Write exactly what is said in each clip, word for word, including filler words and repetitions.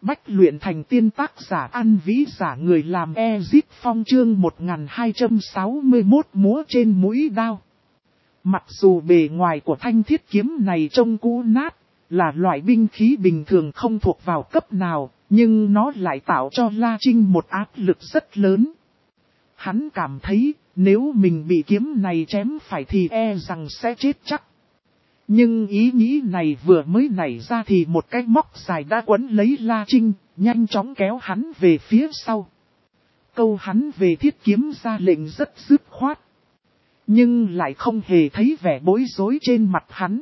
Bách luyện thành tiên tác giả An Vĩ giả người làm Ezip Phong chương một nghìn hai trăm sáu mươi mốt múa trên mũi đao. Mặc dù bề ngoài của thanh thiết kiếm này trông cũ nát, là loại binh khí bình thường không thuộc vào cấp nào, nhưng nó lại tạo cho La Trinh một áp lực rất lớn. Hắn cảm thấy, nếu mình bị kiếm này chém phải thì e rằng sẽ chết chắc. Nhưng ý nghĩ này vừa mới nảy ra thì một cái móc dài đã quấn lấy La Trinh, nhanh chóng kéo hắn về phía sau. Câu hắn về thiết kiếm ra lệnh rất dứt khoát. Nhưng lại không hề thấy vẻ bối rối trên mặt hắn.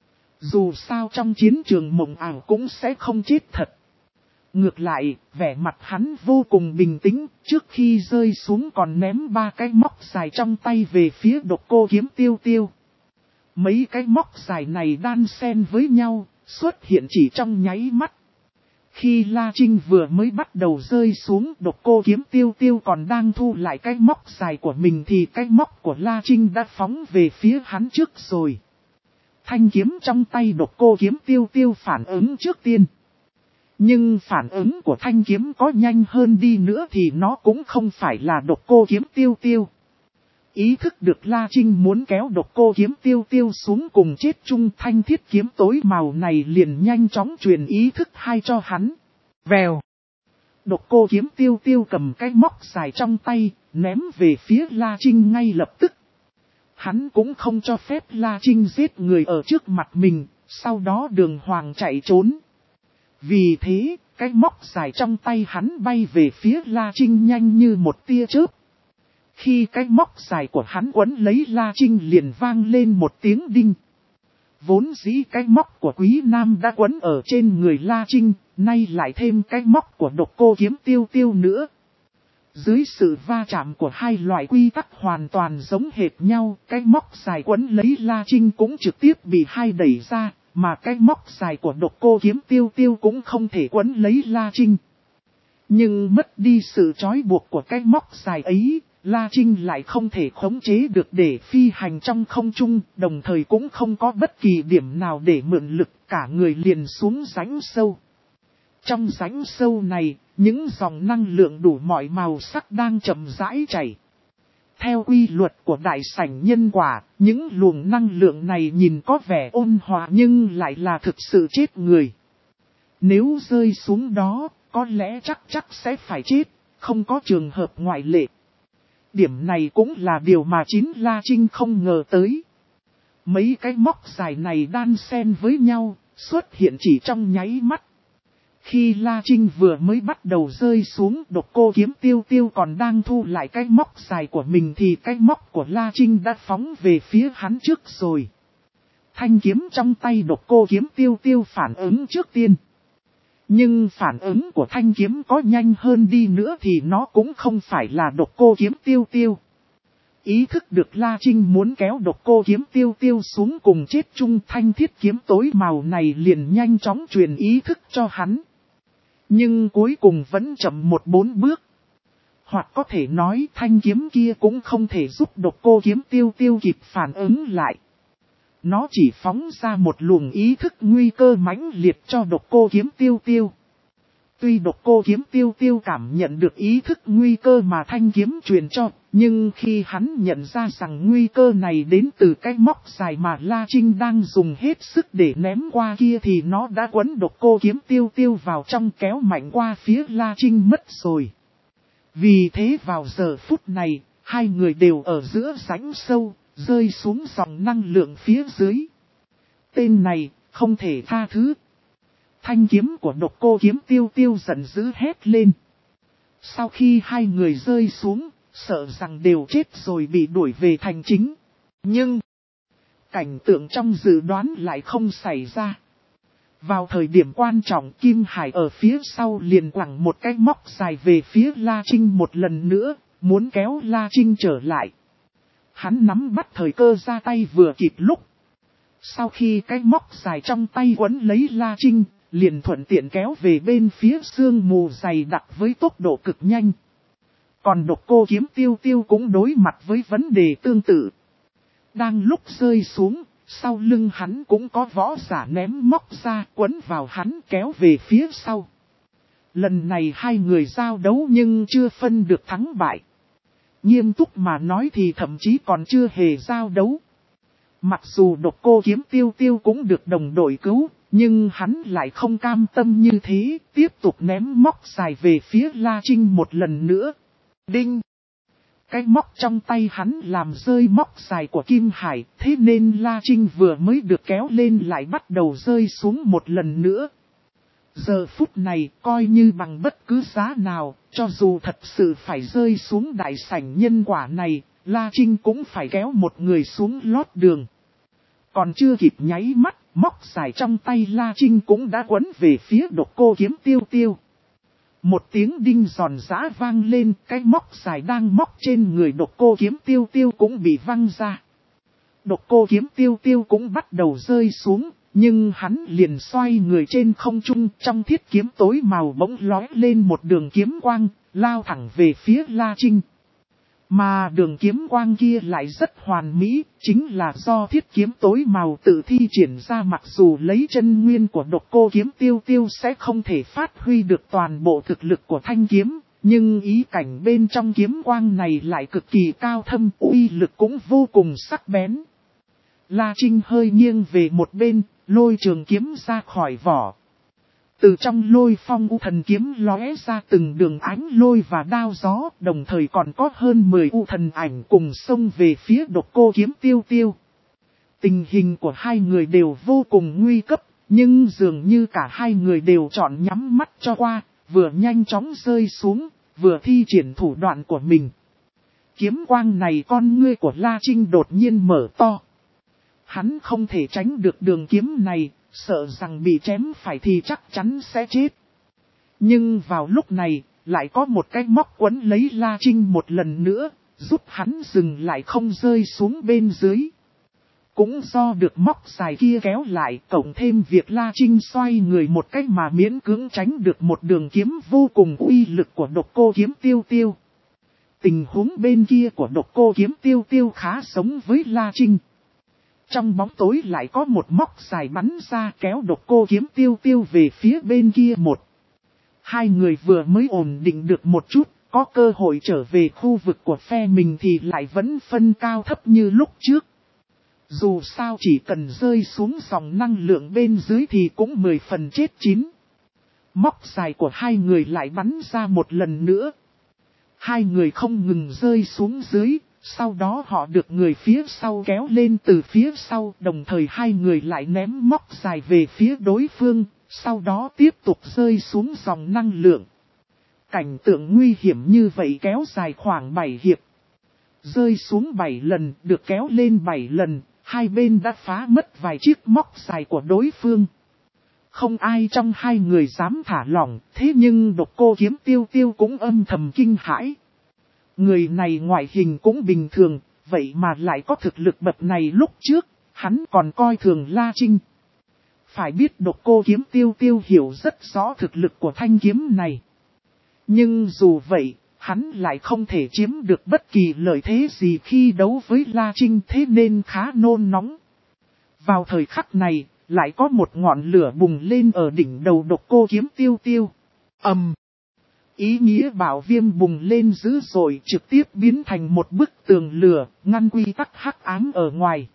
Dù sao trong chiến trường mộng ảo cũng sẽ không chết thật. Ngược lại, vẻ mặt hắn vô cùng bình tĩnh, trước khi rơi xuống còn ném ba cái móc dài trong tay về phía Độc Cô Kiếm Tiêu Tiêu. Mấy cái móc dài này đan xen với nhau, xuất hiện chỉ trong nháy mắt. Khi La Trinh vừa mới bắt đầu rơi xuống, Độc Cô Kiếm Tiêu Tiêu còn đang thu lại cái móc dài của mình thì cái móc của La Trinh đã phóng về phía hắn trước rồi. Thanh kiếm trong tay Độc Cô Kiếm Tiêu Tiêu phản ứng trước tiên. Nhưng phản ứng của thanh kiếm có nhanh hơn đi nữa thì nó cũng không phải là Độc Cô Kiếm Tiêu Tiêu. Ý thức được La Trinh muốn kéo Độc Cô Kiếm Tiêu Tiêu xuống cùng chết chung, thanh thiết kiếm tối màu này liền nhanh chóng truyền ý thức hai cho hắn. Vèo. Độc Cô Kiếm Tiêu Tiêu cầm cái móc dài trong tay, ném về phía La Trinh ngay lập tức. Hắn cũng không cho phép La Trinh giết người ở trước mặt mình, sau đó đường hoàng chạy trốn. Vì thế, cái móc dài trong tay hắn bay về phía La Trinh nhanh như một tia chớp. Khi cái móc dài của hắn quấn lấy La Trinh liền vang lên một tiếng đinh. Vốn dĩ cái móc của Quý Nam đã quấn ở trên người La Trinh, nay lại thêm cái móc của Độc Cô Kiếm Tiêu Tiêu nữa. Dưới sự va chạm của hai loại quy tắc hoàn toàn giống hệt nhau, cái móc dài quấn lấy La Trinh cũng trực tiếp bị hai đẩy ra, mà cái móc dài của Độc Cô Kiếm Tiêu Tiêu cũng không thể quấn lấy La Trinh. Nhưng mất đi sự trói buộc của cái móc dài ấy, La Trinh lại không thể khống chế được để phi hành trong không trung, đồng thời cũng không có bất kỳ điểm nào để mượn lực, cả người liền xuống rãnh sâu. Trong rãnh sâu này, những dòng năng lượng đủ mọi màu sắc đang chậm rãi chảy. Theo quy luật của đại sảnh nhân quả, những luồng năng lượng này nhìn có vẻ ôn hòa nhưng lại là thực sự chết người. Nếu rơi xuống đó, có lẽ chắc chắc sẽ phải chết, không có trường hợp ngoại lệ. Điểm này cũng là điều mà chính La Trinh không ngờ tới. Mấy cái móc dài này đan xen với nhau, xuất hiện chỉ trong nháy mắt. Khi La Trinh vừa mới bắt đầu rơi xuống, Độc Cô Kiếm Tiêu Tiêu còn đang thu lại cái móc dài của mình thì cái móc của La Trinh đã phóng về phía hắn trước rồi. Thanh kiếm trong tay Độc Cô Kiếm Tiêu Tiêu phản ứng trước tiên. Nhưng phản ứng của thanh kiếm có nhanh hơn đi nữa thì nó cũng không phải là Độc Cô Kiếm Tiêu Tiêu. Ý thức được La Trinh muốn kéo Độc Cô Kiếm Tiêu Tiêu xuống cùng chết chung, thanh thiết kiếm tối màu này liền nhanh chóng truyền ý thức cho hắn. Nhưng cuối cùng vẫn chậm một bốn bước. Hoặc có thể nói thanh kiếm kia cũng không thể giúp Độc Cô Kiếm Tiêu Tiêu kịp phản ứng lại. Nó chỉ phóng ra một luồng ý thức nguy cơ mãnh liệt cho Độc Cô Kiếm Tiêu Tiêu. Tuy Độc Cô Kiếm Tiêu Tiêu cảm nhận được ý thức nguy cơ mà thanh kiếm truyền cho, nhưng khi hắn nhận ra rằng nguy cơ này đến từ cái móc dài mà La Trinh đang dùng hết sức để ném qua kia thì nó đã quấn Độc Cô Kiếm Tiêu Tiêu vào trong kéo mạnh qua phía La Trinh mất rồi. Vì thế vào giờ phút này, hai người đều ở giữa rãnh sâu, rơi xuống dòng năng lượng phía dưới. Tên này, không thể tha thứ. Thanh kiếm của Độc Cô Kiếm Tiêu Tiêu giận dữ hét lên. Sau khi hai người rơi xuống, sợ rằng đều chết rồi bị đuổi về thành chính. Nhưng, cảnh tượng trong dự đoán lại không xảy ra. Vào thời điểm quan trọng, Kim Hải ở phía sau liền quẳng một cái móc dài về phía La Trinh một lần nữa, muốn kéo La Trinh trở lại. Hắn nắm bắt thời cơ ra tay vừa kịp lúc. Sau khi cái móc dài trong tay quấn lấy La Trinh, liền thuận tiện kéo về bên phía sương mù dày đặc với tốc độ cực nhanh. Còn Độc Cô Kiếm Tiêu Tiêu cũng đối mặt với vấn đề tương tự. Đang lúc rơi xuống, sau lưng hắn cũng có võ giả ném móc ra quấn vào hắn kéo về phía sau. Lần này hai người giao đấu nhưng chưa phân được thắng bại. Nghiêm túc mà nói thì thậm chí còn chưa hề giao đấu. Mặc dù Độc Cô Kiếm Tiêu Tiêu cũng được đồng đội cứu, nhưng hắn lại không cam tâm như thế, tiếp tục ném móc dài về phía La Trinh một lần nữa. Đinh! Cái móc trong tay hắn làm rơi móc dài của Kim Hải, thế nên La Trinh vừa mới được kéo lên lại bắt đầu rơi xuống một lần nữa. Giờ phút này coi như bằng bất cứ giá nào, cho dù thật sự phải rơi xuống đại sảnh nhân quả này, La Trinh cũng phải kéo một người xuống lót đường. Còn chưa kịp nháy mắt, móc dài trong tay La Trinh cũng đã quấn về phía Độc Cô Kiếm Tiêu Tiêu. Một tiếng đinh giòn giã vang lên, cái móc dài đang móc trên người Độc Cô Kiếm Tiêu Tiêu cũng bị văng ra. Độc Cô Kiếm Tiêu Tiêu cũng bắt đầu rơi xuống, nhưng hắn liền xoay người trên không trung, trong thiết kiếm tối màu bỗng lóe lên một đường kiếm quang, lao thẳng về phía La Trinh. Mà đường kiếm quang kia lại rất hoàn mỹ, chính là do thiết kiếm tối màu tự thi triển ra, mặc dù lấy chân nguyên của Độc Cô Kiếm Tiêu Tiêu sẽ không thể phát huy được toàn bộ thực lực của thanh kiếm, nhưng ý cảnh bên trong kiếm quang này lại cực kỳ cao thâm, uy lực cũng vô cùng sắc bén. La Trinh hơi nghiêng về một bên, lôi trường kiếm ra khỏi vỏ. Từ trong lôi phong u thần kiếm lóe ra từng đường ánh lôi và đao gió, đồng thời còn có hơn mười u thần ảnh cùng xông về phía Độc Cô Kiếm Tiêu Tiêu. Tình hình của hai người đều vô cùng nguy cấp, nhưng dường như cả hai người đều chọn nhắm mắt cho qua, vừa nhanh chóng rơi xuống, vừa thi triển thủ đoạn của mình. Kiếm quang này con ngươi của La Trinh đột nhiên mở to. Hắn không thể tránh được đường kiếm này, sợ rằng bị chém phải thì chắc chắn sẽ chết. Nhưng vào lúc này, lại có một cái móc quấn lấy La Trinh một lần nữa, giúp hắn dừng lại không rơi xuống bên dưới. Cũng do được móc dài kia kéo lại, cộng thêm việc La Trinh xoay người một cách mà miễn cưỡng tránh được một đường kiếm vô cùng uy lực của Độc Cô Kiếm Tiêu Tiêu. Tình huống bên kia của Độc Cô Kiếm Tiêu Tiêu khá giống với La Trinh. Trong bóng tối lại có một móc dài bắn ra kéo Độc Cô Kiếm Tiêu Tiêu về phía bên kia một. Hai người vừa mới ổn định được một chút, có cơ hội trở về khu vực của phe mình thì lại vẫn phân cao thấp như lúc trước. Dù sao chỉ cần rơi xuống dòng năng lượng bên dưới thì cũng mười phần chết chín. Móc dài của hai người lại bắn ra một lần nữa. Hai người không ngừng rơi xuống dưới. Sau đó họ được người phía sau kéo lên từ phía sau, đồng thời hai người lại ném móc dài về phía đối phương, sau đó tiếp tục rơi xuống dòng năng lượng. Cảnh tượng nguy hiểm như vậy kéo dài khoảng bảy hiệp. Rơi xuống bảy lần, được kéo lên bảy lần, hai bên đã phá mất vài chiếc móc dài của đối phương. Không ai trong hai người dám thả lỏng, thế nhưng Độc Cô Kiếm Tiêu Tiêu cũng âm thầm kinh hãi. Người này ngoại hình cũng bình thường, vậy mà lại có thực lực bậc này lúc trước, hắn còn coi thường La Trinh. Phải biết Độc Cô Kiếm Tiêu Tiêu hiểu rất rõ thực lực của thanh kiếm này. Nhưng dù vậy, hắn lại không thể chiếm được bất kỳ lợi thế gì khi đấu với La Trinh, thế nên khá nôn nóng. Vào thời khắc này, lại có một ngọn lửa bùng lên ở đỉnh đầu Độc Cô Kiếm Tiêu Tiêu. ầm. Um. Ý nghĩa bảo viêm bùng lên dữ dội, trực tiếp biến thành một bức tường lửa, ngăn quy tắc hắc ám ở ngoài.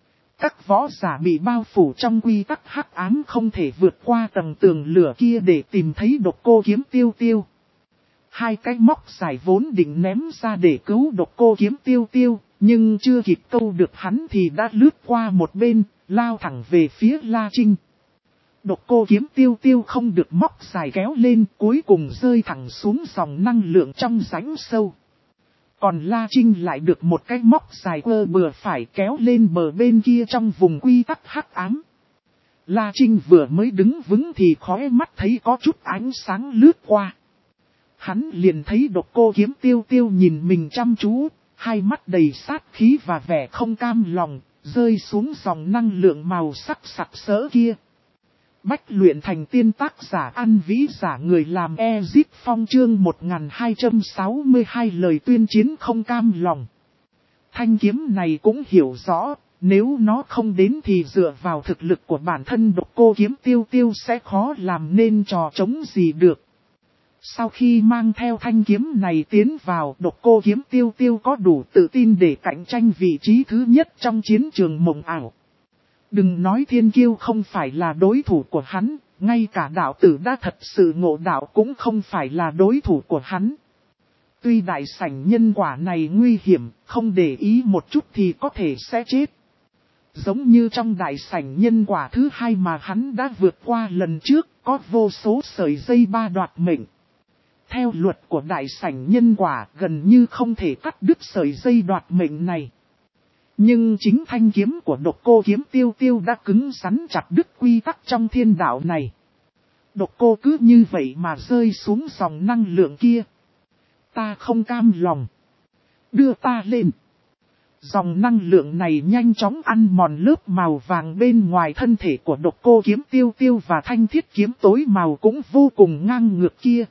Các võ giả bị bao phủ trong quy tắc hắc ám không thể vượt qua tầng tường lửa kia để tìm thấy Độc Cô Kiếm Tiêu Tiêu. Hai cái móc dài vốn định ném ra để cứu Độc Cô Kiếm Tiêu Tiêu, nhưng chưa kịp câu được hắn thì đã lướt qua một bên, lao thẳng về phía La Trinh. Độc Cô Kiếm Tiêu Tiêu không được móc dài kéo lên, cuối cùng rơi thẳng xuống dòng năng lượng trong rãnh sâu. Còn La Trinh lại được một cái móc dài quơ bừa phải kéo lên bờ bên kia trong vùng quy tắc hắc ám. La Trinh vừa mới đứng vững thì khóe mắt thấy có chút ánh sáng lướt qua. Hắn liền thấy Độc Cô Kiếm Tiêu Tiêu nhìn mình chăm chú, hai mắt đầy sát khí và vẻ không cam lòng, rơi xuống dòng năng lượng màu sắc sặc sỡ kia. Bách luyện thành tiên, tác giả An Vĩ, giả người làm Ezip Phong, chương một nghìn hai trăm sáu mươi hai lời tuyên chiến không cam lòng. Thanh kiếm này cũng hiểu rõ, nếu nó không đến thì dựa vào thực lực của bản thân Độc Cô Kiếm Tiêu Tiêu sẽ khó làm nên trò chống gì được. Sau khi mang theo thanh kiếm này tiến vào, Độc Cô Kiếm Tiêu Tiêu có đủ tự tin để cạnh tranh vị trí thứ nhất trong chiến trường mộng ảo. Đừng nói thiên kiêu không phải là đối thủ của hắn, ngay cả đạo tử đã thật sự ngộ đạo cũng không phải là đối thủ của hắn. Tuy đại sảnh nhân quả này nguy hiểm, không để ý một chút thì có thể sẽ chết. Giống như trong đại sảnh nhân quả thứ hai mà hắn đã vượt qua lần trước, có vô số sợi dây ba đoạt mệnh. Theo luật của đại sảnh nhân quả gần như không thể cắt đứt sợi dây đoạt mệnh này. Nhưng chính thanh kiếm của Độc Cô Kiếm Tiêu Tiêu đã cứng rắn chặt đứt quy tắc trong thiên đạo này. Độc Cô cứ như vậy mà rơi xuống dòng năng lượng kia. Ta không cam lòng. Đưa ta lên. Dòng năng lượng này nhanh chóng ăn mòn lớp màu vàng bên ngoài thân thể của Độc Cô Kiếm Tiêu Tiêu và thanh thiết kiếm tối màu cũng vô cùng ngang ngược kia.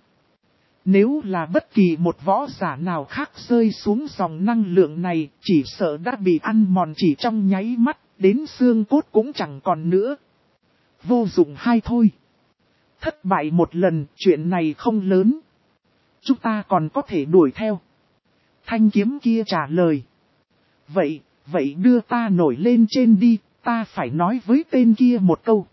Nếu là bất kỳ một võ giả nào khác rơi xuống dòng năng lượng này, chỉ sợ đã bị ăn mòn chỉ trong nháy mắt, đến xương cốt cũng chẳng còn nữa. Vô dụng hay thôi. Thất bại một lần, chuyện này không lớn. Chúng ta còn có thể đuổi theo. Thanh kiếm kia trả lời. Vậy, vậy đưa ta nổi lên trên đi, ta phải nói với tên kia một câu.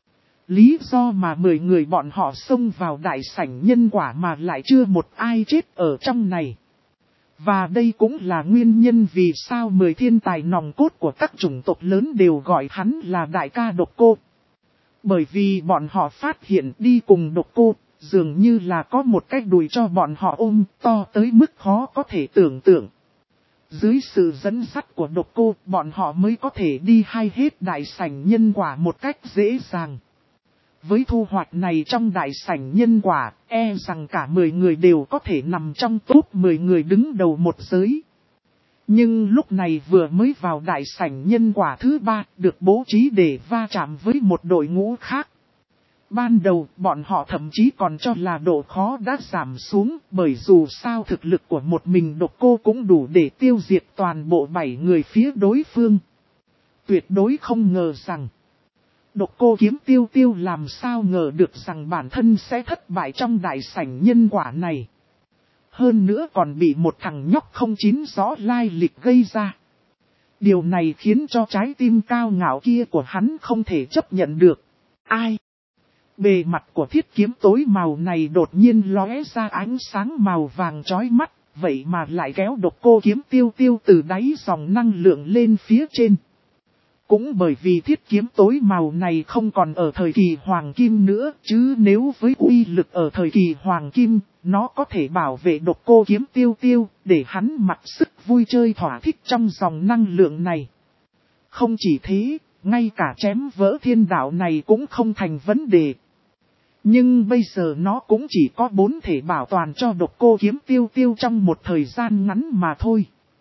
Lý do mà mười người bọn họ xông vào đại sảnh nhân quả mà lại chưa một ai chết ở trong này. Và đây cũng là nguyên nhân vì sao mười thiên tài nòng cốt của các chủng tộc lớn đều gọi hắn là đại ca Độc Cô. Bởi vì bọn họ phát hiện đi cùng Độc Cô, dường như là có một cách đùi cho bọn họ ôm to tới mức khó có thể tưởng tượng. Dưới sự dẫn dắt của Độc Cô, bọn họ mới có thể đi hay hết đại sảnh nhân quả một cách dễ dàng. Với thu hoạch này trong đại sảnh nhân quả, e rằng cả mười người đều có thể nằm trong top mười người đứng đầu một giới. Nhưng lúc này vừa mới vào đại sảnh nhân quả thứ ba, được bố trí để va chạm với một đội ngũ khác. Ban đầu, bọn họ thậm chí còn cho là độ khó đã giảm xuống, bởi dù sao thực lực của một mình Độc Cô cũng đủ để tiêu diệt toàn bộ bảy người phía đối phương. Tuyệt đối không ngờ rằng, Độc Cô Kiếm Tiêu Tiêu làm sao ngờ được rằng bản thân sẽ thất bại trong đại sảnh nhân quả này. Hơn nữa còn bị một thằng nhóc không chín rõ lai lịch gây ra. Điều này khiến cho trái tim cao ngạo kia của hắn không thể chấp nhận được. Ai? Bề mặt của thiết kiếm tối màu này đột nhiên lóe ra ánh sáng màu vàng chói mắt, vậy mà lại kéo Độc Cô Kiếm Tiêu Tiêu từ đáy dòng năng lượng lên phía trên. Cũng bởi vì thiết kiếm tối màu này không còn ở thời kỳ hoàng kim nữa, chứ nếu với uy lực ở thời kỳ hoàng kim, nó có thể bảo vệ Độc Cô Kiếm Tiêu Tiêu, để hắn mặc sức vui chơi thỏa thích trong dòng năng lượng này. Không chỉ thế, ngay cả chém vỡ thiên đạo này cũng không thành vấn đề. Nhưng bây giờ nó cũng chỉ có bốn thể bảo toàn cho Độc Cô Kiếm Tiêu Tiêu trong một thời gian ngắn mà thôi.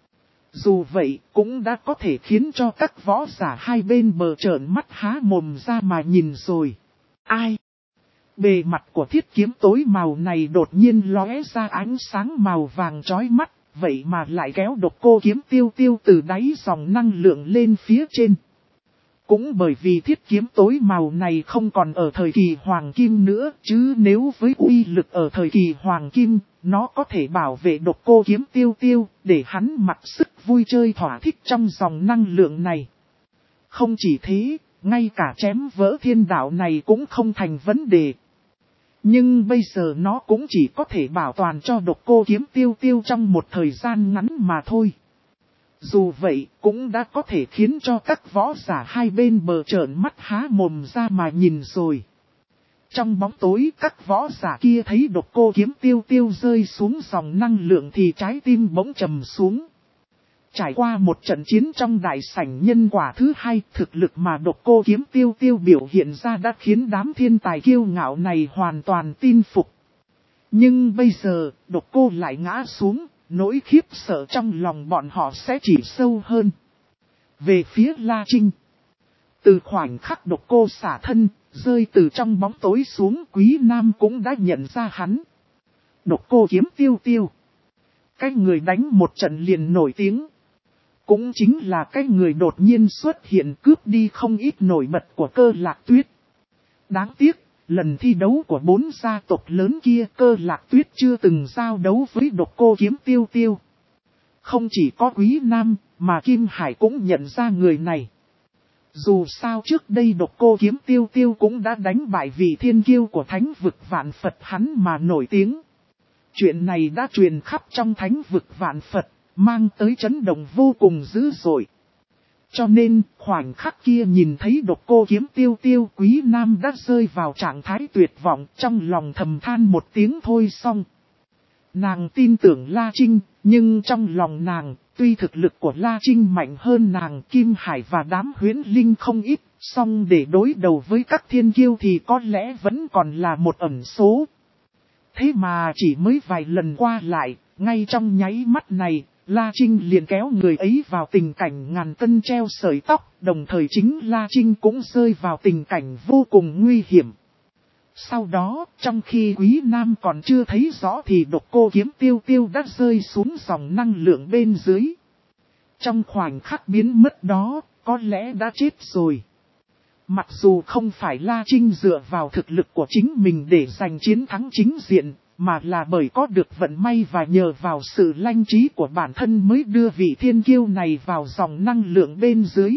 Dù vậy, cũng đã có thể khiến cho các võ giả hai bên bờ trợn mắt há mồm ra mà nhìn rồi. Ai? Bề mặt của thiết kiếm tối màu này đột nhiên lóe ra ánh sáng màu vàng chói mắt, vậy mà lại kéo Độc Cô Kiếm Tiêu Tiêu từ đáy dòng năng lượng lên phía trên. Cũng bởi vì thiết kiếm tối màu này không còn ở thời kỳ hoàng kim nữa, chứ nếu với uy lực ở thời kỳ hoàng kim, nó có thể bảo vệ Độc Cô Kiếm Tiêu Tiêu, để hắn mặc sức vui chơi thỏa thích trong dòng năng lượng này. Không chỉ thế, ngay cả chém vỡ thiên đạo này cũng không thành vấn đề. Nhưng bây giờ nó cũng chỉ có thể bảo toàn cho Độc Cô Kiếm Tiêu Tiêu trong một thời gian ngắn mà thôi. Dù vậy, cũng đã có thể khiến cho các võ giả hai bên bờ trợn mắt há mồm ra mà nhìn rồi. Trong bóng tối, các võ giả kia thấy Độc Cô Kiếm Tiêu Tiêu rơi xuống dòng năng lượng thì trái tim bỗng trầm xuống. Trải qua một trận chiến trong đại sảnh nhân quả thứ hai, thực lực mà Độc Cô Kiếm Tiêu Tiêu biểu hiện ra đã khiến đám thiên tài kiêu ngạo này hoàn toàn tin phục. Nhưng bây giờ, Độc Cô lại ngã xuống. Nỗi khiếp sợ trong lòng bọn họ sẽ chỉ sâu hơn. Về phía La Trinh, từ khoảnh khắc Độc Cô xả thân, rơi từ trong bóng tối xuống, Quý Nam cũng đã nhận ra hắn. Độc Cô Kiếm Tiêu Tiêu, cái người đánh một trận liền nổi tiếng. Cũng chính là cái người đột nhiên xuất hiện cướp đi không ít nổi bật của Cơ Lạc Tuyết. Đáng tiếc, lần thi đấu của bốn gia tộc lớn kia Cơ Lạc Tuyết chưa từng giao đấu với Độc Cô Kiếm Tiêu Tiêu. Không chỉ có Quý Nam, mà Kim Hải cũng nhận ra người này. Dù sao trước đây Độc Cô Kiếm Tiêu Tiêu cũng đã đánh bại vị thiên kiêu của thánh vực vạn Phật hắn mà nổi tiếng. Chuyện này đã truyền khắp trong thánh vực vạn Phật, mang tới chấn động vô cùng dữ dội. Cho nên, khoảnh khắc kia nhìn thấy Độc Cô Kiếm Tiêu Tiêu, Quý Nam đã rơi vào trạng thái tuyệt vọng, trong lòng thầm than một tiếng thôi xong. Nàng tin tưởng La Trinh, nhưng trong lòng nàng, tuy thực lực của La Trinh mạnh hơn nàng, Kim Hải và đám huyễn linh không ít, song để đối đầu với các thiên kiêu thì có lẽ vẫn còn là một ẩn số. Thế mà chỉ mới vài lần qua lại, ngay trong nháy mắt này, La Trinh liền kéo người ấy vào tình cảnh ngàn cân treo sợi tóc, đồng thời chính La Trinh cũng rơi vào tình cảnh vô cùng nguy hiểm. Sau đó, trong khi Quý Nam còn chưa thấy rõ thì Độc Cô Kiếm Tiêu Tiêu đã rơi xuống dòng năng lượng bên dưới. Trong khoảnh khắc biến mất đó, có lẽ đã chết rồi. Mặc dù không phải La Trinh dựa vào thực lực của chính mình để giành chiến thắng chính diện, mà là bởi có được vận may và nhờ vào sự lanh trí của bản thân mới đưa vị thiên kiêu này vào dòng năng lượng bên dưới.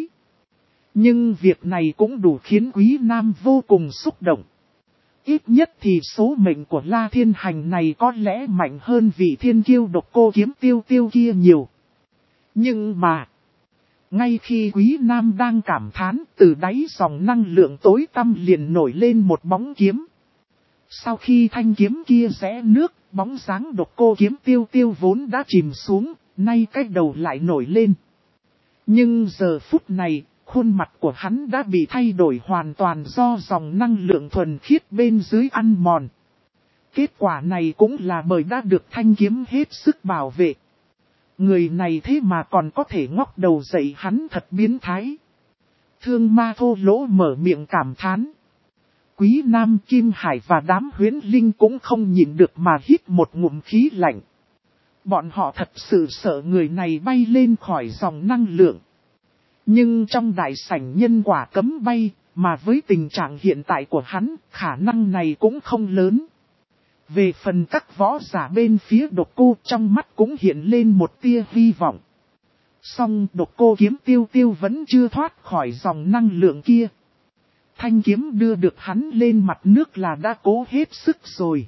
Nhưng việc này cũng đủ khiến Quý Nam vô cùng xúc động. Ít nhất thì số mệnh của La Thiên Hành này có lẽ mạnh hơn vị thiên kiêu Độc Cô Kiếm Tiêu Tiêu kia nhiều. Nhưng mà, ngay khi Quý Nam đang cảm thán, từ đáy dòng năng lượng tối tăm liền nổi lên một bóng kiếm. Sau khi thanh kiếm kia rẽ nước, bóng dáng Độc Cô Kiếm Tiêu Tiêu vốn đã chìm xuống, nay cái đầu lại nổi lên. Nhưng giờ phút này, khuôn mặt của hắn đã bị thay đổi hoàn toàn do dòng năng lượng thuần khiết bên dưới ăn mòn. Kết quả này cũng là bởi đã được thanh kiếm hết sức bảo vệ. Người này thế mà còn có thể ngóc đầu dậy, hắn thật biến thái. Thương Ma thô lỗ mở miệng cảm thán. Quý Nam, Kim Hải và đám huyễn linh cũng không nhịn được mà hít một ngụm khí lạnh. Bọn họ thật sự sợ người này bay lên khỏi dòng năng lượng. Nhưng trong đại sảnh nhân quả cấm bay, mà với tình trạng hiện tại của hắn, khả năng này cũng không lớn. Về phần các võ giả bên phía Độc Cô, trong mắt cũng hiện lên một tia hy vọng. Song Độc Cô Kiếm Tiêu Tiêu vẫn chưa thoát khỏi dòng năng lượng kia. Thanh kiếm đưa được hắn lên mặt nước là đã cố hết sức rồi.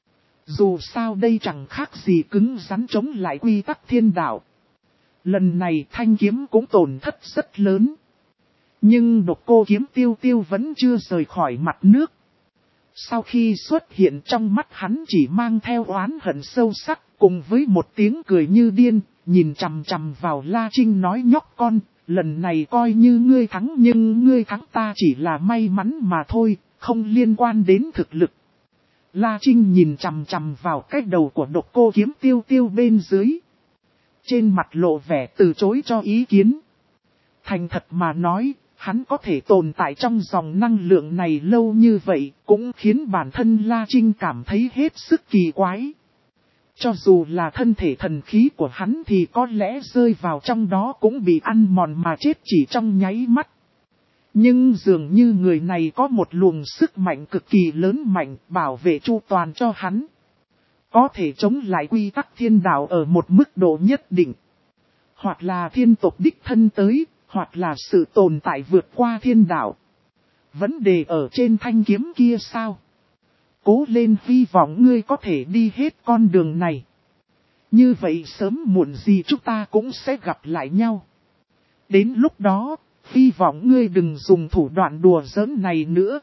Dù sao đây chẳng khác gì cứng rắn chống lại quy tắc thiên đạo. Lần này thanh kiếm cũng tổn thất rất lớn. Nhưng Độc Cô Kiếm Tiêu Tiêu vẫn chưa rời khỏi mặt nước. Sau khi xuất hiện trong mắt hắn chỉ mang theo oán hận sâu sắc, cùng với một tiếng cười như điên, nhìn chằm chằm vào La Trinh nói: nhóc con, lần này coi như ngươi thắng, nhưng ngươi thắng ta chỉ là may mắn mà thôi, không liên quan đến thực lực. La Trinh nhìn chằm chằm vào cái đầu của Độc Cô Kiếm Tiêu Tiêu bên dưới. Trên mặt lộ vẻ từ chối cho ý kiến. Thành thật mà nói, hắn có thể tồn tại trong dòng năng lượng này lâu như vậy, cũng khiến bản thân La Trinh cảm thấy hết sức kỳ quái. Cho dù là thân thể thần khí của hắn thì có lẽ rơi vào trong đó cũng bị ăn mòn mà chết chỉ trong nháy mắt. Nhưng dường như người này có một luồng sức mạnh cực kỳ lớn mạnh bảo vệ chu toàn cho hắn. Có thể chống lại quy tắc thiên đạo ở một mức độ nhất định. Hoặc là thiên tộc đích thân tới, hoặc là sự tồn tại vượt qua thiên đạo. Vấn đề ở trên thanh kiếm kia sao? Cố lên, hy vọng ngươi có thể đi hết con đường này. Như vậy sớm muộn gì chúng ta cũng sẽ gặp lại nhau. Đến lúc đó, hy vọng ngươi đừng dùng thủ đoạn đùa giỡn này nữa.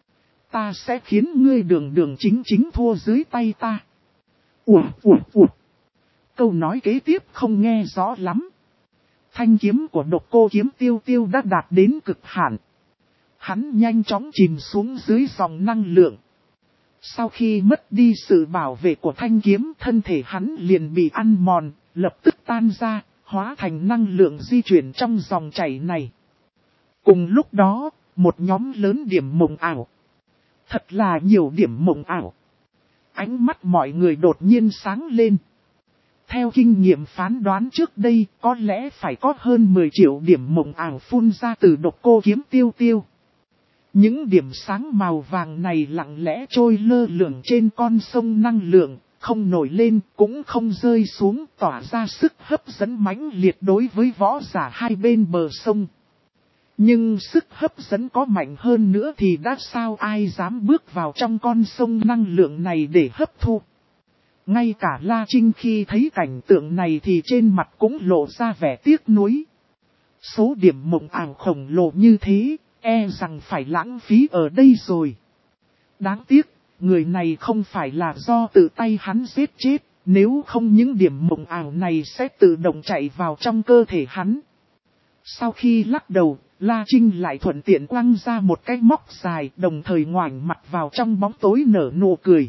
Ta sẽ khiến ngươi đường đường chính chính thua dưới tay ta. Ủa, ủa, ủa. Câu nói kế tiếp không nghe rõ lắm. Thanh kiếm của Độc Cô Kiếm Tiêu Tiêu đã đạt đến cực hạn. Hắn nhanh chóng chìm xuống dưới dòng năng lượng. Sau khi mất đi sự bảo vệ của thanh kiếm, thân thể hắn liền bị ăn mòn, lập tức tan ra, hóa thành năng lượng di chuyển trong dòng chảy này. Cùng lúc đó, một nhóm lớn điểm mộng ảo. Thật là nhiều điểm mộng ảo. Ánh mắt mọi người đột nhiên sáng lên. Theo kinh nghiệm phán đoán trước đây, có lẽ phải có hơn mười triệu điểm mộng ảo phun ra từ Độc Cô Kiếm Tiêu Tiêu. Những điểm sáng màu vàng này lặng lẽ trôi lơ lửng trên con sông năng lượng, không nổi lên cũng không rơi xuống, tỏa ra sức hấp dẫn mãnh liệt đối với võ giả hai bên bờ sông. Nhưng sức hấp dẫn có mạnh hơn nữa thì đã sao ai dám bước vào trong con sông năng lượng này để hấp thu. Ngay cả La Trinh khi thấy cảnh tượng này thì trên mặt cũng lộ ra vẻ tiếc nuối. Số điểm mộng ảo khổng lồ như thế, e rằng phải lãng phí ở đây rồi. Đáng tiếc, người này không phải là do tự tay hắn giết chết, nếu không những điểm mộng ảo này sẽ tự động chạy vào trong cơ thể hắn. Sau khi lắc đầu, La Trinh lại thuận tiện quăng ra một cái móc dài, đồng thời ngoảnh mặt vào trong bóng tối nở nụ cười.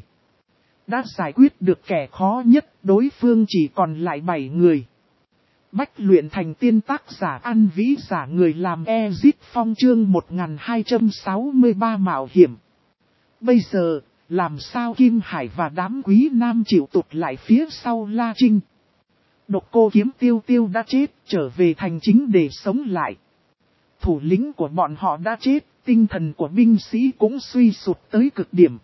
Đã giải quyết được kẻ khó nhất, đối phương chỉ còn lại bảy người. Bách luyện thành tiên tác giả An Vĩ giả người làm Ezit Phong chương một nghìn hai trăm sáu mươi ba mạo hiểm. Bây giờ, làm sao Kim Hải và đám quý nam chịu tụt lại phía sau La Trinh? Độc Cô Kiếm Tiêu Tiêu đã chết, trở về thành chính để sống lại. Thủ lĩnh của bọn họ đã chết, tinh thần của binh sĩ cũng suy sụt tới cực điểm.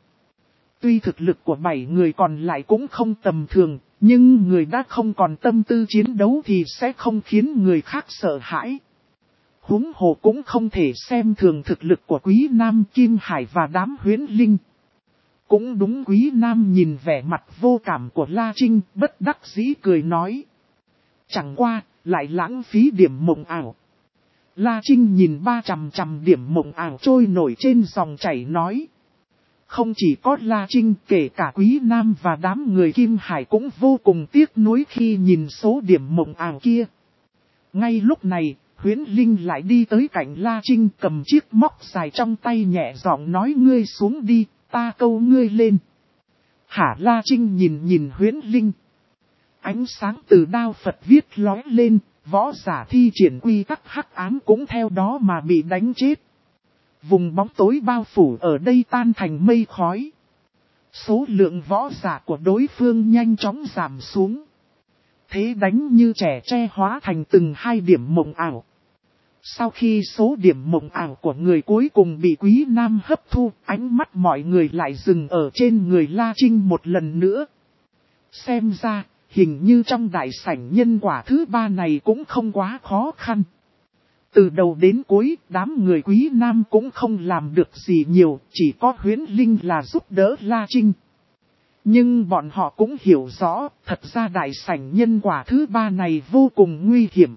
Tuy thực lực của bảy người còn lại cũng không tầm thường, nhưng người đã không còn tâm tư chiến đấu thì sẽ không khiến người khác sợ hãi. Huống hồ cũng không thể xem thường thực lực của Quý Nam, Kim Hải và đám huyễn linh. Cũng đúng, Quý Nam nhìn vẻ mặt vô cảm của La Trinh, bất đắc dĩ cười nói. Chẳng qua, lại lãng phí điểm mộng ảo. La Trinh nhìn ba trăm trăm điểm mộng ảo trôi nổi trên dòng chảy nói. Không chỉ có La Trinh, kể cả Quý Nam và đám người Kim Hải cũng vô cùng tiếc nuối khi nhìn số điểm mộng ảo kia. Ngay lúc này, Huyễn Linh lại đi tới cạnh La Trinh, cầm chiếc móc dài trong tay nhẹ giọng nói, ngươi xuống đi, ta câu ngươi lên. Hả? La Trinh nhìn nhìn Huyễn Linh. Ánh sáng từ đao Phật viết lóe lên, võ giả thi triển quy tắc hắc ám cũng theo đó mà bị đánh chết. Vùng bóng tối bao phủ ở đây tan thành mây khói. Số lượng võ giả của đối phương nhanh chóng giảm xuống. Thế đánh như trẻ tre hóa thành từng hai điểm mộng ảo. Sau khi số điểm mộng ảo của người cuối cùng bị Quý Nam hấp thu, ánh mắt mọi người lại dừng ở trên người La Trinh một lần nữa. Xem ra, hình như trong đại sảnh nhân quả thứ ba này cũng không quá khó khăn. Từ đầu đến cuối, đám người Quý Nam cũng không làm được gì nhiều, chỉ có Huyễn Linh là giúp đỡ La Trinh. Nhưng bọn họ cũng hiểu rõ, thật ra đại sảnh nhân quả thứ ba này vô cùng nguy hiểm.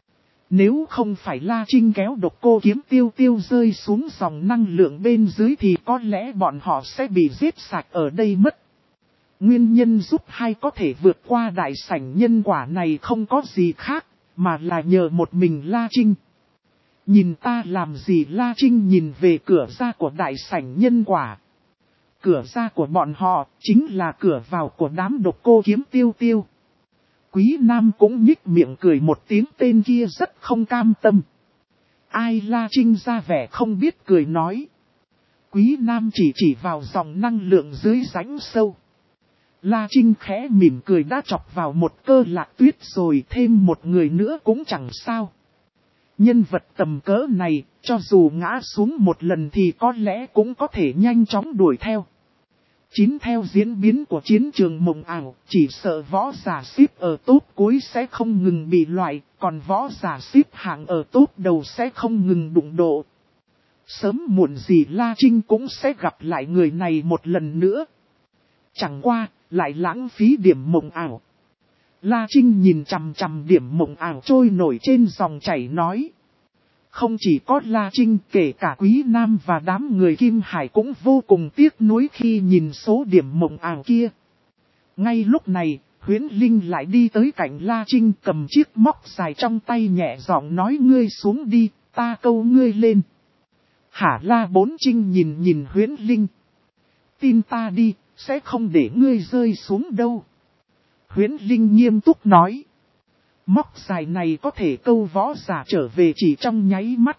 Nếu không phải La Trinh kéo Độc Cô Kiếm Tiêu Tiêu rơi xuống dòng năng lượng bên dưới thì có lẽ bọn họ sẽ bị giết sạch ở đây mất. Nguyên nhân giúp hai có thể vượt qua đại sảnh nhân quả này không có gì khác, mà là nhờ một mình La Trinh. Nhìn ta làm gì? La Trinh nhìn về cửa ra của đại sảnh nhân quả. Cửa ra của bọn họ chính là cửa vào của đám Độc Cô Kiếm Tiêu Tiêu. Quý Nam cũng nhích miệng cười một tiếng, tên kia rất không cam tâm. Ai? La Trinh ra vẻ không biết cười nói. Quý Nam chỉ chỉ vào dòng năng lượng dưới rãnh sâu. La Trinh khẽ mỉm cười, đã chọc vào một cơ lạc tuyết rồi, thêm một người nữa cũng chẳng sao. Nhân vật tầm cỡ này, cho dù ngã xuống một lần thì có lẽ cũng có thể nhanh chóng đuổi theo. Chính theo diễn biến của chiến trường mộng ảo, chỉ sợ võ giả xếp ở top cuối sẽ không ngừng bị loại, còn võ giả xếp hạng ở top đầu sẽ không ngừng đụng độ. Sớm muộn gì La Trinh cũng sẽ gặp lại người này một lần nữa. Chẳng qua, lại lãng phí điểm mộng ảo. La Trinh nhìn chằm chằm điểm mộng ảo trôi nổi trên dòng chảy nói. Không chỉ có La Trinh, kể cả Quý Nam và đám người Kim Hải cũng vô cùng tiếc nuối khi nhìn số điểm mộng ảo kia. Ngay lúc này, Huyễn Linh lại đi tới cạnh La Trinh, cầm chiếc móc dài trong tay nhẹ giọng nói, ngươi xuống đi, ta câu ngươi lên. Hả? La Bốn Trinh nhìn nhìn Huyễn Linh. Tin ta đi, sẽ không để ngươi rơi xuống đâu. Huyễn Linh nghiêm túc nói. Móc dài này có thể câu võ giả trở về chỉ trong nháy mắt.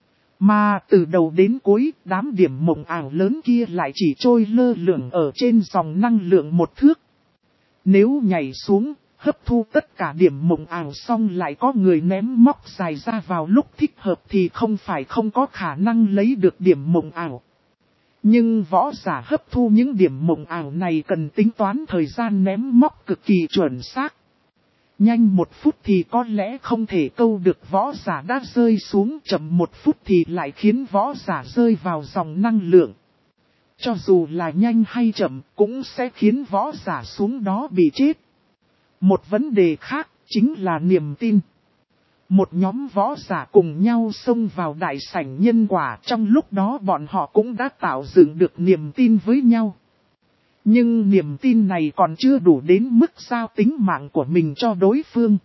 Mà từ đầu đến cuối, đám điểm mộng ảo lớn kia lại chỉ trôi lơ lửng ở trên dòng năng lượng một thước. Nếu nhảy xuống, hấp thu tất cả điểm mộng ảo xong lại có người ném móc dài ra vào lúc thích hợp thì không phải không có khả năng lấy được điểm mộng ảo. Nhưng võ giả hấp thu những điểm mộng ảo này cần tính toán thời gian ném móc cực kỳ chuẩn xác. Nhanh một phút thì có lẽ không thể câu được võ giả đã rơi xuống, chậm một phút thì lại khiến võ giả rơi vào dòng năng lượng. Cho dù là nhanh hay chậm cũng sẽ khiến võ giả xuống đó bị chết. Một vấn đề khác chính là niềm tin. Một nhóm võ giả cùng nhau xông vào đại sảnh nhân quả, trong lúc đó bọn họ cũng đã tạo dựng được niềm tin với nhau. Nhưng niềm tin này còn chưa đủ đến mức giao tính mạng của mình cho đối phương.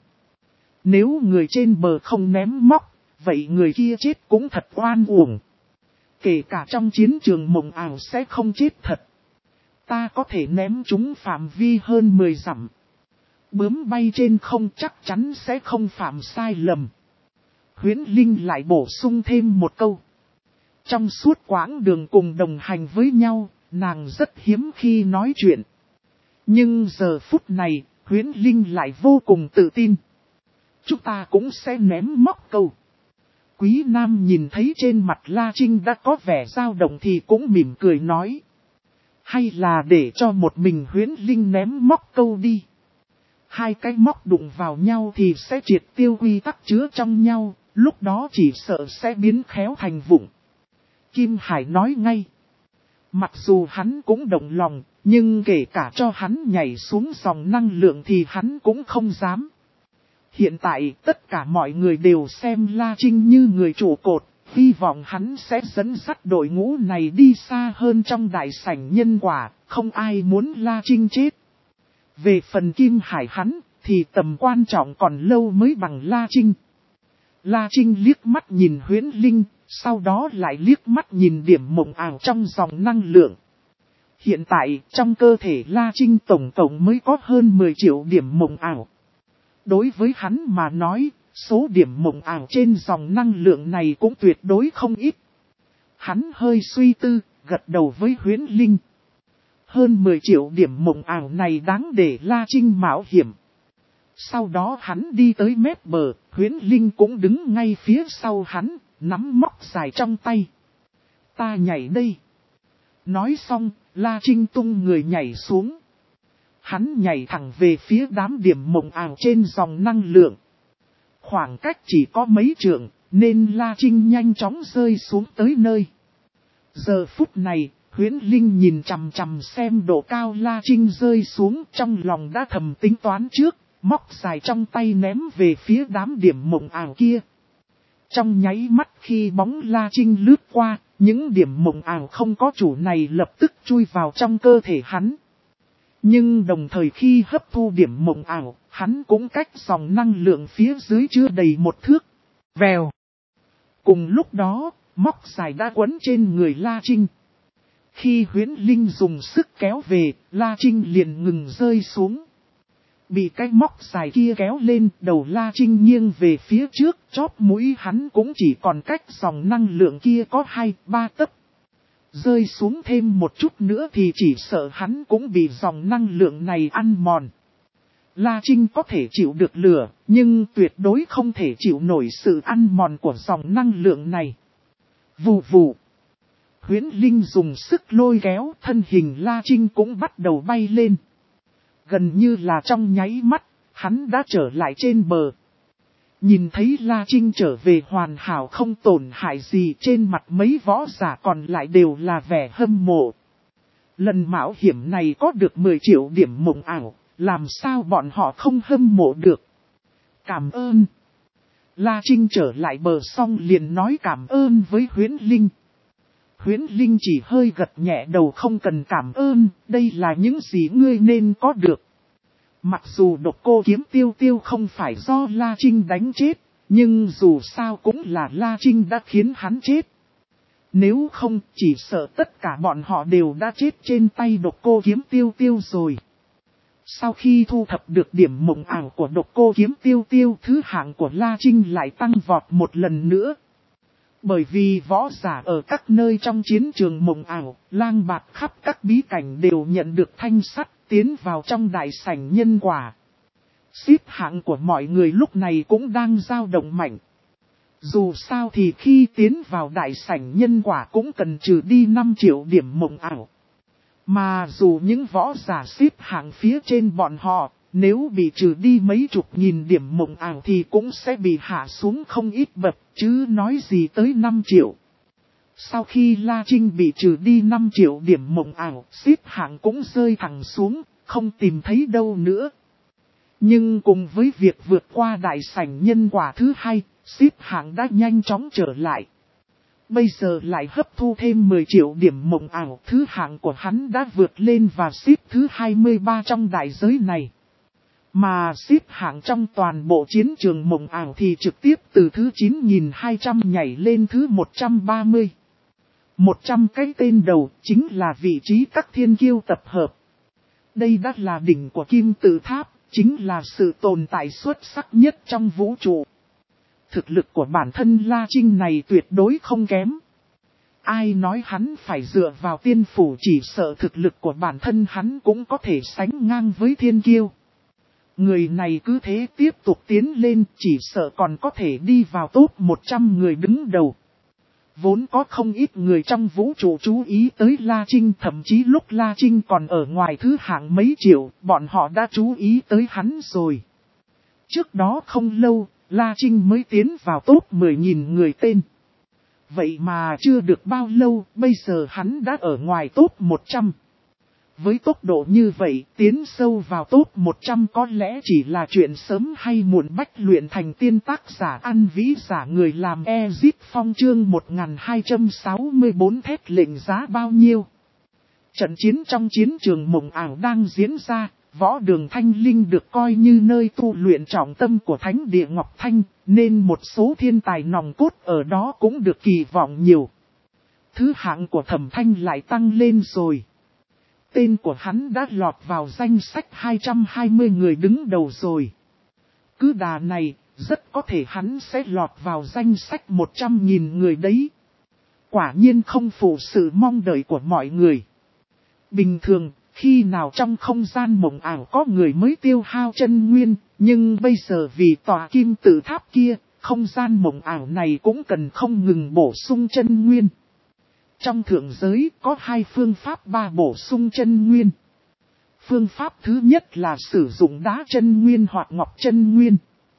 Nếu người trên bờ không ném móc, vậy người kia chết cũng thật oan uổng. Kể cả trong chiến trường mộng ảo sẽ không chết thật. Ta có thể ném chúng phạm vi hơn mười dặm. Bướm bay trên không chắc chắn sẽ không phạm sai lầm. Huyễn Linh lại bổ sung thêm một câu. Trong suốt quãng đường cùng đồng hành với nhau, nàng rất hiếm khi nói chuyện. Nhưng giờ phút này, Huyễn Linh lại vô cùng tự tin. Chúng ta cũng sẽ ném móc câu. Quý Nam nhìn thấy trên mặt La Trinh đã có vẻ dao động thì cũng mỉm cười nói. Hay là để cho một mình Huyễn Linh ném móc câu đi. Hai cái móc đụng vào nhau thì sẽ triệt tiêu quy tắc chứa trong nhau, lúc đó chỉ sợ sẽ biến khéo thành vụng. Kim Hải nói ngay. Mặc dù hắn cũng động lòng, nhưng kể cả cho hắn nhảy xuống dòng năng lượng thì hắn cũng không dám. Hiện tại tất cả mọi người đều xem La Trinh như người trụ cột, hy vọng hắn sẽ dẫn dắt đội ngũ này đi xa hơn trong đại sảnh nhân quả, không ai muốn La Trinh chết. Về phần Kim Hải hắn, thì tầm quan trọng còn lâu mới bằng La Trinh. La Trinh liếc mắt nhìn Huyễn Linh, sau đó lại liếc mắt nhìn điểm mộng ảo trong dòng năng lượng. Hiện tại, trong cơ thể La Trinh tổng tổng mới có hơn mười triệu điểm mộng ảo. Đối với hắn mà nói, số điểm mộng ảo trên dòng năng lượng này cũng tuyệt đối không ít. Hắn hơi suy tư, gật đầu với Huyễn Linh. Hơn mười triệu điểm mộng ảo này đáng để La Trinh mạo hiểm. Sau đó hắn đi tới mép bờ, Huyễn Linh cũng đứng ngay phía sau hắn, nắm móc dài trong tay. Ta nhảy đây. Nói xong, La Trinh tung người nhảy xuống. Hắn nhảy thẳng về phía đám điểm mộng ảo trên dòng năng lượng. Khoảng cách chỉ có mấy trượng, nên La Trinh nhanh chóng rơi xuống tới nơi. Giờ phút này, Huyễn Linh nhìn chằm chằm xem độ cao La Trinh rơi xuống, trong lòng đã thầm tính toán trước, móc dài trong tay ném về phía đám điểm mộng ảo kia. Trong nháy mắt khi bóng La Trinh lướt qua, những điểm mộng ảo không có chủ này lập tức chui vào trong cơ thể hắn. Nhưng đồng thời khi hấp thu điểm mộng ảo, hắn cũng cách dòng năng lượng phía dưới chưa đầy một thước. Vèo. Cùng lúc đó, móc dài đã quấn trên người La Trinh. Khi Huyễn Linh dùng sức kéo về, La Trinh liền ngừng rơi xuống. Bị cái móc dài kia kéo lên, đầu La Trinh nghiêng về phía trước, chóp mũi hắn cũng chỉ còn cách dòng năng lượng kia có hai ba tấc. Rơi xuống thêm một chút nữa thì chỉ sợ hắn cũng bị dòng năng lượng này ăn mòn. La Trinh có thể chịu được lửa, nhưng tuyệt đối không thể chịu nổi sự ăn mòn của dòng năng lượng này. Vù vù. Huyễn Linh dùng sức lôi kéo, thân hình La Trinh cũng bắt đầu bay lên. Gần như là trong nháy mắt, hắn đã trở lại trên bờ. Nhìn thấy La Trinh trở về hoàn hảo không tổn hại gì, trên mặt mấy võ giả còn lại đều là vẻ hâm mộ. Lần mạo hiểm này có được mười triệu điểm mộng ảo, làm sao bọn họ không hâm mộ được. Cảm ơn. La Trinh trở lại bờ xong liền nói cảm ơn với Huyễn Linh. Huyễn Linh chỉ hơi gật nhẹ đầu không cần cảm ơn, đây là những gì ngươi nên có được. Mặc dù Độc Cô Kiếm Tiêu Tiêu không phải do La Trinh đánh chết, nhưng dù sao cũng là La Trinh đã khiến hắn chết. Nếu không, chỉ sợ tất cả bọn họ đều đã chết trên tay Độc Cô Kiếm Tiêu Tiêu rồi. Sau khi thu thập được điểm mộng ảo của Độc Cô Kiếm Tiêu Tiêu, thứ hạng của La Trinh lại tăng vọt một lần nữa. Bởi vì võ giả ở các nơi trong chiến trường mộng ảo, lang bạt khắp các bí cảnh đều nhận được thanh sắt tiến vào trong đại sảnh nhân quả. Xếp hạng của mọi người lúc này cũng đang dao động mạnh. Dù sao thì khi tiến vào đại sảnh nhân quả cũng cần trừ đi năm triệu điểm mộng ảo. Mà dù những võ giả xếp hạng phía trên bọn họ, nếu bị trừ đi mấy chục nghìn điểm mộng ảo thì cũng sẽ bị hạ xuống không ít bậc, chứ nói gì tới năm triệu. Sau khi La Trinh bị trừ đi năm triệu điểm mộng ảo, xếp hạng cũng rơi thẳng xuống, không tìm thấy đâu nữa. Nhưng cùng với việc vượt qua đại sảnh nhân quả thứ hai, xếp hạng đã nhanh chóng trở lại. Bây giờ lại hấp thu thêm mười triệu điểm mộng ảo, thứ hạng của hắn đã vượt lên và xếp thứ hai mươi ba trong đại giới này. Mà xếp hạng trong toàn bộ chiến trường mộng ảo thì trực tiếp từ thứ chín nghìn hai trăm nhảy lên thứ một trăm ba mươi. một trăm cái tên đầu chính là vị trí các thiên kiêu tập hợp. Đây đã là đỉnh của kim tự tháp, chính là sự tồn tại xuất sắc nhất trong vũ trụ. Thực lực của bản thân La Trinh này tuyệt đối không kém. Ai nói hắn phải dựa vào tiên phủ, chỉ sợ thực lực của bản thân hắn cũng có thể sánh ngang với thiên kiêu. Người này cứ thế tiếp tục tiến lên, chỉ sợ còn có thể đi vào top một trăm người đứng đầu. Vốn có không ít người trong vũ trụ chú ý tới La Trinh, thậm chí lúc La Trinh còn ở ngoài thứ hạng mấy triệu, bọn họ đã chú ý tới hắn rồi. Trước đó không lâu, La Trinh mới tiến vào top mười nghìn người tên. Vậy mà chưa được bao lâu, bây giờ hắn đã ở ngoài top một trăm. Với tốc độ như vậy, tiến sâu vào top một trăm có lẽ chỉ là chuyện sớm hay muộn. Bách luyện thành tiên, tác giả An Vĩ, giả người làm Ezip Phong, chương một nghìn hai trăm sáu mươi tư thét lệnh giá bao nhiêu. Trận chiến trong chiến trường mộng ảo đang diễn ra, võ đường Thanh Linh được coi như nơi tu luyện trọng tâm của thánh địa Ngọc Thanh, nên một số thiên tài nòng cốt ở đó cũng được kỳ vọng nhiều. Thứ hạng của Thẩm Thanh lại tăng lên rồi. Tên của hắn đã lọt vào danh sách hai trăm hai mươi người đứng đầu rồi. Cứ đà này, rất có thể hắn sẽ lọt vào danh sách một trăm nghìn người đấy. Quả nhiên không phụ sự mong đợi của mọi người. Bình thường, khi nào trong không gian mộng ảo có người mới tiêu hao chân nguyên, nhưng bây giờ vì tòa kim tự tháp kia, không gian mộng ảo này cũng cần không ngừng bổ sung chân nguyên. Trong thượng giới có hai phương pháp ba bổ sung chân nguyên. Phương pháp thứ nhất là sử dụng đá chân nguyên hoặc ngọc chân nguyên.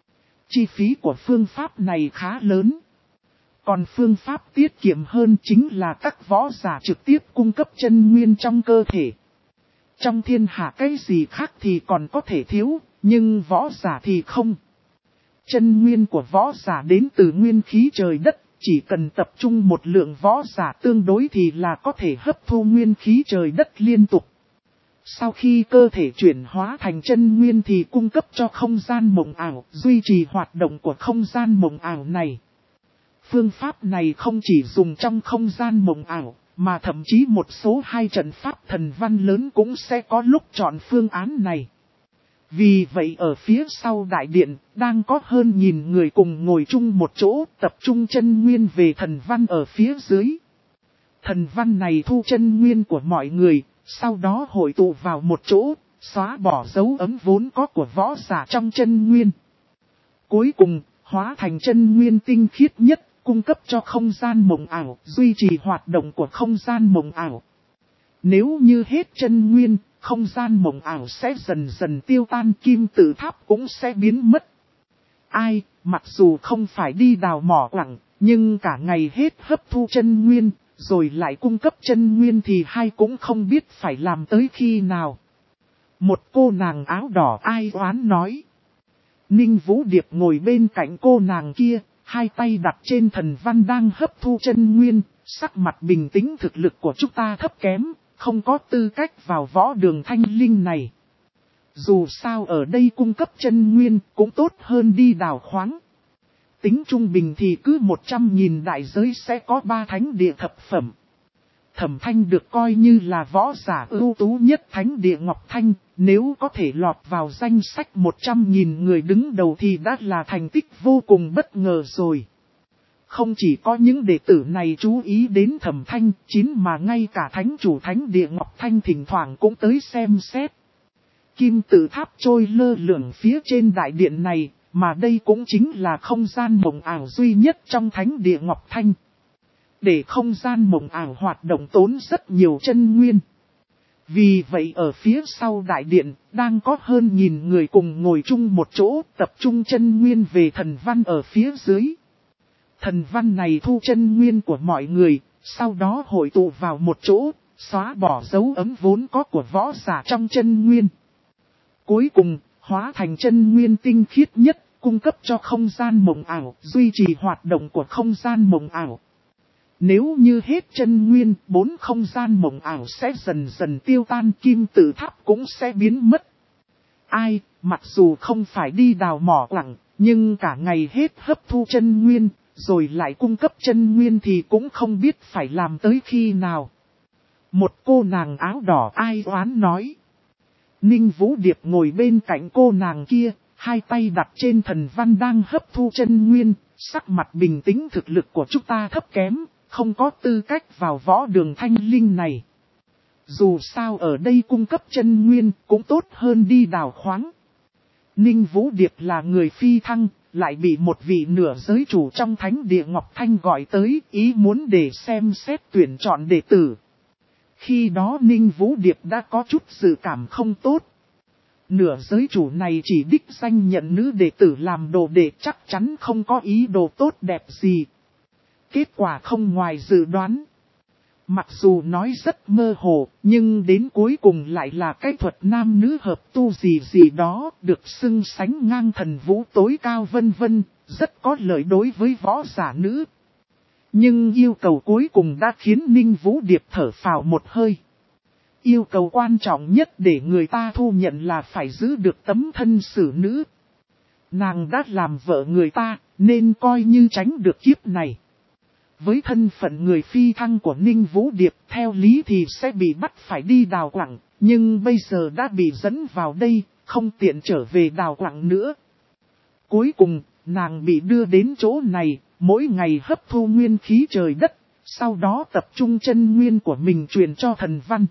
Chi phí của phương pháp này khá lớn. Còn phương pháp tiết kiệm hơn chính là các võ giả trực tiếp cung cấp chân nguyên trong cơ thể. Trong thiên hạ cái gì khác thì còn có thể thiếu, nhưng võ giả thì không. Chân nguyên của võ giả đến từ nguyên khí trời đất. Chỉ cần tập trung một lượng võ giả tương đối thì là có thể hấp thu nguyên khí trời đất liên tục. Sau khi cơ thể chuyển hóa thành chân nguyên thì cung cấp cho không gian mộng ảo, duy trì hoạt động của không gian mộng ảo này. Phương pháp này không chỉ dùng trong không gian mộng ảo, mà thậm chí một số hai trận pháp thần văn lớn cũng sẽ có lúc chọn phương án này. Vì vậy ở phía sau đại điện, đang có hơn nghìn người cùng ngồi chung một chỗ, tập trung chân nguyên về thần văn ở phía dưới. Thần văn này thu chân nguyên của mọi người, sau đó hội tụ vào một chỗ, xóa bỏ dấu ấm vốn có của võ giả trong chân nguyên. Cuối cùng, hóa thành chân nguyên tinh khiết nhất, cung cấp cho không gian mộng ảo, duy trì hoạt động của không gian mộng ảo. Nếu như hết chân nguyên, không gian mộng ảo sẽ dần dần tiêu tan, kim tự tháp cũng sẽ biến mất. Ai, mặc dù không phải đi đào mỏ quặng, nhưng cả ngày hết hấp thu chân nguyên, rồi lại cung cấp chân nguyên thì hai cũng không biết phải làm tới khi nào. Một cô nàng áo đỏ ai oán nói. Ninh Vũ Điệp ngồi bên cạnh cô nàng kia, hai tay đặt trên thần văn đang hấp thu chân nguyên, sắc mặt bình tĩnh. Thực lực của chúng ta thấp kém, không có tư cách vào võ đường Thanh Linh này. Dù sao ở đây cung cấp chân nguyên cũng tốt hơn đi đào khoáng. Tính trung bình thì cứ một trăm nghìn đại giới sẽ có ba thánh địa thập phẩm. Thẩm Thanh được coi như là võ giả ưu tú nhất thánh địa Ngọc Thanh, nếu có thể lọt vào danh sách một trăm nghìn người đứng đầu thì đã là thành tích vô cùng bất ngờ rồi. Không chỉ có những đệ tử này chú ý đến Thẩm Thanh, chín mà ngay cả thánh chủ thánh địa Ngọc Thanh thỉnh thoảng cũng tới xem xét. kim tự tháp trôi lơ lửng phía trên đại điện này, mà đây cũng chính là không gian mộng ảo duy nhất trong thánh địa Ngọc Thanh. Để không gian mộng ảo hoạt động tốn rất nhiều chân nguyên. Vì vậy ở phía sau đại điện, đang có hơn nghìn người cùng ngồi chung một chỗ, tập trung chân nguyên về thần văn ở phía dưới. Thần văn này thu chân nguyên của mọi người, sau đó hội tụ vào một chỗ, xóa bỏ dấu ấm vốn có của võ giả trong chân nguyên. Cuối cùng, hóa thành chân nguyên tinh khiết nhất, cung cấp cho không gian mộng ảo, duy trì hoạt động của không gian mộng ảo. Nếu như hết chân nguyên, bốn không gian mộng ảo sẽ dần dần tiêu tan, kim tự tháp cũng sẽ biến mất. Ai, mặc dù không phải đi đào mỏ quặng, nhưng cả ngày hết hấp thu chân nguyên, rồi lại cung cấp chân nguyên thì cũng không biết phải làm tới khi nào. Một cô nàng áo đỏ ai oán nói. Ninh Vũ Điệp ngồi bên cạnh cô nàng kia, hai tay đặt trên thần văn đang hấp thu chân nguyên, sắc mặt bình tĩnh. Thực lực của chúng ta thấp kém, không có tư cách vào võ đường thanh linh này. Dù sao ở đây cung cấp chân nguyên cũng tốt hơn đi đào khoáng. Ninh Vũ Điệp là người phi thăng, lại bị một vị nửa giới chủ trong thánh địa Ngọc Thanh gọi tới, ý muốn để xem xét tuyển chọn đệ tử. Khi đó Ninh Vũ Điệp đã có chút dự cảm không tốt. Nửa giới chủ này chỉ đích danh nhận nữ đệ tử làm đồ đệ, chắc chắn không có ý đồ tốt đẹp gì. Kết quả không ngoài dự đoán. Mặc dù nói rất mơ hồ, nhưng đến cuối cùng lại là cái thuật nam nữ hợp tu gì gì đó, được xưng sánh ngang thần vũ tối cao vân vân, rất có lợi đối với võ giả nữ. Nhưng yêu cầu cuối cùng đã khiến Ninh Vũ Điệp thở phào một hơi. Yêu cầu quan trọng nhất để người ta thu nhận là phải giữ được tấm thân xử nữ. Nàng đã làm vợ người ta, nên coi như tránh được kiếp này. Với thân phận người phi thăng của Ninh Vũ Điệp, theo lý thì sẽ bị bắt phải đi đào quặng, nhưng bây giờ đã bị dẫn vào đây, không tiện trở về đào quặng nữa. Cuối cùng, nàng bị đưa đến chỗ này, mỗi ngày hấp thu nguyên khí trời đất, sau đó tập trung chân nguyên của mình truyền cho thần văn.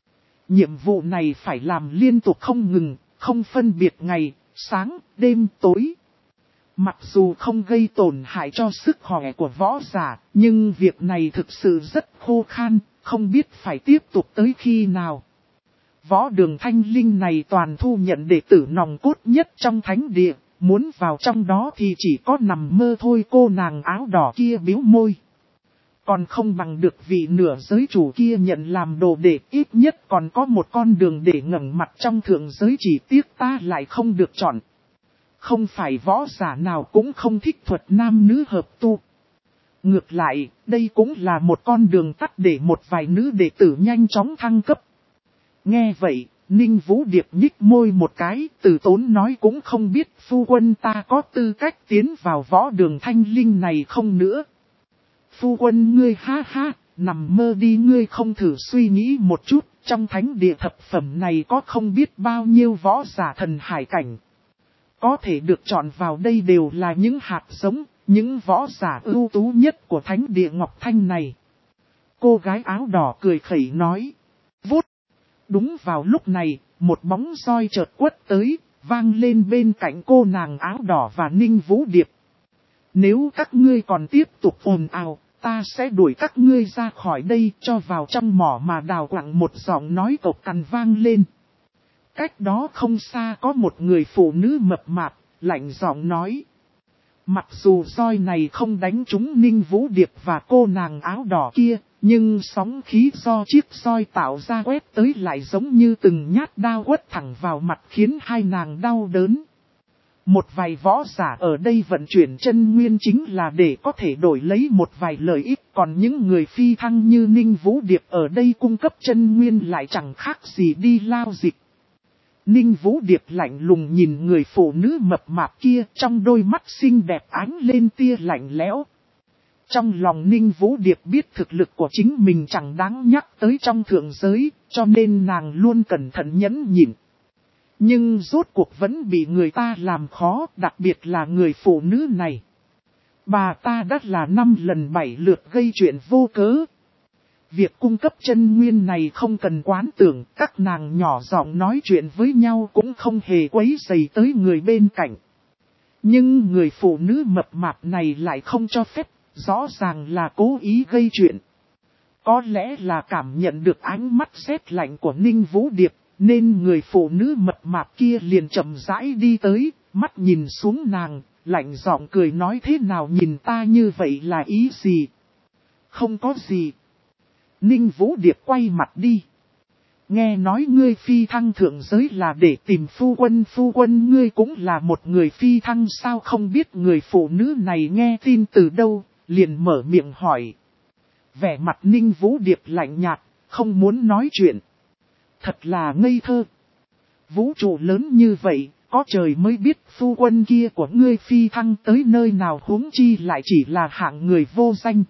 Nhiệm vụ này phải làm liên tục không ngừng, không phân biệt ngày, sáng, đêm, tối. Mặc dù không gây tổn hại cho sức khỏe của võ giả, nhưng việc này thực sự rất khô khan, không biết phải tiếp tục tới khi nào. Võ đường thanh linh này toàn thu nhận đệ tử nòng cốt nhất trong thánh địa, muốn vào trong đó thì chỉ có nằm mơ thôi. Cô nàng áo đỏ kia biếu môi. Còn không bằng được vị nửa giới chủ kia nhận làm đồ đệ, ít nhất còn có một con đường để ngẩng mặt trong thượng giới, chỉ tiếc ta lại không được chọn. Không phải võ giả nào cũng không thích thuật nam nữ hợp tu. Ngược lại, đây cũng là một con đường tắt để một vài nữ đệ tử nhanh chóng thăng cấp. Nghe vậy, Ninh Vũ Điệp nhích môi một cái, từ tốn nói cũng không biết phu quân ta có tư cách tiến vào võ đường thanh linh này không nữa. Phu quân ngươi ha ha, nằm mơ đi, ngươi không thử suy nghĩ một chút, trong thánh địa thập phẩm này có không biết bao nhiêu võ giả thần hải cảnh. Có thể được chọn vào đây đều là những hạt giống, những võ giả ưu tú nhất của thánh địa Ngọc Thanh này. Cô gái áo đỏ cười khẩy nói. Vút. Đúng vào lúc này, một bóng roi chợt quất tới, vang lên bên cạnh cô nàng áo đỏ và Ninh Vũ Điệp. Nếu các ngươi còn tiếp tục ồn ào, ta sẽ đuổi các ngươi ra khỏi đây, cho vào trong mỏ mà đào quặng. Một giọng nói cộc cằn vang lên. Cách đó không xa có một người phụ nữ mập mạp, lạnh giọng nói. Mặc dù roi này không đánh trúng Ninh Vũ Điệp và cô nàng áo đỏ kia, nhưng sóng khí do chiếc roi tạo ra quét tới lại giống như từng nhát đao quất thẳng vào mặt, khiến hai nàng đau đớn. Một vài võ giả ở đây vận chuyển chân nguyên chính là để có thể đổi lấy một vài lợi ích, còn những người phi thăng như Ninh Vũ Điệp ở đây cung cấp chân nguyên lại chẳng khác gì đi lao dịch. Ninh Vũ Điệp lạnh lùng nhìn người phụ nữ mập mạp kia, trong đôi mắt xinh đẹp ánh lên tia lạnh lẽo. Trong lòng Ninh Vũ Điệp biết thực lực của chính mình chẳng đáng nhắc tới trong thượng giới, cho nên nàng luôn cẩn thận nhẫn nhịn. Nhưng rốt cuộc vẫn bị người ta làm khó, đặc biệt là người phụ nữ này. Bà ta đã là năm lần bảy lượt gây chuyện vô cớ. Việc cung cấp chân nguyên này không cần quán tưởng, các nàng nhỏ giọng nói chuyện với nhau cũng không hề quấy rầy tới người bên cạnh. Nhưng người phụ nữ mập mạp này lại không cho phép, rõ ràng là cố ý gây chuyện. Có lẽ là cảm nhận được ánh mắt rét lạnh của Ninh Vũ Điệp, nên người phụ nữ mập mạp kia liền chậm rãi đi tới, mắt nhìn xuống nàng, lạnh giọng cười nói thế nào nhìn ta như vậy là ý gì? Không có gì. Ninh Vũ Điệp quay mặt đi. Nghe nói ngươi phi thăng thượng giới là để tìm phu quân, phu quân ngươi cũng là một người phi thăng sao không biết người phụ nữ này nghe tin từ đâu, liền mở miệng hỏi. Vẻ mặt Ninh Vũ Điệp lạnh nhạt, không muốn nói chuyện. Thật là ngây thơ. Vũ trụ lớn như vậy, có trời mới biết phu quân kia của ngươi phi thăng tới nơi nào huống chi lại chỉ là hạng người vô danh.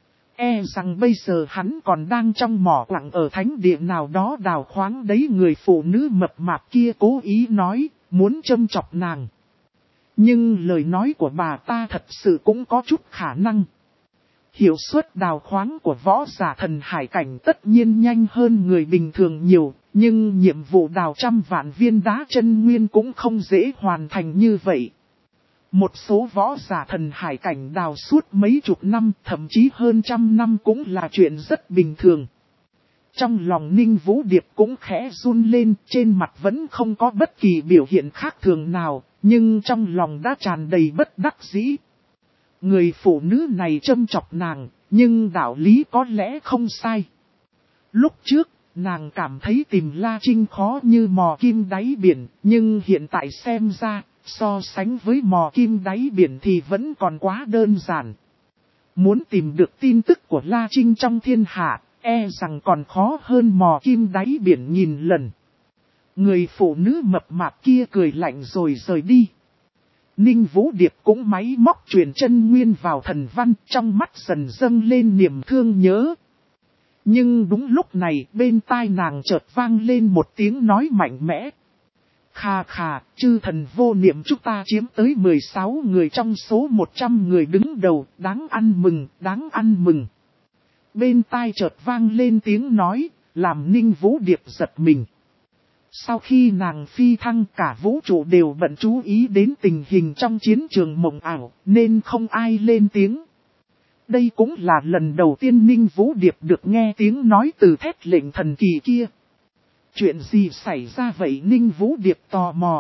E rằng bây giờ hắn còn đang trong mỏ quặng ở thánh địa nào đó đào khoáng đấy người phụ nữ mập mạp kia cố ý nói, muốn châm chọc nàng. Nhưng lời nói của bà ta thật sự cũng có chút khả năng. Hiệu suất đào khoáng của võ giả thần hải cảnh tất nhiên nhanh hơn người bình thường nhiều, nhưng nhiệm vụ đào trăm vạn viên đá chân nguyên cũng không dễ hoàn thành như vậy. Một số võ giả thần hải cảnh đào suốt mấy chục năm, thậm chí hơn trăm năm cũng là chuyện rất bình thường. Trong lòng Ninh Vũ Điệp cũng khẽ run lên, trên mặt vẫn không có bất kỳ biểu hiện khác thường nào, nhưng trong lòng đã tràn đầy bất đắc dĩ. Người phụ nữ này châm chọc nàng, nhưng đạo lý có lẽ không sai. Lúc trước, nàng cảm thấy tìm La Trinh khó như mò kim đáy biển, nhưng hiện tại xem ra, so sánh với mò kim đáy biển thì vẫn còn quá đơn giản. Muốn tìm được tin tức của La Trinh trong thiên hạ, e rằng còn khó hơn mò kim đáy biển nghìn lần. Người phụ nữ mập mạp kia cười lạnh rồi rời đi. Ninh Vũ Điệp cũng máy móc truyền chân nguyên vào thần văn, trong mắt dần dâng lên niềm thương nhớ. Nhưng đúng lúc này bên tai nàng chợt vang lên một tiếng nói mạnh mẽ. Khà khà, chư thần vô niệm chúng ta chiếm tới mười sáu người trong số một trăm người đứng đầu, đáng ăn mừng, đáng ăn mừng. Bên tai chợt vang lên tiếng nói, làm Ninh Vũ Điệp giật mình. Sau khi nàng phi thăng cả vũ trụ đều bận chú ý đến tình hình trong chiến trường mộng ảo, nên không ai lên tiếng. Đây cũng là lần đầu tiên Ninh Vũ Điệp được nghe tiếng nói từ thét lệnh thần kỳ kia. Chuyện gì xảy ra vậy Ninh Vũ Điệp tò mò.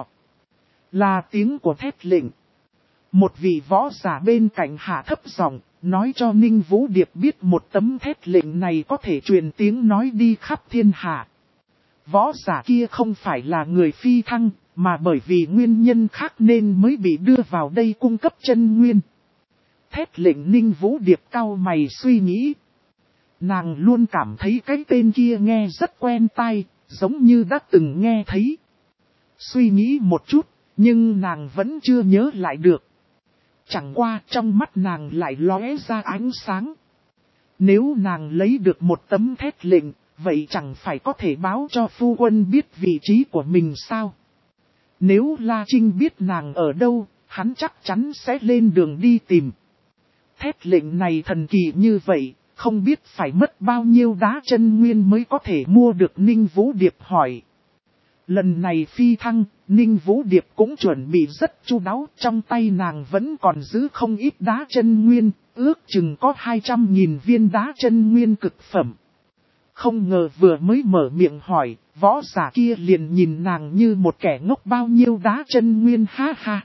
Là tiếng của thét lệnh. Một vị võ giả bên cạnh hạ thấp giọng, nói cho Ninh Vũ Điệp biết một tấm thét lệnh này có thể truyền tiếng nói đi khắp thiên hạ. Võ giả kia không phải là người phi thăng, mà bởi vì nguyên nhân khác nên mới bị đưa vào đây cung cấp chân nguyên. Thét lệnh Ninh Vũ Điệp cau mày suy nghĩ. Nàng luôn cảm thấy cái tên kia nghe rất quen tai, giống như đã từng nghe thấy. Suy nghĩ một chút, nhưng nàng vẫn chưa nhớ lại được. Chẳng qua trong mắt nàng lại lóe ra ánh sáng. Nếu nàng lấy được một tấm thét lệnh, vậy chẳng phải có thể báo cho phu quân biết vị trí của mình sao? Nếu La Trinh biết nàng ở đâu, hắn chắc chắn sẽ lên đường đi tìm. Thét lệnh này thần kỳ như vậy, không biết phải mất bao nhiêu đá chân nguyên mới có thể mua được Ninh Vũ Điệp hỏi. Lần này phi thăng, Ninh Vũ Điệp cũng chuẩn bị rất chu đáo, trong tay nàng vẫn còn giữ không ít đá chân nguyên, ước chừng có hai trăm nghìn viên đá chân nguyên cực phẩm. Không ngờ vừa mới mở miệng hỏi, võ giả kia liền nhìn nàng như một kẻ ngốc bao nhiêu đá chân nguyên ha ha.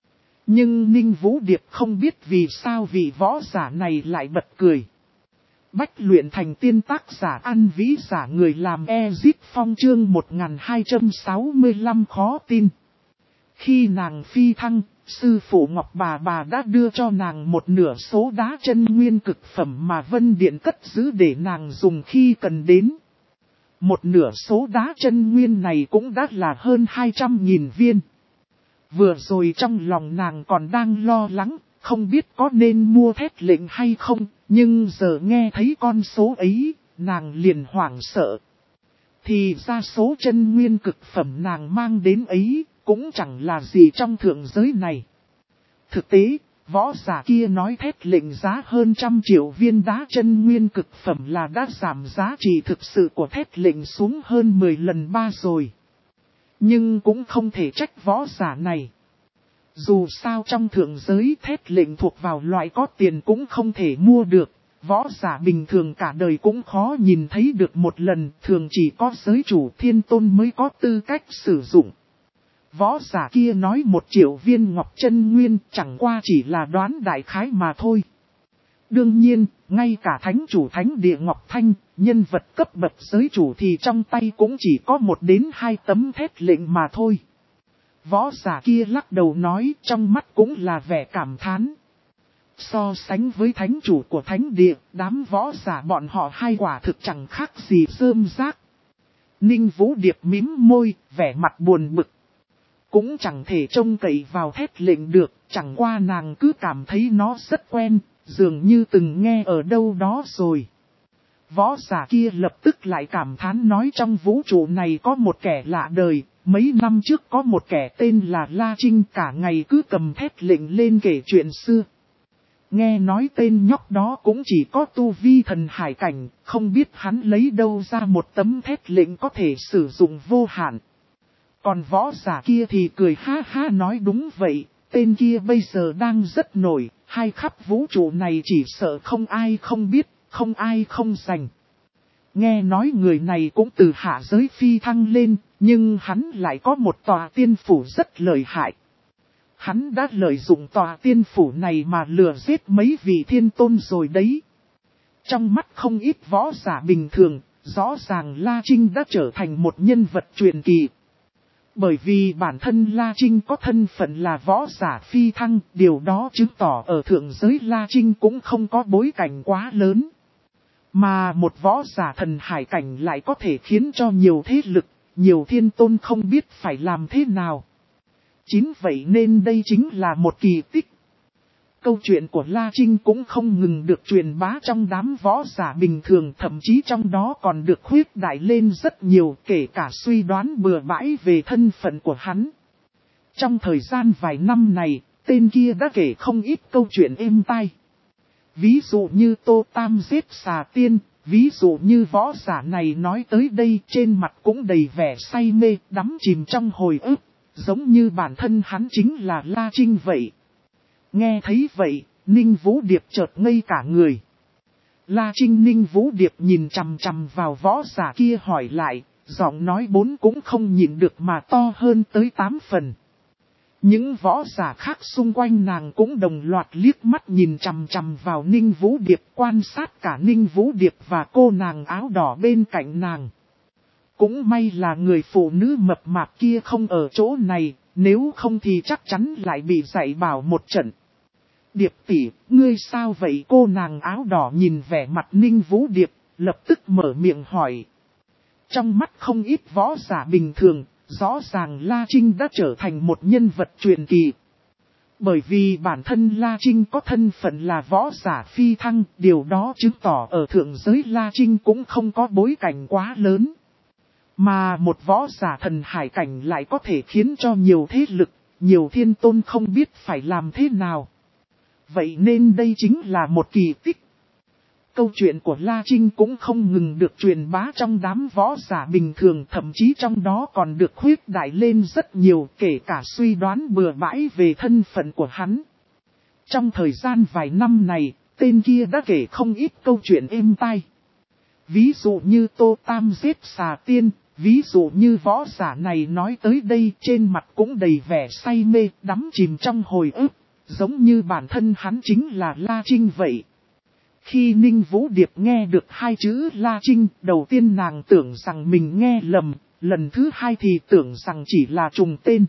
Nhưng Ninh Vũ Điệp không biết vì sao vị võ giả này lại bật cười. Bách luyện thành tiên tác giả ăn vĩ giả người làm Ezip Phong chương một nghìn hai trăm sáu mươi lăm khó tin. Khi nàng phi thăng, sư phụ Ngọc Bà Bà đã đưa cho nàng một nửa số đá chân nguyên cực phẩm mà Vân Điện cất giữ để nàng dùng khi cần đến. Một nửa số đá chân nguyên này cũng đã là hơn hai trăm nghìn viên. Vừa rồi trong lòng nàng còn đang lo lắng, không biết có nên mua thét lệnh hay không, nhưng giờ nghe thấy con số ấy, nàng liền hoảng sợ. Thì ra số chân nguyên cực phẩm nàng mang đến ấy, cũng chẳng là gì trong thượng giới này. Thực tế, Võ giả kia nói thét lệnh giá hơn trăm triệu viên đá chân nguyên cực phẩm là đã giảm giá trị thực sự của thét lệnh xuống hơn mười lần ba rồi. Nhưng cũng không thể trách võ giả này. Dù sao trong thượng giới thét lệnh thuộc vào loại có tiền cũng không thể mua được. Võ giả bình thường cả đời cũng khó nhìn thấy được một lần, thường chỉ có giới chủ thiên tôn mới có tư cách sử dụng. Võ giả kia nói một triệu viên ngọc chân nguyên chẳng qua chỉ là đoán đại khái mà thôi. Đương nhiên, ngay cả thánh chủ thánh địa Ngọc Thanh, nhân vật cấp bậc giới chủ thì trong tay cũng chỉ có một đến hai tấm thét lệnh mà thôi. Võ giả kia lắc đầu nói trong mắt cũng là vẻ cảm thán. So sánh với thánh chủ của thánh địa, đám võ giả bọn họ hai quả thực chẳng khác gì rơm rác. Ninh Vũ Điệp mím môi, vẻ mặt buồn bực. Cũng chẳng thể trông cậy vào thét lệnh được, chẳng qua nàng cứ cảm thấy nó rất quen, dường như từng nghe ở đâu đó rồi. Võ giả kia lập tức lại cảm thán nói trong vũ trụ này có một kẻ lạ đời, mấy năm trước có một kẻ tên là La Trinh cả ngày cứ cầm thét lệnh lên kể chuyện xưa. Nghe nói tên nhóc đó cũng chỉ có tu vi thần hải cảnh, không biết hắn lấy đâu ra một tấm thét lệnh có thể sử dụng vô hạn. Còn võ giả kia thì cười ha ha nói đúng vậy, tên kia bây giờ đang rất nổi, hai khắp vũ trụ này chỉ sợ không ai không biết, không ai không giành. Nghe nói người này cũng từ hạ giới phi thăng lên, nhưng hắn lại có một tòa tiên phủ rất lợi hại. Hắn đã lợi dụng tòa tiên phủ này mà lừa giết mấy vị thiên tôn rồi đấy. Trong mắt không ít võ giả bình thường, rõ ràng La Trinh đã trở thành một nhân vật truyền kỳ. Bởi vì bản thân La Trinh có thân phận là võ giả phi thăng, điều đó chứng tỏ ở thượng giới La Trinh cũng không có bối cảnh quá lớn. Mà một võ giả thần hải cảnh lại có thể khiến cho nhiều thế lực, nhiều thiên tôn không biết phải làm thế nào. Chính vậy nên đây chính là một kỳ tích. Câu chuyện của La Trinh cũng không ngừng được truyền bá trong đám võ giả bình thường, thậm chí trong đó còn được khuyết đại lên rất nhiều, kể cả suy đoán bừa bãi về thân phận của hắn. Trong thời gian vài năm này, tên kia đã kể không ít câu chuyện êm tai. Ví dụ như Tô Tam giết xà tiên, ví dụ như võ giả này nói tới đây trên mặt cũng đầy vẻ say mê, đắm chìm trong hồi ức, giống như bản thân hắn chính là La Trinh vậy. Nghe thấy vậy, Ninh Vũ Điệp chợt ngây cả người. La Trinh Ninh Vũ Điệp nhìn chằm chằm vào võ giả kia hỏi lại, giọng nói bốn cũng không nhìn được mà to hơn tới tám phần. Những võ giả khác xung quanh nàng cũng đồng loạt liếc mắt nhìn chằm chằm vào Ninh Vũ Điệp, quan sát cả Ninh Vũ Điệp và cô nàng áo đỏ bên cạnh nàng. Cũng may là người phụ nữ mập mạp kia không ở chỗ này, nếu không thì chắc chắn lại bị dạy bảo một trận. Điệp tỷ, ngươi sao vậy? Cô nàng áo đỏ nhìn vẻ mặt Ninh Vũ Điệp, lập tức mở miệng hỏi. Trong mắt không ít võ giả bình thường, rõ ràng La Trinh đã trở thành một nhân vật truyền kỳ. Bởi vì bản thân La Trinh có thân phận là võ giả phi thăng, điều đó chứng tỏ ở thượng giới La Trinh cũng không có bối cảnh quá lớn. Mà một võ giả thần hải cảnh lại có thể khiến cho nhiều thế lực, nhiều thiên tôn không biết phải làm thế nào. Vậy nên đây chính là một kỳ tích. Câu chuyện của La Trinh cũng không ngừng được truyền bá trong đám võ giả bình thường, thậm chí trong đó còn được khuyết đại lên rất nhiều, kể cả suy đoán bừa bãi về thân phận của hắn. Trong thời gian vài năm này, tên kia đã kể không ít câu chuyện êm tai. Ví dụ như Tô Tam giết xà tiên, ví dụ như võ giả này nói tới đây trên mặt cũng đầy vẻ say mê, đắm chìm trong hồi ức, giống như bản thân hắn chính là La Trinh vậy. Khi Ninh Vũ Điệp nghe được hai chữ La Trinh, đầu tiên nàng tưởng rằng mình nghe lầm, lần thứ hai thì tưởng rằng chỉ là trùng tên.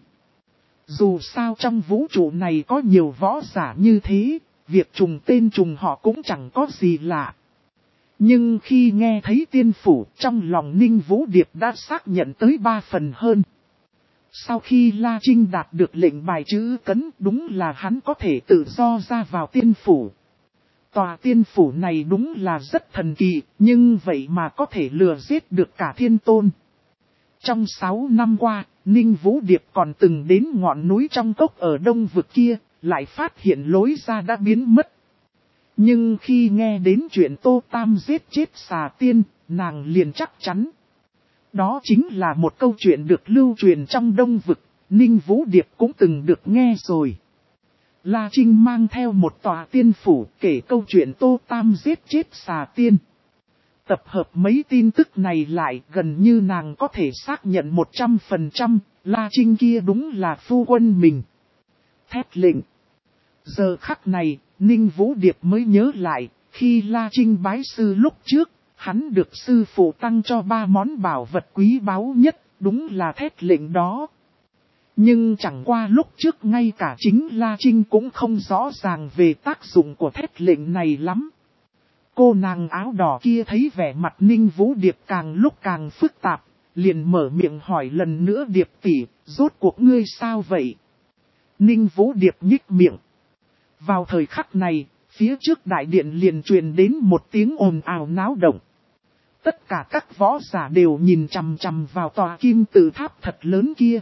Dù sao trong vũ trụ này có nhiều võ giả như thế, việc trùng tên trùng họ cũng chẳng có gì lạ. Nhưng khi nghe thấy tiên phủ, trong lòng Ninh Vũ Điệp đã xác nhận tới ba phần hơn. Sau khi La Trinh đạt được lệnh bài chữ cấn, đúng là hắn có thể tự do ra vào tiên phủ. Tòa tiên phủ này đúng là rất thần kỳ, nhưng vậy mà có thể lừa giết được cả thiên tôn. Trong sáu năm qua, Ninh Vũ Điệp còn từng đến ngọn núi trong cốc ở đông vực kia, lại phát hiện lối ra đã biến mất. Nhưng khi nghe đến chuyện Tô Tam giết chết xà tiên, nàng liền chắc chắn. Đó chính là một câu chuyện được lưu truyền trong Đông Vực, Ninh Vũ Điệp cũng từng được nghe rồi. La Trinh mang theo một tòa tiên phủ kể câu chuyện Tô Tam giết chết xà tiên. Tập hợp mấy tin tức này lại, gần như nàng có thể xác nhận một trăm phần trăm, La Trinh kia đúng là phu quân mình. Thét lệnh. Giờ khắc này, Ninh Vũ Điệp mới nhớ lại, khi La Trinh bái sư lúc trước, hắn được sư phụ tăng cho ba món bảo vật quý báu nhất, đúng là thét lệnh đó. Nhưng chẳng qua lúc trước ngay cả chính La Trinh cũng không rõ ràng về tác dụng của thét lệnh này lắm. Cô nàng áo đỏ kia thấy vẻ mặt Ninh Vũ Điệp càng lúc càng phức tạp, liền mở miệng hỏi lần nữa Điệp tỷ, rốt cuộc ngươi sao vậy? Ninh Vũ Điệp nhích miệng. Vào thời khắc này, phía trước đại điện liền truyền đến một tiếng ồn ào náo động. Tất cả các võ giả đều nhìn chằm chằm vào tòa kim tự tháp thật lớn kia.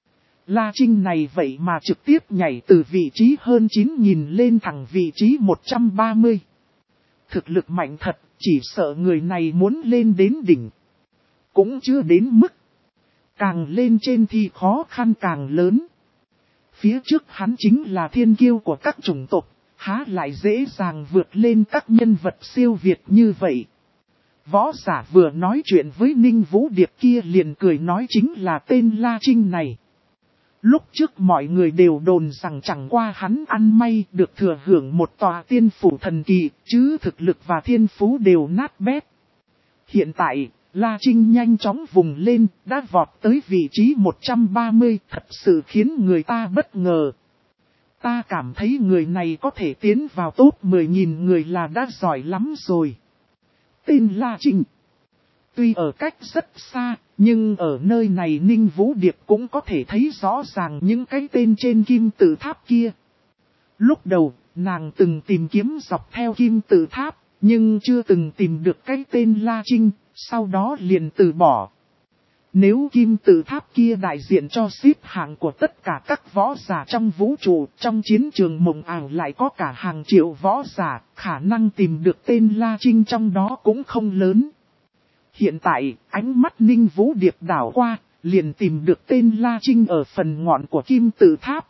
La Trinh này vậy mà trực tiếp nhảy từ vị trí hơn chín nghìn lên thẳng vị trí một trăm ba mươi. Thực lực mạnh thật, chỉ sợ người này muốn lên đến đỉnh. Cũng chưa đến mức. Càng lên trên thì khó khăn càng lớn. Phía trước hắn chính là thiên kiêu của các chủng tộc, há lại dễ dàng vượt lên các nhân vật siêu việt như vậy. Võ giả vừa nói chuyện với Ninh Vũ Điệp kia liền cười nói chính là tên La Trinh này. Lúc trước mọi người đều đồn rằng chẳng qua hắn ăn may được thừa hưởng một tòa tiên phủ thần kỳ, chứ thực lực và thiên phú đều nát bét. Hiện tại, La Trinh nhanh chóng vùng lên, đã vọt tới vị trí một trăm ba mươi, thật sự khiến người ta bất ngờ. Ta cảm thấy người này có thể tiến vào top mười nghìn người là đã giỏi lắm rồi. Tên La Trinh. Tuy ở cách rất xa, nhưng ở nơi này Ninh Vũ Điệp cũng có thể thấy rõ ràng những cái tên trên kim tự tháp kia. Lúc đầu, nàng từng tìm kiếm dọc theo kim tự tháp, nhưng chưa từng tìm được cái tên La Trinh, sau đó liền từ bỏ. Nếu kim tự tháp kia đại diện cho xếp hạng của tất cả các võ giả trong vũ trụ, trong chiến trường mộng ảo lại có cả hàng triệu võ giả, khả năng tìm được tên La Trinh trong đó cũng không lớn. Hiện tại, ánh mắt Ninh Vũ Điệp đảo qua, liền tìm được tên La Trinh ở phần ngọn của kim tự tháp.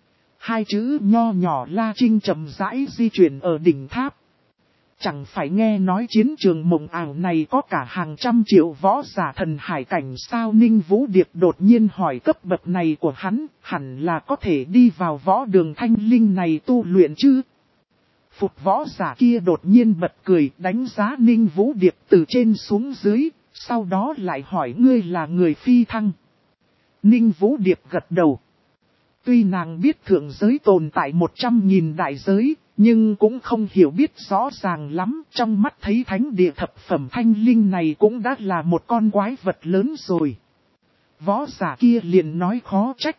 Hai chữ nho nhỏ La Trinh chậm rãi di chuyển ở đỉnh tháp. Chẳng phải nghe nói chiến trường mộng ảo này có cả hàng trăm triệu võ giả thần hải cảnh sao? Ninh Vũ Điệp đột nhiên hỏi cấp bậc này của hắn, hẳn là có thể đi vào võ đường thanh linh này tu luyện chứ? Phục võ giả kia đột nhiên bật cười đánh giá Ninh Vũ Điệp từ trên xuống dưới, sau đó lại hỏi ngươi là người phi thăng. Ninh Vũ Điệp gật đầu. Tuy nàng biết thượng giới tồn tại một trăm nghìn đại giới, nhưng cũng không hiểu biết rõ ràng lắm, trong mắt thấy thánh địa thập phẩm thanh linh này cũng đã là một con quái vật lớn rồi. Võ giả kia liền nói khó trách.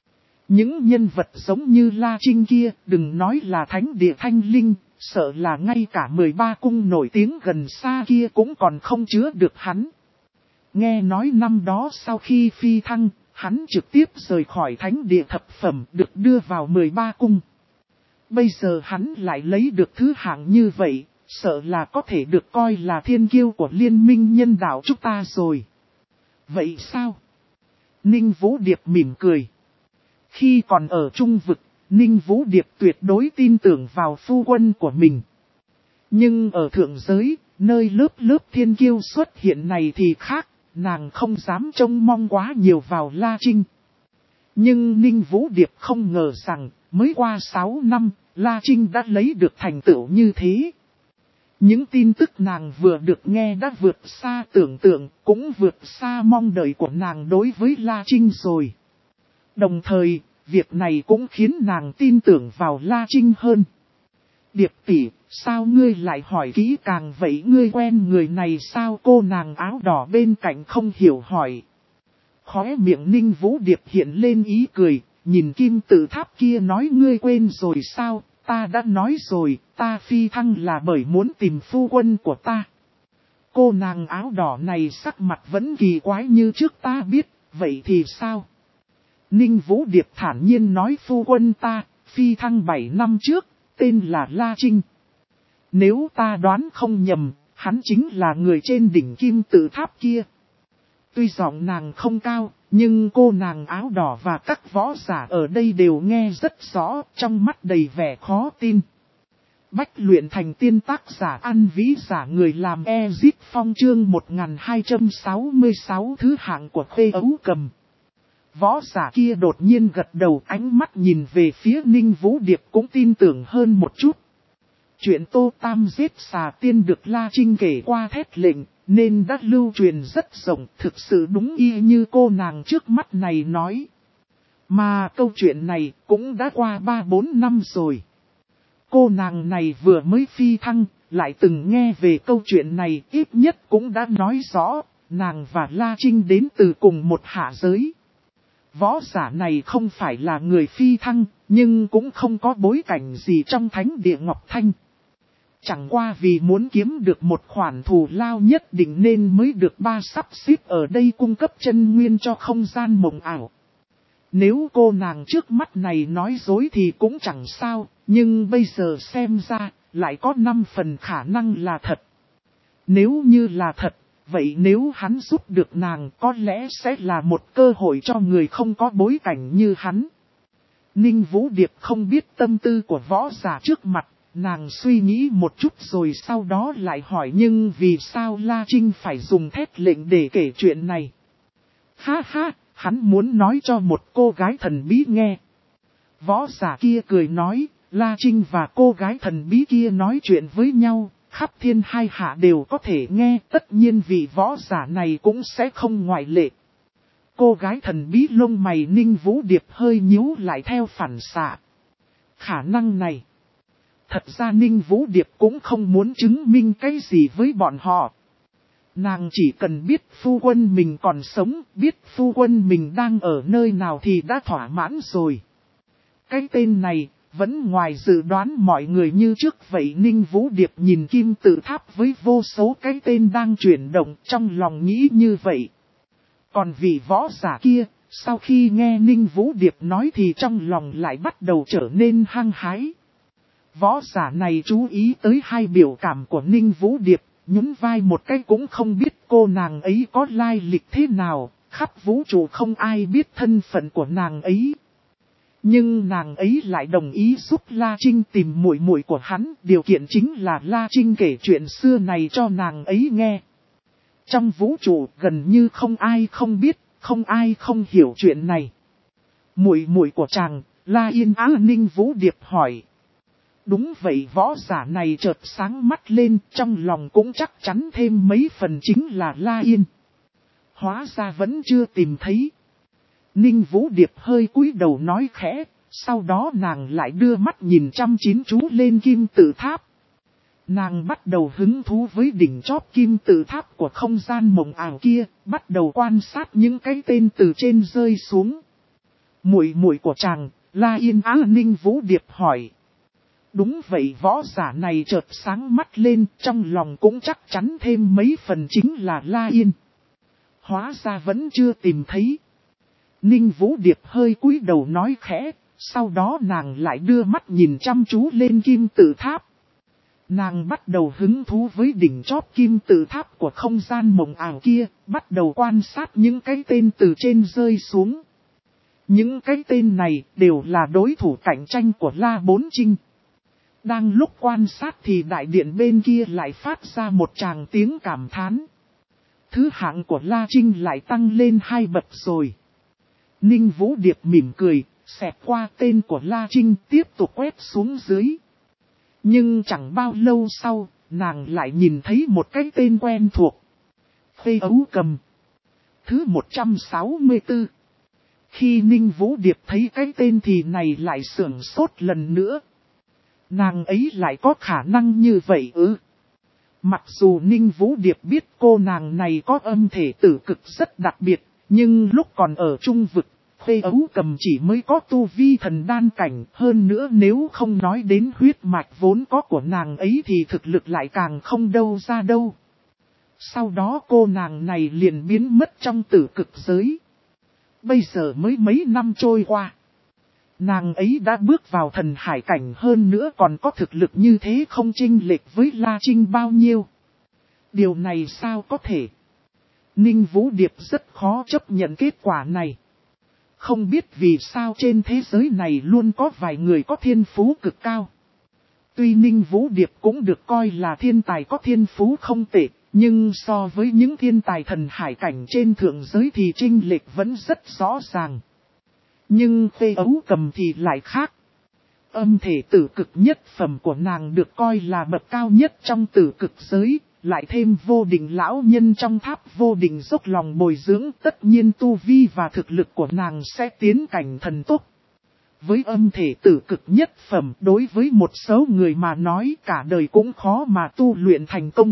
Những nhân vật giống như La Trinh kia, đừng nói là thánh địa thanh linh, sợ là ngay cả mười ba cung nổi tiếng gần xa kia cũng còn không chứa được hắn. Nghe nói năm đó sau khi phi thăng, hắn trực tiếp rời khỏi thánh địa thập phẩm được đưa vào mười ba cung. Bây giờ hắn lại lấy được thứ hạng như vậy, sợ là có thể được coi là thiên kiêu của liên minh nhân đạo chúng ta rồi. Vậy sao? Ninh Vũ Điệp mỉm cười. Khi còn ở Trung Vực, Ninh Vũ Điệp tuyệt đối tin tưởng vào phu quân của mình. Nhưng ở thượng giới, nơi lớp lớp thiên kiêu xuất hiện này thì khác, nàng không dám trông mong quá nhiều vào La Trinh. Nhưng Ninh Vũ Điệp không ngờ rằng, mới qua sáu năm, La Trinh đã lấy được thành tựu như thế. Những tin tức nàng vừa được nghe đã vượt xa tưởng tượng, cũng vượt xa mong đợi của nàng đối với La Trinh rồi. Đồng thời, việc này cũng khiến nàng tin tưởng vào La Trinh hơn. Điệp tỷ, sao ngươi lại hỏi kỹ càng vậy, ngươi quen người này sao? Cô nàng áo đỏ bên cạnh không hiểu hỏi. Khóe miệng Ninh Vũ Điệp hiện lên ý cười, nhìn kim tự tháp kia nói ngươi quên rồi sao? Ta đã nói rồi, ta phi thăng là bởi muốn tìm phu quân của ta. Cô nàng áo đỏ này sắc mặt vẫn kỳ quái như trước ta biết, vậy thì sao? Ninh Vũ Điệp thản nhiên nói phu quân ta, phi thăng bảy năm trước, tên là La Trinh. Nếu ta đoán không nhầm, hắn chính là người trên đỉnh kim tự tháp kia. Tuy giọng nàng không cao, nhưng cô nàng áo đỏ và các võ giả ở đây đều nghe rất rõ, trong mắt đầy vẻ khó tin. Bách luyện thành tiên tác giả An Vĩ giả người làm Ezit Phong chương một nghìn hai trăm sáu mươi sáu thứ hạng của Khê Ấu Cầm. Võ giả kia đột nhiên gật đầu, ánh mắt nhìn về phía Ninh Vũ Điệp cũng tin tưởng hơn một chút. Chuyện Tô Tam giết xà tiên được La Trinh kể qua thét lệnh, nên đã lưu truyền rất rộng, thực sự đúng y như cô nàng trước mắt này nói. Mà câu chuyện này cũng đã qua ba bốn năm rồi. Cô nàng này vừa mới phi thăng, lại từng nghe về câu chuyện này, ít nhất cũng đã nói rõ, nàng và La Trinh đến từ cùng một hạ giới. Võ giả này không phải là người phi thăng, nhưng cũng không có bối cảnh gì trong thánh địa Ngọc Thanh. Chẳng qua vì muốn kiếm được một khoản thù lao nhất định nên mới được ba sắp xếp ở đây cung cấp chân nguyên cho không gian mộng ảo. Nếu cô nàng trước mắt này nói dối thì cũng chẳng sao, nhưng bây giờ xem ra, lại có năm phần khả năng là thật. Nếu như là thật, vậy nếu hắn giúp được nàng có lẽ sẽ là một cơ hội cho người không có bối cảnh như hắn. Ninh Vũ Điệp không biết tâm tư của võ giả trước mặt, nàng suy nghĩ một chút rồi sau đó lại hỏi nhưng vì sao La Trinh phải dùng thét lệnh để kể chuyện này. Ha ha, hắn muốn nói cho một cô gái thần bí nghe. Võ giả kia cười nói, La Trinh và cô gái thần bí kia nói chuyện với nhau, khắp thiên hai hạ đều có thể nghe, tất nhiên vị võ giả này cũng sẽ không ngoại lệ. Cô gái thần bí lông mày Ninh Vũ Điệp hơi nhíu lại theo phản xạ. Khả năng này. Thật ra Ninh Vũ Điệp cũng không muốn chứng minh cái gì với bọn họ. Nàng chỉ cần biết phu quân mình còn sống, biết phu quân mình đang ở nơi nào thì đã thỏa mãn rồi. Cái tên này, vẫn ngoài dự đoán mọi người như trước vậy. Ninh Vũ Điệp nhìn kim tự tháp với vô số cái tên đang chuyển động, trong lòng nghĩ như vậy. Còn vị võ giả kia, sau khi nghe Ninh Vũ Điệp nói thì trong lòng lại bắt đầu trở nên hăng hái. Võ giả này chú ý tới hai biểu cảm của Ninh Vũ Điệp, nhún vai một cái cũng không biết cô nàng ấy có lai lịch thế nào, khắp vũ trụ không ai biết thân phận của nàng ấy. Nhưng nàng ấy lại đồng ý giúp La Trinh tìm muội muội của hắn, điều kiện chính là La Trinh kể chuyện xưa này cho nàng ấy nghe. Trong vũ trụ gần như không ai không biết, không ai không hiểu chuyện này. Muội muội của chàng, La Yên Á Ninh Vũ Điệp hỏi. Đúng vậy, võ giả này chợt sáng mắt lên, trong lòng cũng chắc chắn thêm mấy phần chính là La Yên. Hóa ra vẫn chưa tìm thấy. Ninh Vũ Điệp hơi cúi đầu nói khẽ, sau đó nàng lại đưa mắt nhìn chăm chín chú lên kim tự tháp. Nàng bắt đầu hứng thú với đỉnh chóp kim tự tháp của không gian mộng ảo kia, bắt đầu quan sát những cái tên từ trên rơi xuống. Muội muội của chàng, La Yên Á Ninh Vũ Điệp hỏi. Đúng vậy, võ giả này chợt sáng mắt lên, trong lòng cũng chắc chắn thêm mấy phần chính là La Yên. Hóa ra vẫn chưa tìm thấy. Ninh Vũ Điệp hơi cúi đầu nói khẽ, sau đó nàng lại đưa mắt nhìn chăm chú lên kim tự tháp. Nàng bắt đầu hứng thú với đỉnh chóp kim tự tháp của không gian mộng ảo kia, bắt đầu quan sát những cái tên từ trên rơi xuống. Những cái tên này đều là đối thủ cạnh tranh của La Bốn Trinh. Đang lúc quan sát thì đại điện bên kia lại phát ra một tràng tiếng cảm thán. Thứ hạng của La Trinh lại tăng lên hai bậc rồi. Ninh Vũ Điệp mỉm cười, xẹt qua tên của La Trinh tiếp tục quét xuống dưới. Nhưng chẳng bao lâu sau, nàng lại nhìn thấy một cái tên quen thuộc. Khê Ấu Cầm. Thứ một trăm sáu mươi tư. Khi Ninh Vũ Điệp thấy cái tên thì này lại sưởng sốt lần nữa. Nàng ấy lại có khả năng như vậy ư? Mặc dù Ninh Vũ Điệp biết cô nàng này có âm thể tử cực rất đặc biệt, nhưng lúc còn ở trung vực, Khê Ấu Cầm chỉ mới có tu vi thần đan cảnh. Hơn nữa nếu không nói đến huyết mạch vốn có của nàng ấy thì thực lực lại càng không đâu ra đâu. Sau đó cô nàng này liền biến mất trong tử cực giới. Bây giờ mới mấy năm trôi qua. Nàng ấy đã bước vào thần hải cảnh hơn nữa còn có thực lực như thế không chênh lệch với La Trinh bao nhiêu. Điều này sao có thể? Ninh Vũ Điệp rất khó chấp nhận kết quả này. Không biết vì sao trên thế giới này luôn có vài người có thiên phú cực cao. Tuy Ninh Vũ Điệp cũng được coi là thiên tài có thiên phú không tệ, nhưng so với những thiên tài thần hải cảnh trên thượng giới thì chênh lệch vẫn rất rõ ràng. Nhưng Khê Ấu Cầm thì lại khác. Âm thể tử cực nhất phẩm của nàng được coi là bậc cao nhất trong tử cực giới, lại thêm vô định lão nhân trong tháp vô định dốc lòng bồi dưỡng, tất nhiên tu vi và thực lực của nàng sẽ tiến cảnh thần tốc. Với âm thể tử cực nhất phẩm, đối với một số người mà nói cả đời cũng khó mà tu luyện thành công.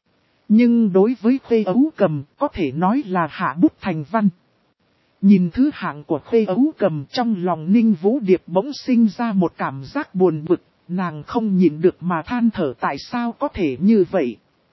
Nhưng đối với Khê Ấu Cầm có thể nói là hạ bút thành văn. Nhìn thứ hạng của Khê Ấu Cầm, trong lòng Ninh Vũ Điệp bỗng sinh ra một cảm giác buồn bực, nàng không nhịn được mà than thở tại sao có thể như vậy.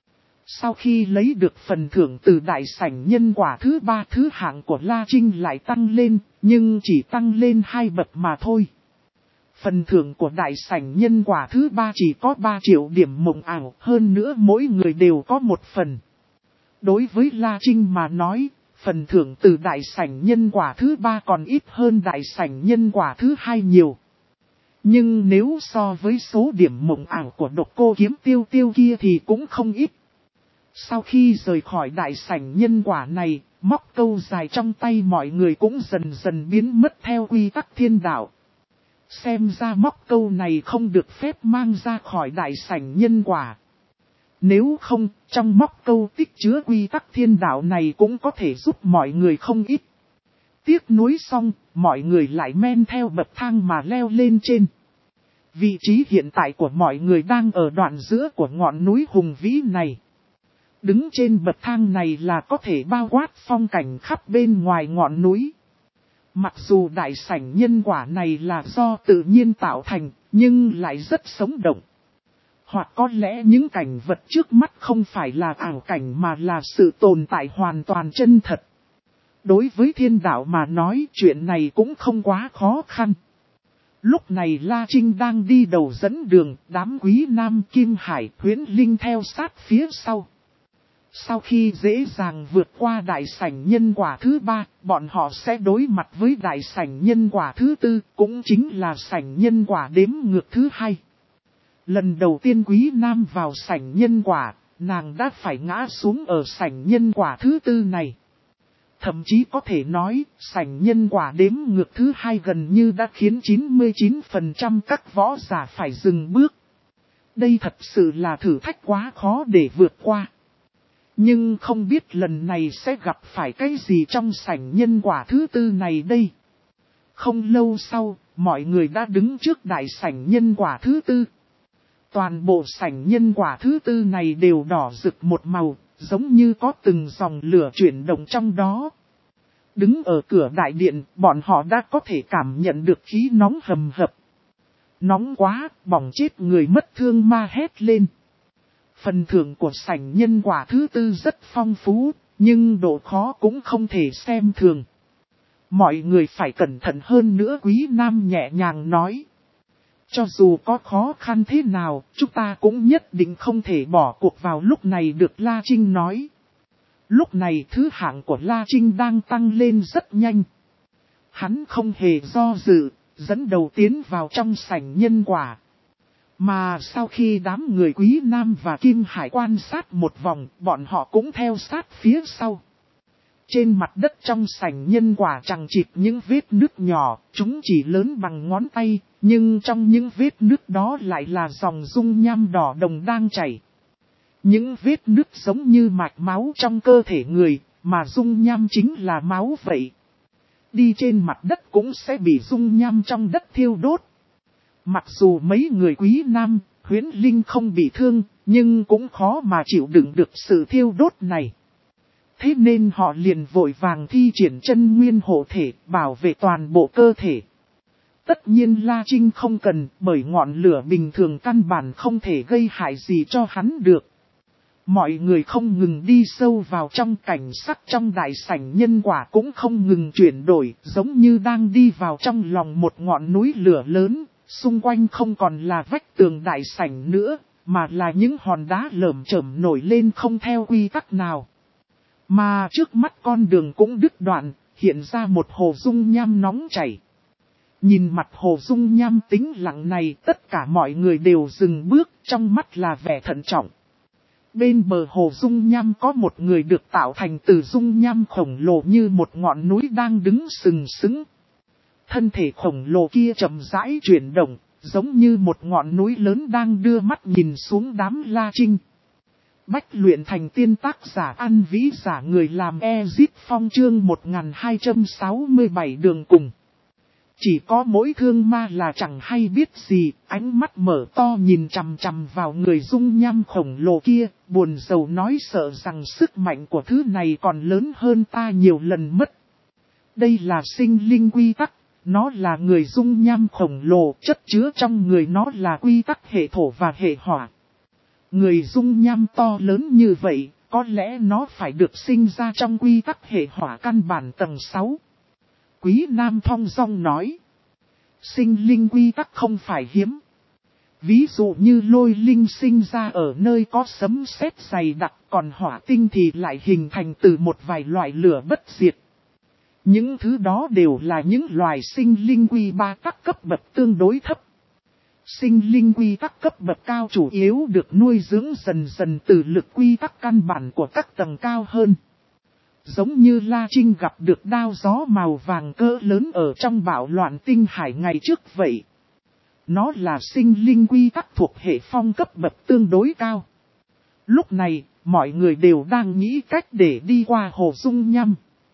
Sau khi lấy được phần thưởng từ đại sảnh nhân quả thứ ba, thứ hạng của La Trinh lại tăng lên, nhưng chỉ tăng lên hai bậc mà thôi. Phần thưởng của đại sảnh nhân quả thứ ba chỉ có ba triệu điểm mộng ảo, hơn nữa mỗi người đều có một phần. Đối với La Trinh mà nói, phần thưởng từ đại sảnh nhân quả thứ ba còn ít hơn đại sảnh nhân quả thứ hai nhiều. Nhưng nếu so với số điểm mộng ảo của độc cô kiếm tiêu tiêu kia thì cũng không ít. Sau khi rời khỏi đại sảnh nhân quả này, móc câu dài trong tay mọi người cũng dần dần biến mất theo quy tắc thiên đạo. Xem ra móc câu này không được phép mang ra khỏi đại sảnh nhân quả. Nếu không, trong móc câu tích chứa quy tắc thiên đạo này cũng có thể giúp mọi người không ít. Tiếc nuối xong, mọi người lại men theo bậc thang mà leo lên trên. Vị trí hiện tại của mọi người đang ở đoạn giữa của ngọn núi hùng vĩ này. Đứng trên bậc thang này là có thể bao quát phong cảnh khắp bên ngoài ngọn núi. Mặc dù đại sảnh nhân quả này là do tự nhiên tạo thành, nhưng lại rất sống động. Hoặc có lẽ những cảnh vật trước mắt không phải là ảo cảnh mà là sự tồn tại hoàn toàn chân thật. Đối với thiên đạo mà nói chuyện này cũng không quá khó khăn. Lúc này La Trinh đang đi đầu dẫn đường, đám quý nam Kim Hải Huyễn Linh theo sát phía sau. Sau khi dễ dàng vượt qua đại sảnh nhân quả thứ ba, bọn họ sẽ đối mặt với đại sảnh nhân quả thứ tư, cũng chính là sảnh nhân quả đếm ngược thứ hai. Lần đầu tiên Quý Nam vào sảnh nhân quả, nàng đã phải ngã xuống ở sảnh nhân quả thứ tư này. Thậm chí có thể nói, sảnh nhân quả đếm ngược thứ hai gần như đã khiến chín mươi chín phần trăm các võ giả phải dừng bước. Đây thật sự là thử thách quá khó để vượt qua. Nhưng không biết lần này sẽ gặp phải cái gì trong sảnh nhân quả thứ tư này đây. Không lâu sau, mọi người đã đứng trước đại sảnh nhân quả thứ tư. Toàn bộ sảnh nhân quả thứ tư này đều đỏ rực một màu, giống như có từng dòng lửa chuyển động trong đó. Đứng ở cửa đại điện, bọn họ đã có thể cảm nhận được khí nóng hầm hập. Nóng quá, bỏng chết người mất thương ma hét lên. Phần thưởng của sảnh nhân quả thứ tư rất phong phú, nhưng độ khó cũng không thể xem thường. Mọi người phải cẩn thận hơn nữa, Quý Nam nhẹ nhàng nói. Cho dù có khó khăn thế nào, chúng ta cũng nhất định không thể bỏ cuộc vào lúc này được, La Trinh nói. Lúc này thứ hạng của La Trinh đang tăng lên rất nhanh. Hắn không hề do dự, dẫn đầu tiến vào trong sảnh nhân quả. Mà sau khi đám người Quý Nam và Kim Hải quan sát một vòng, bọn họ cũng theo sát phía sau. Trên mặt đất trong sảnh nhân quả chằng chịt những vết nứt nhỏ, chúng chỉ lớn bằng ngón tay, nhưng trong những vết nứt đó lại là dòng dung nham đỏ đồng đang chảy. Những vết nứt giống như mạch máu trong cơ thể người, mà dung nham chính là máu vậy. Đi trên mặt đất cũng sẽ bị dung nham trong đất thiêu đốt. Mặc dù mấy người Quý Nam, Huyễn Linh không bị thương, nhưng cũng khó mà chịu đựng được sự thiêu đốt này. Thế nên họ liền vội vàng thi triển chân nguyên hộ thể, bảo vệ toàn bộ cơ thể. Tất nhiên La Trinh không cần, bởi ngọn lửa bình thường căn bản không thể gây hại gì cho hắn được. Mọi người không ngừng đi sâu vào trong cảnh sắc trong đại sảnh nhân quả cũng không ngừng chuyển đổi, giống như đang đi vào trong lòng một ngọn núi lửa lớn, xung quanh không còn là vách tường đại sảnh nữa, mà là những hòn đá lởm chởm nổi lên không theo quy tắc nào. Mà trước mắt con đường cũng đứt đoạn, hiện ra một hồ dung nham nóng chảy. Nhìn mặt hồ dung nham tĩnh lặng này, tất cả mọi người đều dừng bước, trong mắt là vẻ thận trọng. Bên bờ hồ dung nham có một người được tạo thành từ dung nham khổng lồ như một ngọn núi đang đứng sừng sững. Thân thể khổng lồ kia chậm rãi chuyển động, giống như một ngọn núi lớn đang đưa mắt nhìn xuống đám La Trinh. Bách luyện thành tiên, tác giả An Vĩ, giả người làm Ezit Phong, chương một nghìn hai trăm sáu mươi bảy đường cùng. Chỉ có mỗi thương ma là chẳng hay biết gì, ánh mắt mở to nhìn chằm chằm vào người dung nham khổng lồ kia, buồn rầu nói sợ rằng sức mạnh của thứ này còn lớn hơn ta nhiều lần mất. Đây là sinh linh quy tắc, nó là người dung nham khổng lồ, chất chứa trong người nó là quy tắc hệ thổ và hệ hỏa. Người dung nham to lớn như vậy, có lẽ nó phải được sinh ra trong quy tắc hệ hỏa căn bản tầng sáu. Quý Nam thong dong nói. Sinh linh quy tắc không phải hiếm. Ví dụ như lôi linh sinh ra ở nơi có sấm sét dày đặc, còn hỏa tinh thì lại hình thành từ một vài loại lửa bất diệt. Những thứ đó đều là những loài sinh linh quy ba các cấp bậc tương đối thấp. Sinh linh quy tắc cấp bậc cao chủ yếu được nuôi dưỡng dần dần từ lực quy tắc căn bản của các tầng cao hơn. Giống như La Trinh gặp được đao gió màu vàng cỡ lớn ở trong bạo loạn tinh hải ngày trước vậy. Nó là sinh linh quy tắc thuộc hệ phong cấp bậc tương đối cao. Lúc này, mọi người đều đang nghĩ cách để đi qua hồ dung nham.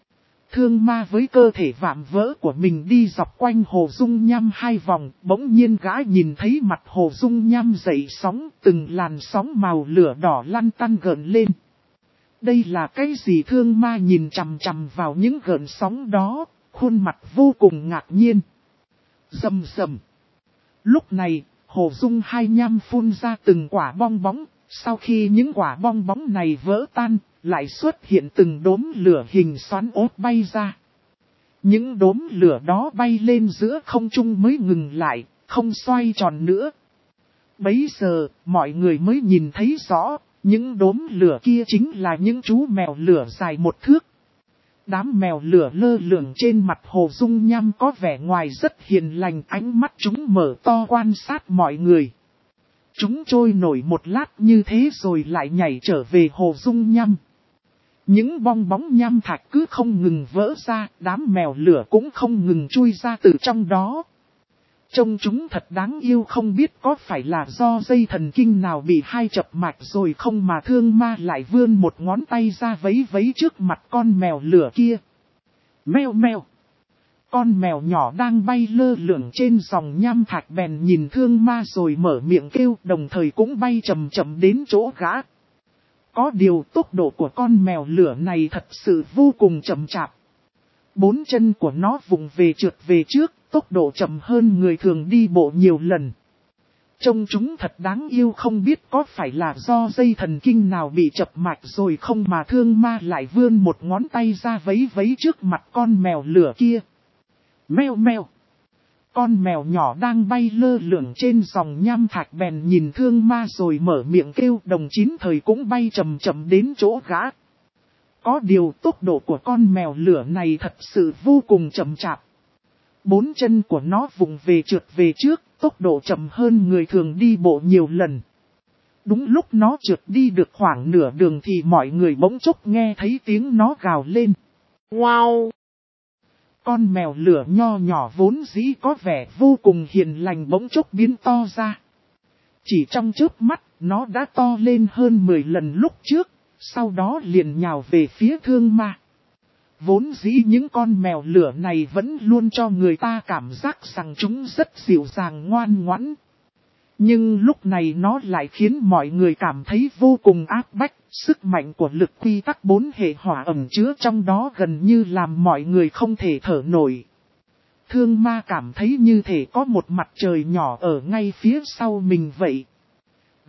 Thương ma với cơ thể vạm vỡ của mình đi dọc quanh hồ dung nham hai vòng, bỗng nhiên gã nhìn thấy mặt hồ dung nham dậy sóng, từng làn sóng màu lửa đỏ lăn tăn gợn lên. Đây là cái gì? Thương ma nhìn chằm chằm vào những gợn sóng đó, khuôn mặt vô cùng ngạc nhiên. Rầm rầm. Lúc này, hồ dung hai nham phun ra từng quả bong bóng, sau khi những quả bong bóng này vỡ tan, lại xuất hiện từng đốm lửa hình xoắn ốt bay ra. Những đốm lửa đó bay lên giữa không trung mới ngừng lại, không xoay tròn nữa. Bấy giờ, mọi người mới nhìn thấy rõ, những đốm lửa kia chính là những chú mèo lửa dài một thước. Đám mèo lửa lơ lửng trên mặt hồ dung nham có vẻ ngoài rất hiền lành, ánh mắt chúng mở to quan sát mọi người. Chúng trôi nổi một lát như thế rồi lại nhảy trở về hồ dung nham. Những bong bóng nham thạch cứ không ngừng vỡ ra, đám mèo lửa cũng không ngừng chui ra từ trong đó. Trông chúng thật đáng yêu, không biết có phải là do dây thần kinh nào bị hai chập mạch rồi không mà thương ma lại vươn một ngón tay ra vấy vấy trước mặt con mèo lửa kia. Meo meo. Con mèo nhỏ đang bay lơ lửng trên dòng nham thạch bèn nhìn thương ma rồi mở miệng kêu, đồng thời cũng bay chậm chậm đến chỗ gã. Có điều tốc độ của con mèo lửa này thật sự vô cùng chậm chạp. Bốn chân của nó vùng về trượt về trước, tốc độ chậm hơn người thường đi bộ nhiều lần. Trông chúng thật đáng yêu, không biết có phải là do dây thần kinh nào bị chập mạch rồi không mà thương ma lại vươn một ngón tay ra vấy vấy trước mặt con mèo lửa kia. Meo meo. Con mèo nhỏ đang bay lơ lửng trên dòng nham thạch bèn nhìn thương ma rồi mở miệng kêu, đồng chín thời cũng bay chậm chậm đến chỗ gã. Có điều tốc độ của con mèo lửa này thật sự vô cùng chậm chạp. Bốn chân của nó vùng về trượt về trước, tốc độ chậm hơn người thường đi bộ nhiều lần. Đúng lúc nó trượt đi được khoảng nửa đường thì mọi người bỗng chốc nghe thấy tiếng nó gào lên. Wow! Con mèo lửa nho nhỏ vốn dĩ có vẻ vô cùng hiền lành bỗng chốc biến to ra. Chỉ trong chớp mắt, nó đã to lên hơn mười lần lúc trước, sau đó liền nhào về phía thương ma. Vốn dĩ những con mèo lửa này vẫn luôn cho người ta cảm giác rằng chúng rất dịu dàng ngoan ngoãn. Nhưng lúc này nó lại khiến mọi người cảm thấy vô cùng áp bách, sức mạnh của lực quy tắc bốn hệ hỏa ẩn chứa trong đó gần như làm mọi người không thể thở nổi. Thương ma cảm thấy như thể có một mặt trời nhỏ ở ngay phía sau mình vậy.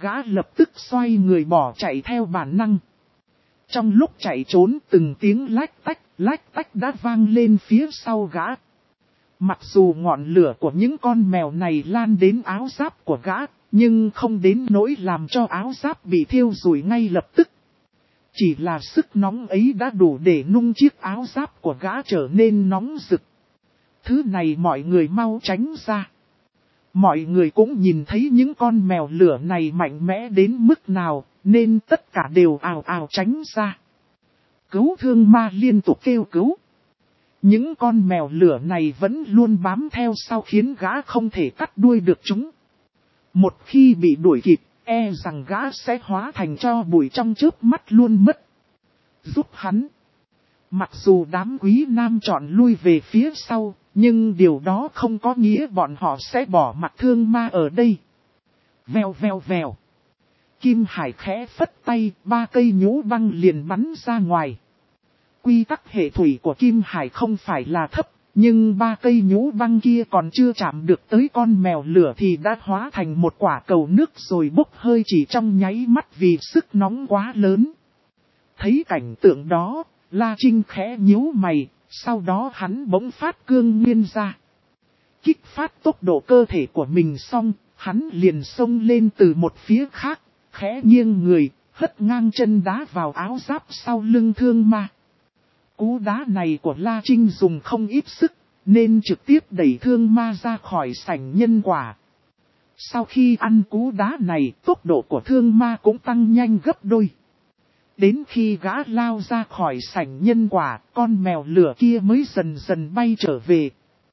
Gã lập tức xoay người bỏ chạy theo bản năng. Trong lúc chạy trốn từng tiếng lách tách, lách tách đã vang lên phía sau gã. Mặc dù ngọn lửa của những con mèo này lan đến áo giáp của gã, nhưng không đến nỗi làm cho áo giáp bị thiêu rụi ngay lập tức. Chỉ là sức nóng ấy đã đủ để nung chiếc áo giáp của gã trở nên nóng rực. Thứ này mọi người mau tránh ra. Mọi người cũng nhìn thấy những con mèo lửa này mạnh mẽ đến mức nào, nên tất cả đều ào ào tránh ra. Cứu thương ma liên tục kêu cứu. Những con mèo lửa này vẫn luôn bám theo sau khiến gã không thể cắt đuôi được chúng. Một khi bị đuổi kịp, e rằng gã sẽ hóa thành tro bụi trong chớp mắt luôn mất. Giúp hắn. Mặc dù đám quý nam chọn lui về phía sau, nhưng điều đó không có nghĩa bọn họ sẽ bỏ mặc thương ma ở đây. Vèo vèo vèo. Kim Hải khẽ phất tay, ba cây nhũ băng liền bắn ra ngoài. Quy tắc hệ thủy của Kim Hải không phải là thấp, nhưng ba cây nhũ băng kia còn chưa chạm được tới con mèo lửa thì đã hóa thành một quả cầu nước rồi bốc hơi chỉ trong nháy mắt vì sức nóng quá lớn. Thấy cảnh tượng đó, La Trinh khẽ nhíu mày, sau đó hắn bỗng phát cương nguyên ra. Kích phát tốc độ cơ thể của mình xong, hắn liền xông lên từ một phía khác, khẽ nghiêng người, hất ngang chân đá vào áo giáp sau lưng thương ma. Cú đá này của La Trinh dùng không ít sức, nên trực tiếp đẩy thương ma ra khỏi sảnh nhân quả. Sau khi ăn cú đá này, tốc độ của thương ma cũng tăng nhanh gấp đôi. Đến khi gã lao ra khỏi sảnh nhân quả, con mèo lửa kia mới dần dần bay trở về.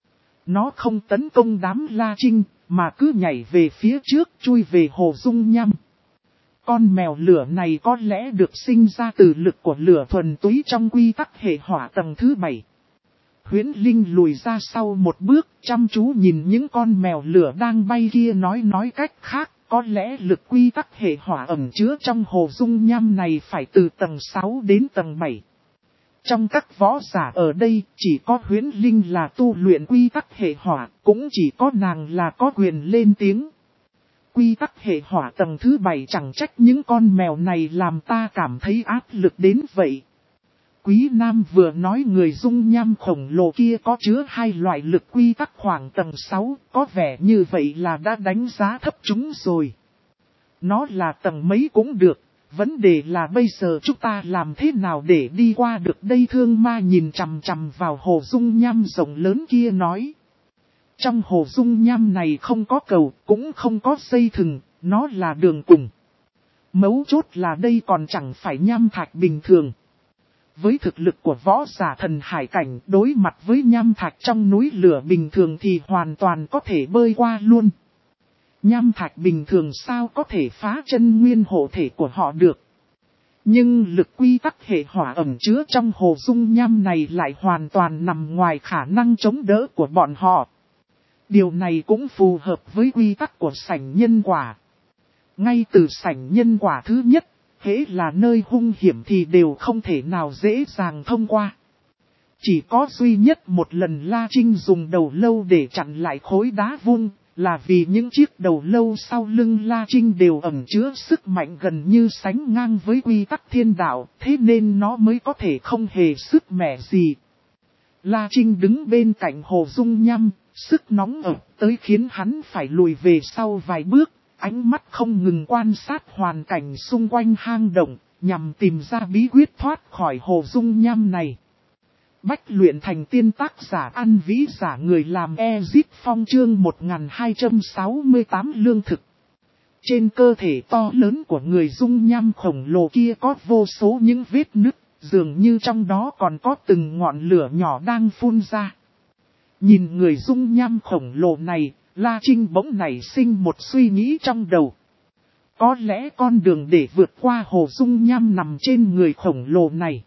Nó không tấn công đám La Trinh, mà cứ nhảy về phía trước chui về hồ dung nham. Con mèo lửa này có lẽ được sinh ra từ lực của lửa thuần túy trong quy tắc hệ hỏa tầng thứ bảy. Huyễn Linh lùi ra sau một bước, chăm chú nhìn những con mèo lửa đang bay kia nói nói cách khác. Có lẽ lực quy tắc hệ hỏa ẩn chứa trong hồ dung nham này phải từ tầng sáu đến tầng bảy. Trong các võ giả ở đây, chỉ có Huyễn Linh là tu luyện quy tắc hệ hỏa, cũng chỉ có nàng là có quyền lên tiếng. Quy tắc hệ hỏa tầng thứ bảy chẳng trách những con mèo này làm ta cảm thấy áp lực đến vậy. Quý Nam vừa nói người dung nham khổng lồ kia có chứa hai loại lực quy tắc khoảng tầng sáu, có vẻ như vậy là đã đánh giá thấp chúng rồi. Nó là tầng mấy cũng được, vấn đề là bây giờ chúng ta làm thế nào để đi qua được đây. Thương ma nhìn chằm chằm vào hồ dung nham rộng lớn kia nói. Trong hồ dung nham này không có cầu, cũng không có dây thừng, nó là đường cùng. Mấu chốt là đây còn chẳng phải nham thạch bình thường. Với thực lực của võ giả thần hải cảnh đối mặt với nham thạch trong núi lửa bình thường thì hoàn toàn có thể bơi qua luôn. Nham thạch bình thường sao có thể phá chân nguyên hộ thể của họ được. Nhưng lực quy tắc hệ hỏa ẩn chứa trong hồ dung nham này lại hoàn toàn nằm ngoài khả năng chống đỡ của bọn họ. Điều này cũng phù hợp với quy tắc của sảnh nhân quả. Ngay từ sảnh nhân quả thứ nhất, hễ là nơi hung hiểm thì đều không thể nào dễ dàng thông qua. Chỉ có duy nhất một lần La Trinh dùng đầu lâu để chặn lại khối đá vung, là vì những chiếc đầu lâu sau lưng La Trinh đều ẩn chứa sức mạnh gần như sánh ngang với quy tắc thiên đạo, thế nên nó mới có thể không hề sức mẻ gì. La Trinh đứng bên cạnh hồ dung nham, sức nóng ập tới khiến hắn phải lùi về sau vài bước. Ánh mắt không ngừng quan sát hoàn cảnh xung quanh hang động, nhằm tìm ra bí quyết thoát khỏi hồ dung nham này. Bách luyện thành tiên tác giả An Vĩ giả người làm Ezit Phong chương một nghìn hai trăm sáu mươi tám lương thực. Trên cơ thể to lớn của người dung nham khổng lồ kia có vô số những vết nứt, dường như trong đó còn có từng ngọn lửa nhỏ đang phun ra. Nhìn người dung nham khổng lồ này, La Trinh bỗng nảy sinh một suy nghĩ trong đầu. Có lẽ con đường để vượt qua hồ dung nham nằm trên người khổng lồ này.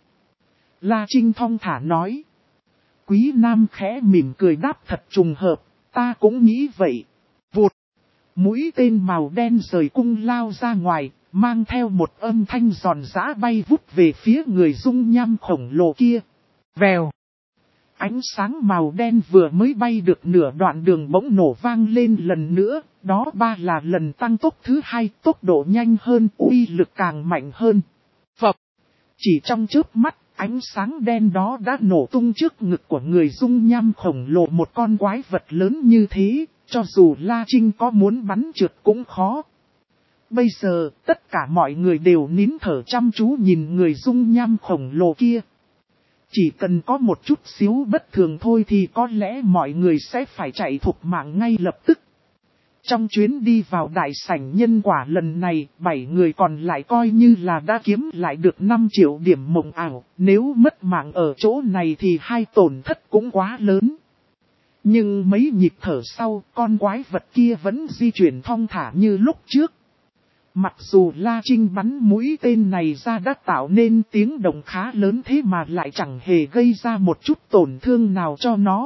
La Trinh thong thả nói. Quý Nam khẽ mỉm cười đáp thật trùng hợp, ta cũng nghĩ vậy. Vụt, mũi tên màu đen rời cung lao ra ngoài, mang theo một âm thanh giòn giã bay vút về phía người dung nham khổng lồ kia. Vèo. Ánh sáng màu đen vừa mới bay được nửa đoạn đường bỗng nổ vang lên lần nữa, đó ba là lần tăng tốc thứ hai, tốc độ nhanh hơn, uy lực càng mạnh hơn. Phập! Chỉ trong chớp mắt, ánh sáng đen đó đã nổ tung trước ngực của người dung nham khổng lồ, một con quái vật lớn như thế, cho dù La Trinh có muốn bắn trượt cũng khó. Bây giờ, tất cả mọi người đều nín thở chăm chú nhìn người dung nham khổng lồ kia. Chỉ cần có một chút xíu bất thường thôi thì có lẽ mọi người sẽ phải chạy thục mạng ngay lập tức. Trong chuyến đi vào đại sảnh nhân quả lần này, bảy người còn lại coi như là đã kiếm lại được năm triệu điểm mộng ảo. Nếu mất mạng ở chỗ này thì hai tổn thất cũng quá lớn. Nhưng mấy nhịp thở sau, con quái vật kia vẫn di chuyển thong thả như lúc trước. Mặc dù La Trinh bắn mũi tên này ra đã tạo nên tiếng động khá lớn, thế mà lại chẳng hề gây ra một chút tổn thương nào cho nó.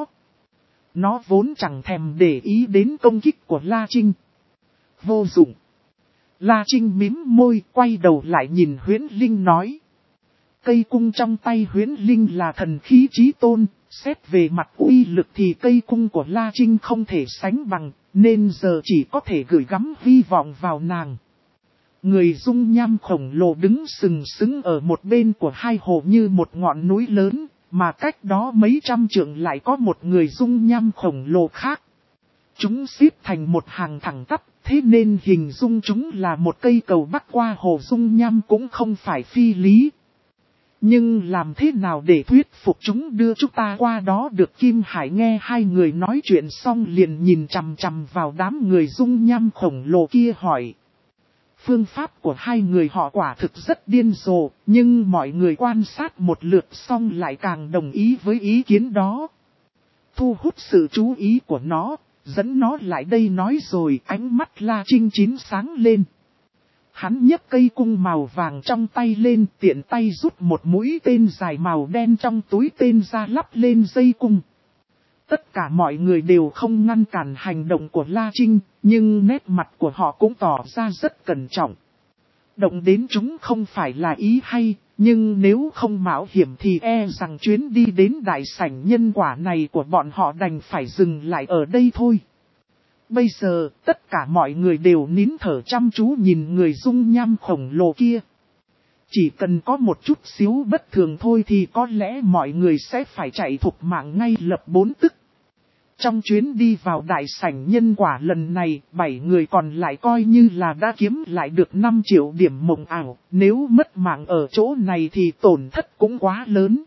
Nó vốn chẳng thèm để ý đến công kích của La Trinh. Vô dụng. La Trinh mím môi, quay đầu lại nhìn Huyễn Linh nói. Cây cung trong tay Huyễn Linh là thần khí chí tôn, xét về mặt uy lực thì cây cung của La Trinh không thể sánh bằng, nên giờ chỉ có thể gửi gắm hy vọng vào nàng. Người dung nham khổng lồ đứng sừng sững ở một bên của hai hồ như một ngọn núi lớn, mà cách đó mấy trăm trượng lại có một người dung nham khổng lồ khác. Chúng xếp thành một hàng thẳng tắp, thế nên hình dung chúng là một cây cầu bắc qua hồ dung nham cũng không phải phi lý. Nhưng làm thế nào để thuyết phục chúng đưa chúng ta qua đó được? Kim Hải nghe hai người nói chuyện xong liền nhìn chằm chằm vào đám người dung nham khổng lồ kia hỏi. Phương pháp của hai người họ quả thực rất điên rồ, nhưng mọi người quan sát một lượt xong lại càng đồng ý với ý kiến đó. Thu hút sự chú ý của nó, dẫn nó lại đây nói rồi, ánh mắt La Trinh chín sáng lên. Hắn nhấc cây cung màu vàng trong tay lên, tiện tay rút một mũi tên dài màu đen trong túi tên ra lắp lên dây cung. Tất cả mọi người đều không ngăn cản hành động của La Trinh, nhưng nét mặt của họ cũng tỏ ra rất cẩn trọng. Động đến chúng không phải là ý hay, nhưng nếu không mạo hiểm thì e rằng chuyến đi đến đại sảnh nhân quả này của bọn họ đành phải dừng lại ở đây thôi. Bây giờ, tất cả mọi người đều nín thở chăm chú nhìn người dung nham khổng lồ kia. Chỉ cần có một chút xíu bất thường thôi thì có lẽ mọi người sẽ phải chạy thục mạng ngay lập bốn tức. Trong chuyến đi vào đại sảnh nhân quả lần này, bảy người còn lại coi như là đã kiếm lại được năm triệu điểm mộng ảo. Nếu mất mạng ở chỗ này thì tổn thất cũng quá lớn.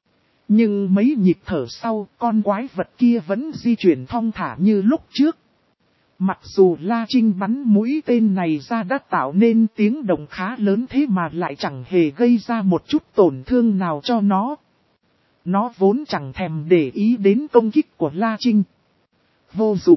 Nhưng mấy nhịp thở sau, con quái vật kia vẫn di chuyển thong thả như lúc trước. Mặc dù La Trinh bắn mũi tên này ra đã tạo nên tiếng động khá lớn, thế mà lại chẳng hề gây ra một chút tổn thương nào cho nó. Nó vốn chẳng thèm để ý đến công kích của La Trinh. Vô dụng.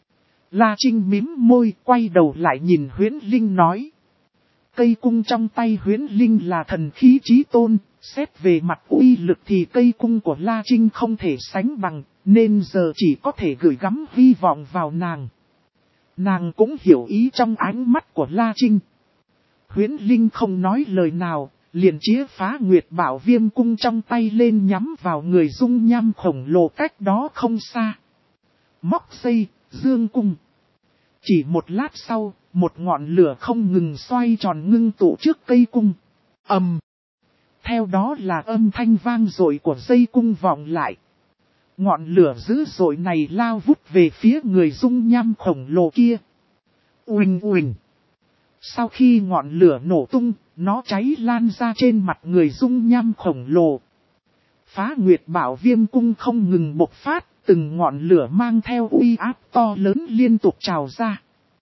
La Trinh mím môi, quay đầu lại nhìn Huyễn Linh nói. Cây cung trong tay Huyễn Linh là thần khí chí tôn, xét về mặt uy lực thì cây cung của La Trinh không thể sánh bằng, nên giờ chỉ có thể gửi gắm hy vọng vào nàng. Nàng cũng hiểu ý trong ánh mắt của La Trinh. Huyễn Linh không nói lời nào, liền chĩa phá Nguyệt Bảo Viêm cung trong tay lên nhắm vào người dung nham khổng lồ cách đó không xa. Móc dây, dương cung. Chỉ một lát sau, một ngọn lửa không ngừng xoay tròn ngưng tụ trước cây cung. Ầm. Theo đó là âm thanh vang dội của dây cung vọng lại. Ngọn lửa dữ dội này lao vút về phía người dung nham khổng lồ kia. Uỳnh uỳnh. Sau khi ngọn lửa nổ tung, nó cháy lan ra trên mặt người dung nham khổng lồ. Phá Nguyệt Bảo Viêm cung không ngừng bộc phát, từng ngọn lửa mang theo uy áp to lớn liên tục trào ra.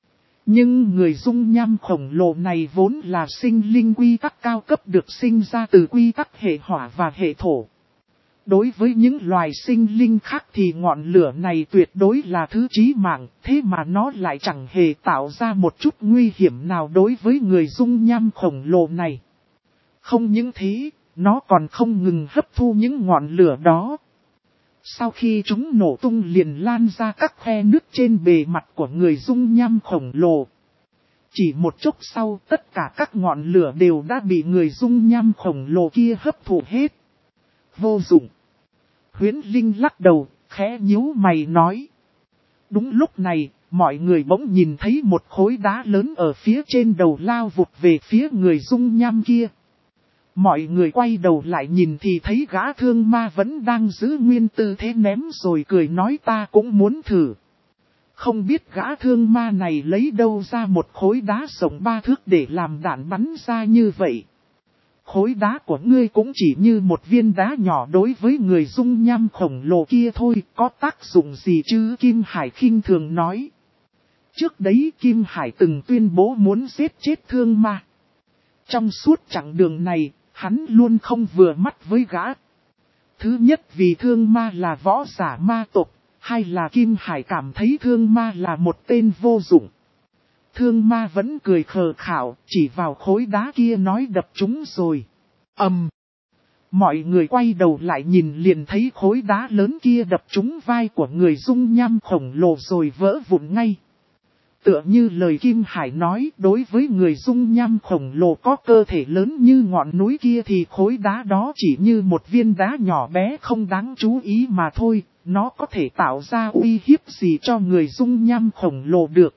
Nhưng người dung nham khổng lồ này vốn là sinh linh quy tắc cao cấp được sinh ra từ quy tắc hệ hỏa và hệ thổ. Đối với những loài sinh linh khác thì ngọn lửa này tuyệt đối là thứ chí mạng, thế mà nó lại chẳng hề tạo ra một chút nguy hiểm nào đối với người dung nham khổng lồ này. Không những thế, nó còn không ngừng hấp thu những ngọn lửa đó. Sau khi chúng nổ tung liền lan ra các khe nứt trên bề mặt của người dung nham khổng lồ. Chỉ một chút sau, tất cả các ngọn lửa đều đã bị người dung nham khổng lồ kia hấp thụ hết. Vô dụng. Huyễn Linh lắc đầu, khẽ nhíu mày nói. Đúng lúc này, mọi người bỗng nhìn thấy một khối đá lớn ở phía trên đầu lao vụt về phía người dung nham kia. Mọi người quay đầu lại nhìn thì thấy gã thương ma vẫn đang giữ nguyên tư thế ném rồi cười nói ta cũng muốn thử. Không biết gã thương ma này lấy đâu ra một khối đá rộng ba thước để làm đạn bắn ra như vậy. Khối đá của ngươi cũng chỉ như một viên đá nhỏ đối với người dung nham khổng lồ kia thôi, có tác dụng gì chứ? Kim Hải khinh thường nói. Trước đấy Kim Hải từng tuyên bố muốn giết chết thương ma. Trong suốt chặng đường này, hắn luôn không vừa mắt với gã. Thứ nhất vì thương ma là võ giả ma tộc, hay là Kim Hải cảm thấy thương ma là một tên vô dụng. Thương ma vẫn cười khờ khảo, chỉ vào khối đá kia nói đập chúng rồi. Ầm. Um. Mọi người quay đầu lại nhìn liền thấy khối đá lớn kia đập trúng vai của người dung nham khổng lồ rồi vỡ vụn ngay. Tựa như lời Kim Hải nói, đối với người dung nham khổng lồ có cơ thể lớn như ngọn núi kia thì khối đá đó chỉ như một viên đá nhỏ bé không đáng chú ý mà thôi, nó có thể tạo ra uy hiếp gì cho người dung nham khổng lồ được.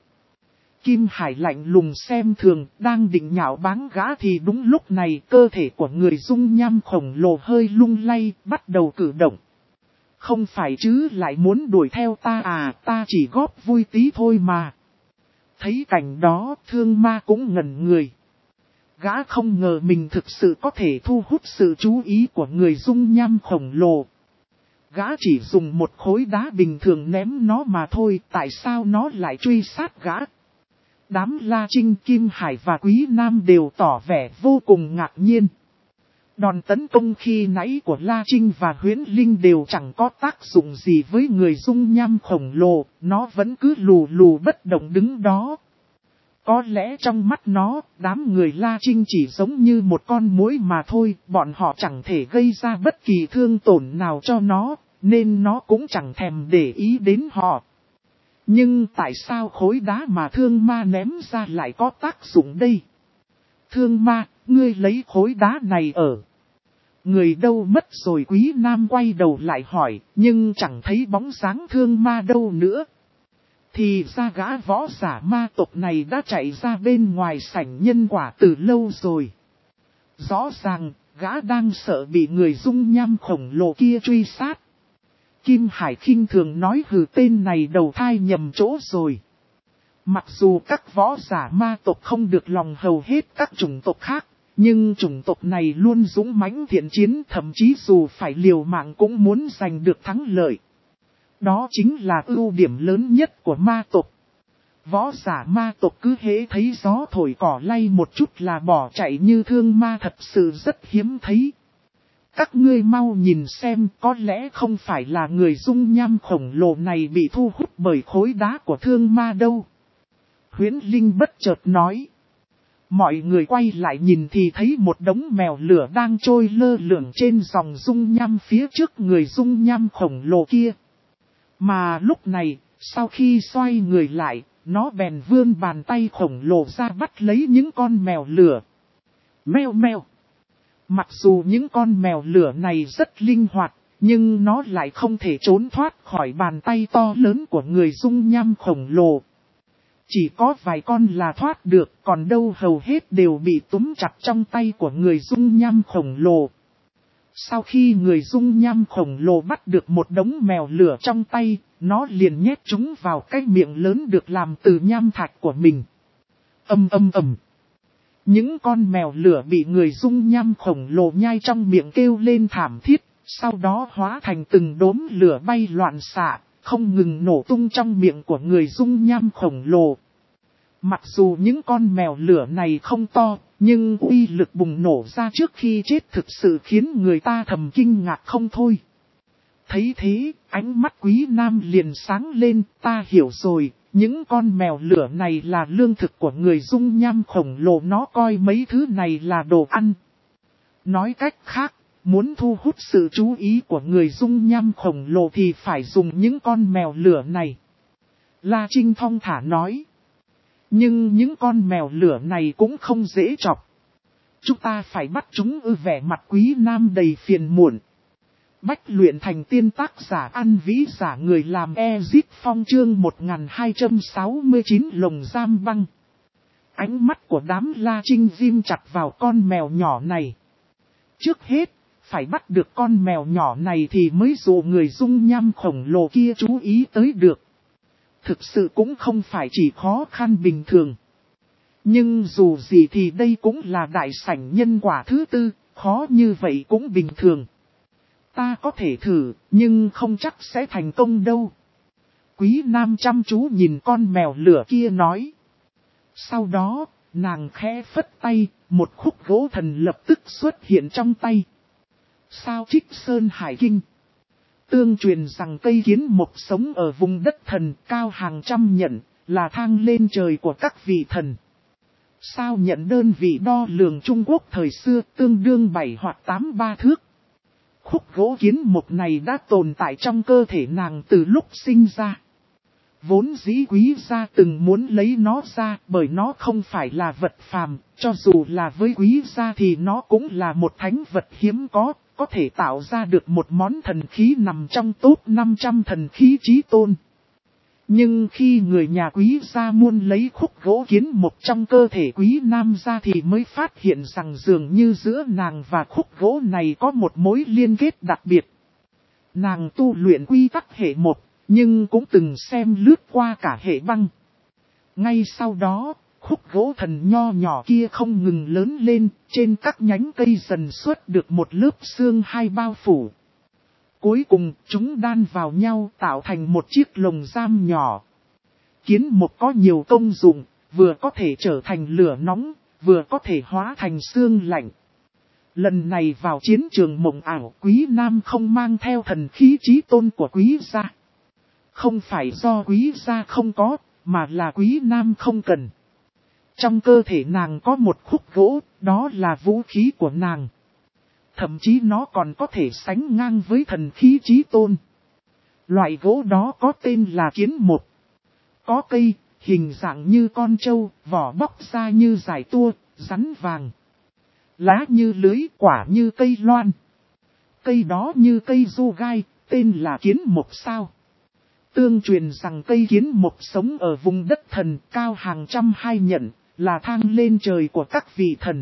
Kim Hải lạnh lùng xem thường, đang định nhạo báng gã thì đúng lúc này cơ thể của người dung nham khổng lồ hơi lung lay, bắt đầu cử động. Không phải chứ lại muốn đuổi theo ta à, ta chỉ góp vui tí thôi mà. Thấy cảnh đó, thương ma cũng ngẩn người. Gã không ngờ mình thực sự có thể thu hút sự chú ý của người dung nham khổng lồ. Gã chỉ dùng một khối đá bình thường ném nó mà thôi, tại sao nó lại truy sát gã? Đám La Trinh, Kim Hải và Quý Nam đều tỏ vẻ vô cùng ngạc nhiên. Đòn tấn công khi nãy của La Trinh và Huyễn Linh đều chẳng có tác dụng gì với người dung nham khổng lồ, nó vẫn cứ lù lù bất động đứng đó. Có lẽ trong mắt nó, đám người La Trinh chỉ giống như một con muỗi mà thôi, bọn họ chẳng thể gây ra bất kỳ thương tổn nào cho nó, nên nó cũng chẳng thèm để ý đến họ. Nhưng tại sao khối đá mà thương ma ném ra lại có tác dụng đây? Thương ma, ngươi lấy khối đá này ở. Người đâu mất rồi? Quý Nam quay đầu lại hỏi, nhưng chẳng thấy bóng dáng thương ma đâu nữa. Thì ra gã võ giả ma tộc này đã chạy ra bên ngoài sảnh nhân quả từ lâu rồi. Rõ ràng, gã đang sợ bị người dung nham khổng lồ kia truy sát. Kim Hải khinh thường nói hừ tên này đầu thai nhầm chỗ rồi. Mặc dù các võ giả ma tộc không được lòng hầu hết các chủng tộc khác, nhưng chủng tộc này luôn dũng mãnh thiện chiến, thậm chí dù phải liều mạng cũng muốn giành được thắng lợi. Đó chính là ưu điểm lớn nhất của ma tộc. Võ giả ma tộc cứ hễ thấy gió thổi cỏ lay một chút là bỏ chạy như thương ma thật sự rất hiếm thấy. Các ngươi mau nhìn xem, có lẽ không phải là người dung nham khổng lồ này bị thu hút bởi khối đá của thương ma đâu. Huyễn Linh bất chợt nói. Mọi người quay lại nhìn thì thấy một đống mèo lửa đang trôi lơ lửng trên dòng dung nham phía trước người dung nham khổng lồ kia. Mà lúc này, sau khi xoay người lại, nó bèn vươn bàn tay khổng lồ ra bắt lấy những con mèo lửa. Meo meo. Mặc dù những con mèo lửa này rất linh hoạt, nhưng nó lại không thể trốn thoát khỏi bàn tay to lớn của người dung nham khổng lồ. Chỉ có vài con là thoát được, còn đâu hầu hết đều bị túm chặt trong tay của người dung nham khổng lồ. Sau khi người dung nham khổng lồ bắt được một đống mèo lửa trong tay, nó liền nhét chúng vào cái miệng lớn được làm từ nham thạch của mình. Âm âm ầm. Những con mèo lửa bị người dung nham khổng lồ nhai trong miệng kêu lên thảm thiết, sau đó hóa thành từng đốm lửa bay loạn xạ, không ngừng nổ tung trong miệng của người dung nham khổng lồ. Mặc dù những con mèo lửa này không to, nhưng uy lực bùng nổ ra trước khi chết thực sự khiến người ta thầm kinh ngạc không thôi. Thấy thế, ánh mắt Quý Nam liền sáng lên, ta hiểu rồi, những con mèo lửa này là lương thực của người dung nham khổng lồ, nó coi mấy thứ này là đồ ăn. Nói cách khác, muốn thu hút sự chú ý của người dung nham khổng lồ thì phải dùng những con mèo lửa này. La Trinh thong thả nói. Nhưng những con mèo lửa này cũng không dễ chọc. Chúng ta phải bắt chúng ư? Vẻ mặt Quý Nam đầy phiền muộn. Bách luyện thành tiên tác giả An Vĩ giả người làm Ezit Phong chương một nghìn hai trăm sáu mươi chín lồng giam băng. Ánh mắt của đám La Trinh ghim chặt vào con mèo nhỏ này. Trước hết, phải bắt được con mèo nhỏ này thì mới dụ người dung nham khổng lồ kia chú ý tới được. Thực sự cũng không phải chỉ khó khăn bình thường. Nhưng dù gì thì đây cũng là đại sảnh nhân quả thứ tư, khó như vậy cũng bình thường. Ta có thể thử, nhưng không chắc sẽ thành công đâu. Quý Nam chăm chú nhìn con mèo lửa kia nói. Sau đó, nàng khẽ phất tay, một khúc gỗ thần lập tức xuất hiện trong tay. Sao Trích Sơn Hải Kinh. Tương truyền rằng cây kiến mục sống ở vùng đất thần cao hàng trăm nhận, là thang lên trời của các vị thần. Sao nhận đơn vị đo lường Trung Quốc thời xưa tương đương bảy hoặc tám ba thước. Khúc gỗ kiến mục này đã tồn tại trong cơ thể nàng từ lúc sinh ra. Vốn dĩ Quý gia từng muốn lấy nó ra bởi nó không phải là vật phàm, cho dù là với Quý gia thì nó cũng là một thánh vật hiếm có, có thể tạo ra được một món thần khí nằm trong top năm trăm thần khí chí tôn. Nhưng khi người nhà Quý gia muốn lấy khúc gỗ kiến mục trong cơ thể Quý Nam gia thì mới phát hiện rằng dường như giữa nàng và khúc gỗ này có một mối liên kết đặc biệt. Nàng tu luyện quy tắc hệ một, nhưng cũng từng xem lướt qua cả hệ băng. Ngay sau đó, khúc gỗ thần nho nhỏ kia không ngừng lớn lên, trên các nhánh cây dần xuất được một lớp xương hai bao phủ. Cuối cùng, chúng đan vào nhau tạo thành một chiếc lồng giam nhỏ. Kiến mục có nhiều công dụng, vừa có thể trở thành lửa nóng, vừa có thể hóa thành xương lạnh. Lần này vào chiến trường mộng ảo, Quý Nam không mang theo thần khí chí tôn của Quý gia. Không phải do Quý gia không có, mà là Quý Nam không cần. Trong cơ thể nàng có một khúc gỗ, đó là vũ khí của nàng. Thậm chí nó còn có thể sánh ngang với thần khí chí tôn. Loại gỗ đó có tên là kiến mục. Có cây, hình dạng như con trâu, vỏ bóc ra như dải tua, rắn vàng. Lá như lưới, quả như cây loan. Cây đó như cây du gai, tên là kiến mục sao. Tương truyền rằng cây kiến mục sống ở vùng đất thần cao hàng trăm hai nhận, là thang lên trời của các vị thần.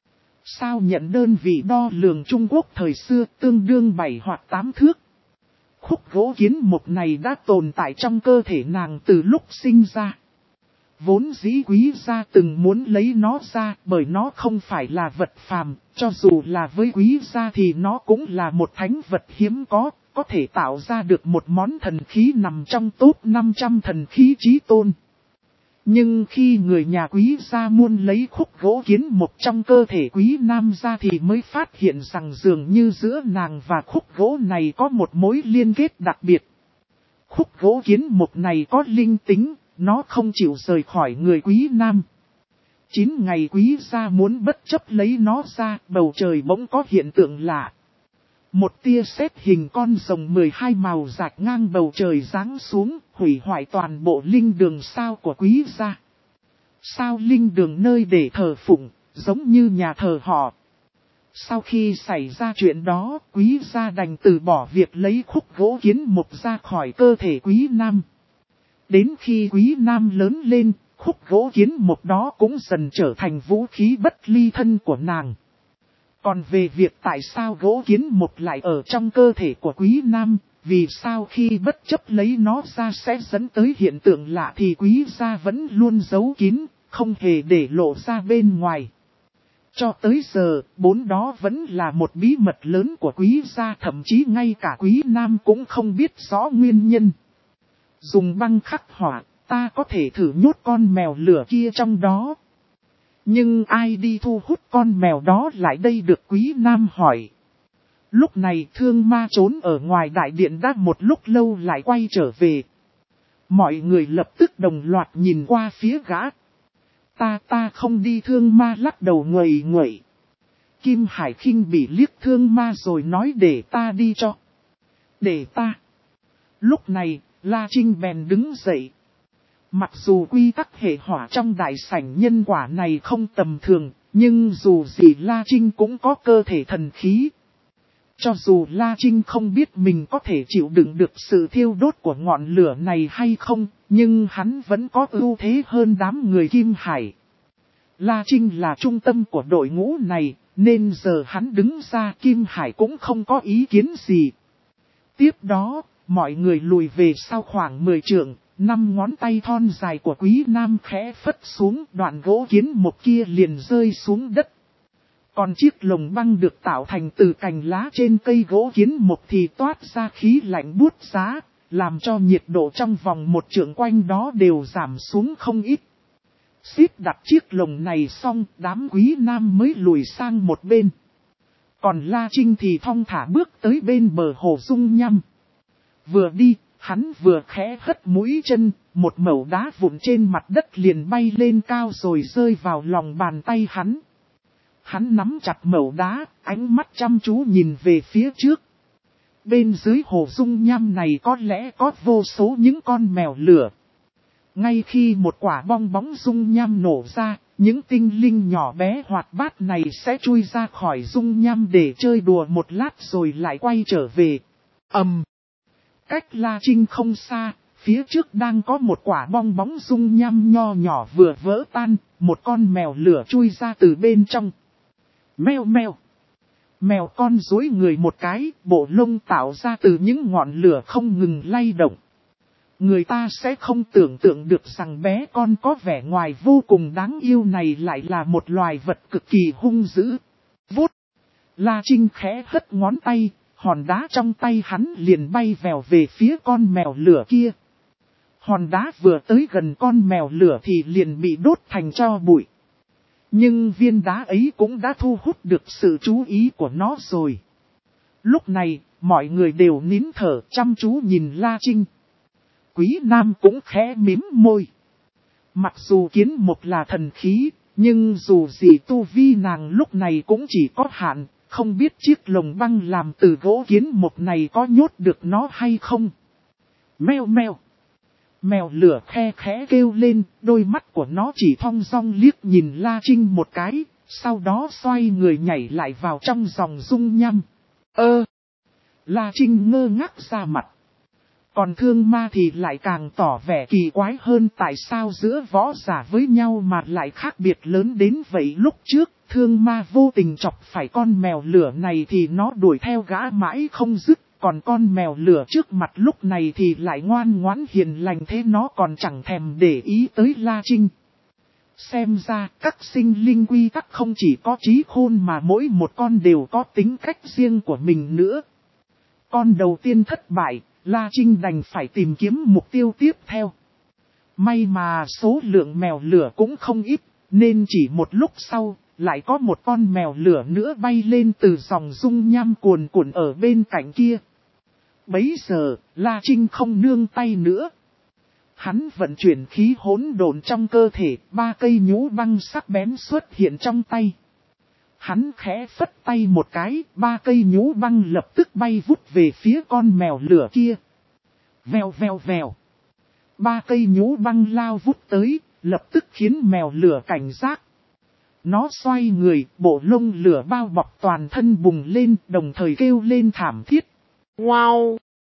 Sao nhận đơn vị đo lường Trung Quốc thời xưa tương đương bảy hoặc tám thước. Khúc gỗ kiến mục này đã tồn tại trong cơ thể nàng từ lúc sinh ra. Vốn dĩ Quý gia từng muốn lấy nó ra bởi nó không phải là vật phàm, cho dù là với Quý gia thì nó cũng là một thánh vật hiếm có, có thể tạo ra được một món thần khí nằm trong top năm trăm thần khí chí tôn. Nhưng khi người nhà Quý gia muốn lấy khúc gỗ kiến mục trong cơ thể Quý Nam gia thì mới phát hiện rằng dường như giữa nàng và khúc gỗ này có một mối liên kết đặc biệt. Khúc gỗ kiến mục này có linh tính, nó không chịu rời khỏi người Quý Nam. Chín ngày Quý gia muốn bất chấp lấy nó ra, bầu trời bỗng có hiện tượng lạ. Một tia sét hình con rồng mười hai màu rạch ngang bầu trời giáng xuống, hủy hoại toàn bộ linh đường sao của Quý gia. Sao linh đường nơi để thờ phụng, giống như nhà thờ họ. Sau khi xảy ra chuyện đó, Quý gia đành từ bỏ việc lấy khúc gỗ kiến mục ra khỏi cơ thể Quý Nam. Đến khi Quý Nam lớn lên, khúc gỗ kiến mục đó cũng dần trở thành vũ khí bất ly thân của nàng. Còn về việc tại sao gỗ kiến mục lại ở trong cơ thể của Quý Nam, vì sao khi bất chấp lấy nó ra sẽ dẫn tới hiện tượng lạ thì Quý gia vẫn luôn giấu kín, không hề để lộ ra bên ngoài. Cho tới giờ, bốn đó vẫn là một bí mật lớn của Quý gia, thậm chí ngay cả Quý Nam cũng không biết rõ nguyên nhân. Dùng băng khắc hỏa, ta có thể thử nhốt con mèo lửa kia trong đó. Nhưng ai đi thu hút con mèo đó lại đây được Quý Nam hỏi. Lúc này Thương Ma trốn ở ngoài đại điện đã một lúc lâu lại quay trở về. Mọi người lập tức đồng loạt nhìn qua phía gã. Ta ta không đi. Thương Ma lắc đầu nguậy nguậy. Kim Hải khinh bỉ liếc Thương Ma rồi nói để ta đi cho. Để ta. Lúc này, La Trinh bèn đứng dậy. Mặc dù quy tắc hệ hỏa trong đại sảnh nhân quả này không tầm thường, nhưng dù gì La Trinh cũng có cơ thể thần khí. Cho dù La Trinh không biết mình có thể chịu đựng được sự thiêu đốt của ngọn lửa này hay không, nhưng hắn vẫn có ưu thế hơn đám người Kim Hải. La Trinh là trung tâm của đội ngũ này, nên giờ hắn đứng ra Kim Hải cũng không có ý kiến gì. Tiếp đó, mọi người lùi về sau khoảng mười trượng, năm ngón tay thon dài của Quý Nam khẽ phất xuống, đoạn gỗ kiến một kia liền rơi xuống đất. Còn chiếc lồng băng được tạo thành từ cành lá trên cây gỗ kiến một thì toát ra khí lạnh buốt giá, làm cho nhiệt độ trong vòng một trượng quanh đó đều giảm xuống không ít. Xếp đặt chiếc lồng này xong, đám Quý Nam mới lùi sang một bên. Còn La Trinh thì thong thả bước tới bên bờ hồ Dung Nham. Vừa đi, hắn vừa khẽ hất mũi chân, một mẩu đá vụn trên mặt đất liền bay lên cao rồi rơi vào lòng bàn tay hắn. Hắn nắm chặt mẩu đá, ánh mắt chăm chú nhìn về phía trước. Bên dưới hồ Dung Nham này có lẽ có vô số những con mèo lửa. Ngay khi một quả bong bóng dung nham nổ ra, những tinh linh nhỏ bé hoạt bát này sẽ chui ra khỏi dung nham để chơi đùa một lát rồi lại quay trở về. ầm, um, cách La Trinh không xa, phía trước đang có một quả bong bóng dung nham nho nhỏ vừa vỡ tan, một con mèo lửa chui ra từ bên trong. Meo meo. Mèo con duỗi người một cái, bộ lông tạo ra từ những ngọn lửa không ngừng lay động. Người ta sẽ không tưởng tượng được rằng bé con có vẻ ngoài vô cùng đáng yêu này lại là một loài vật cực kỳ hung dữ. Vút! La Trinh khẽ hất ngón tay, hòn đá trong tay hắn liền bay vèo về phía con mèo lửa kia. Hòn đá vừa tới gần con mèo lửa thì liền bị đốt thành tro bụi. Nhưng viên đá ấy cũng đã thu hút được sự chú ý của nó rồi. Lúc này, mọi người đều nín thở chăm chú nhìn La Trinh. Quý Nam cũng khẽ mím môi. Mặc dù kiến một là thần khí, nhưng dù gì tu vi nàng lúc này cũng chỉ có hạn, không biết chiếc lồng băng làm từ gỗ kiến một này có nhốt được nó hay không. Meo meo. Mèo lửa khe khẽ kêu lên, đôi mắt của nó chỉ thong dong liếc nhìn La Trinh một cái, sau đó xoay người nhảy lại vào trong dòng dung nham. Ơ! La Trinh ngơ ngác ra mặt. Còn Thương Ma thì lại càng tỏ vẻ kỳ quái hơn, tại sao giữa võ giả với nhau mà lại khác biệt lớn đến vậy. Lúc trước, Thương Ma vô tình chọc phải con mèo lửa này thì nó đuổi theo gã mãi không dứt. Còn con mèo lửa trước mặt lúc này thì lại ngoan ngoãn hiền lành, thế nó còn chẳng thèm để ý tới La Trinh. Xem ra các sinh linh quy tắc không chỉ có trí khôn mà mỗi một con đều có tính cách riêng của mình nữa. Con đầu tiên thất bại, La Trinh đành phải tìm kiếm mục tiêu tiếp theo. May mà số lượng mèo lửa cũng không ít, nên chỉ một lúc sau, lại có một con mèo lửa nữa bay lên từ dòng dung nham cuồn cuộn ở bên cạnh kia. Bấy giờ, La Trinh không nương tay nữa. Hắn vận chuyển khí hỗn độn trong cơ thể, ba cây nhũ băng sắc bén xuất hiện trong tay. Hắn khẽ phất tay một cái, ba cây nhũ băng lập tức bay vút về phía con mèo lửa kia. Vèo vèo vèo. Ba cây nhũ băng lao vút tới, lập tức khiến mèo lửa cảnh giác. Nó xoay người, bộ lông lửa bao bọc toàn thân bùng lên, đồng thời kêu lên thảm thiết. Wow!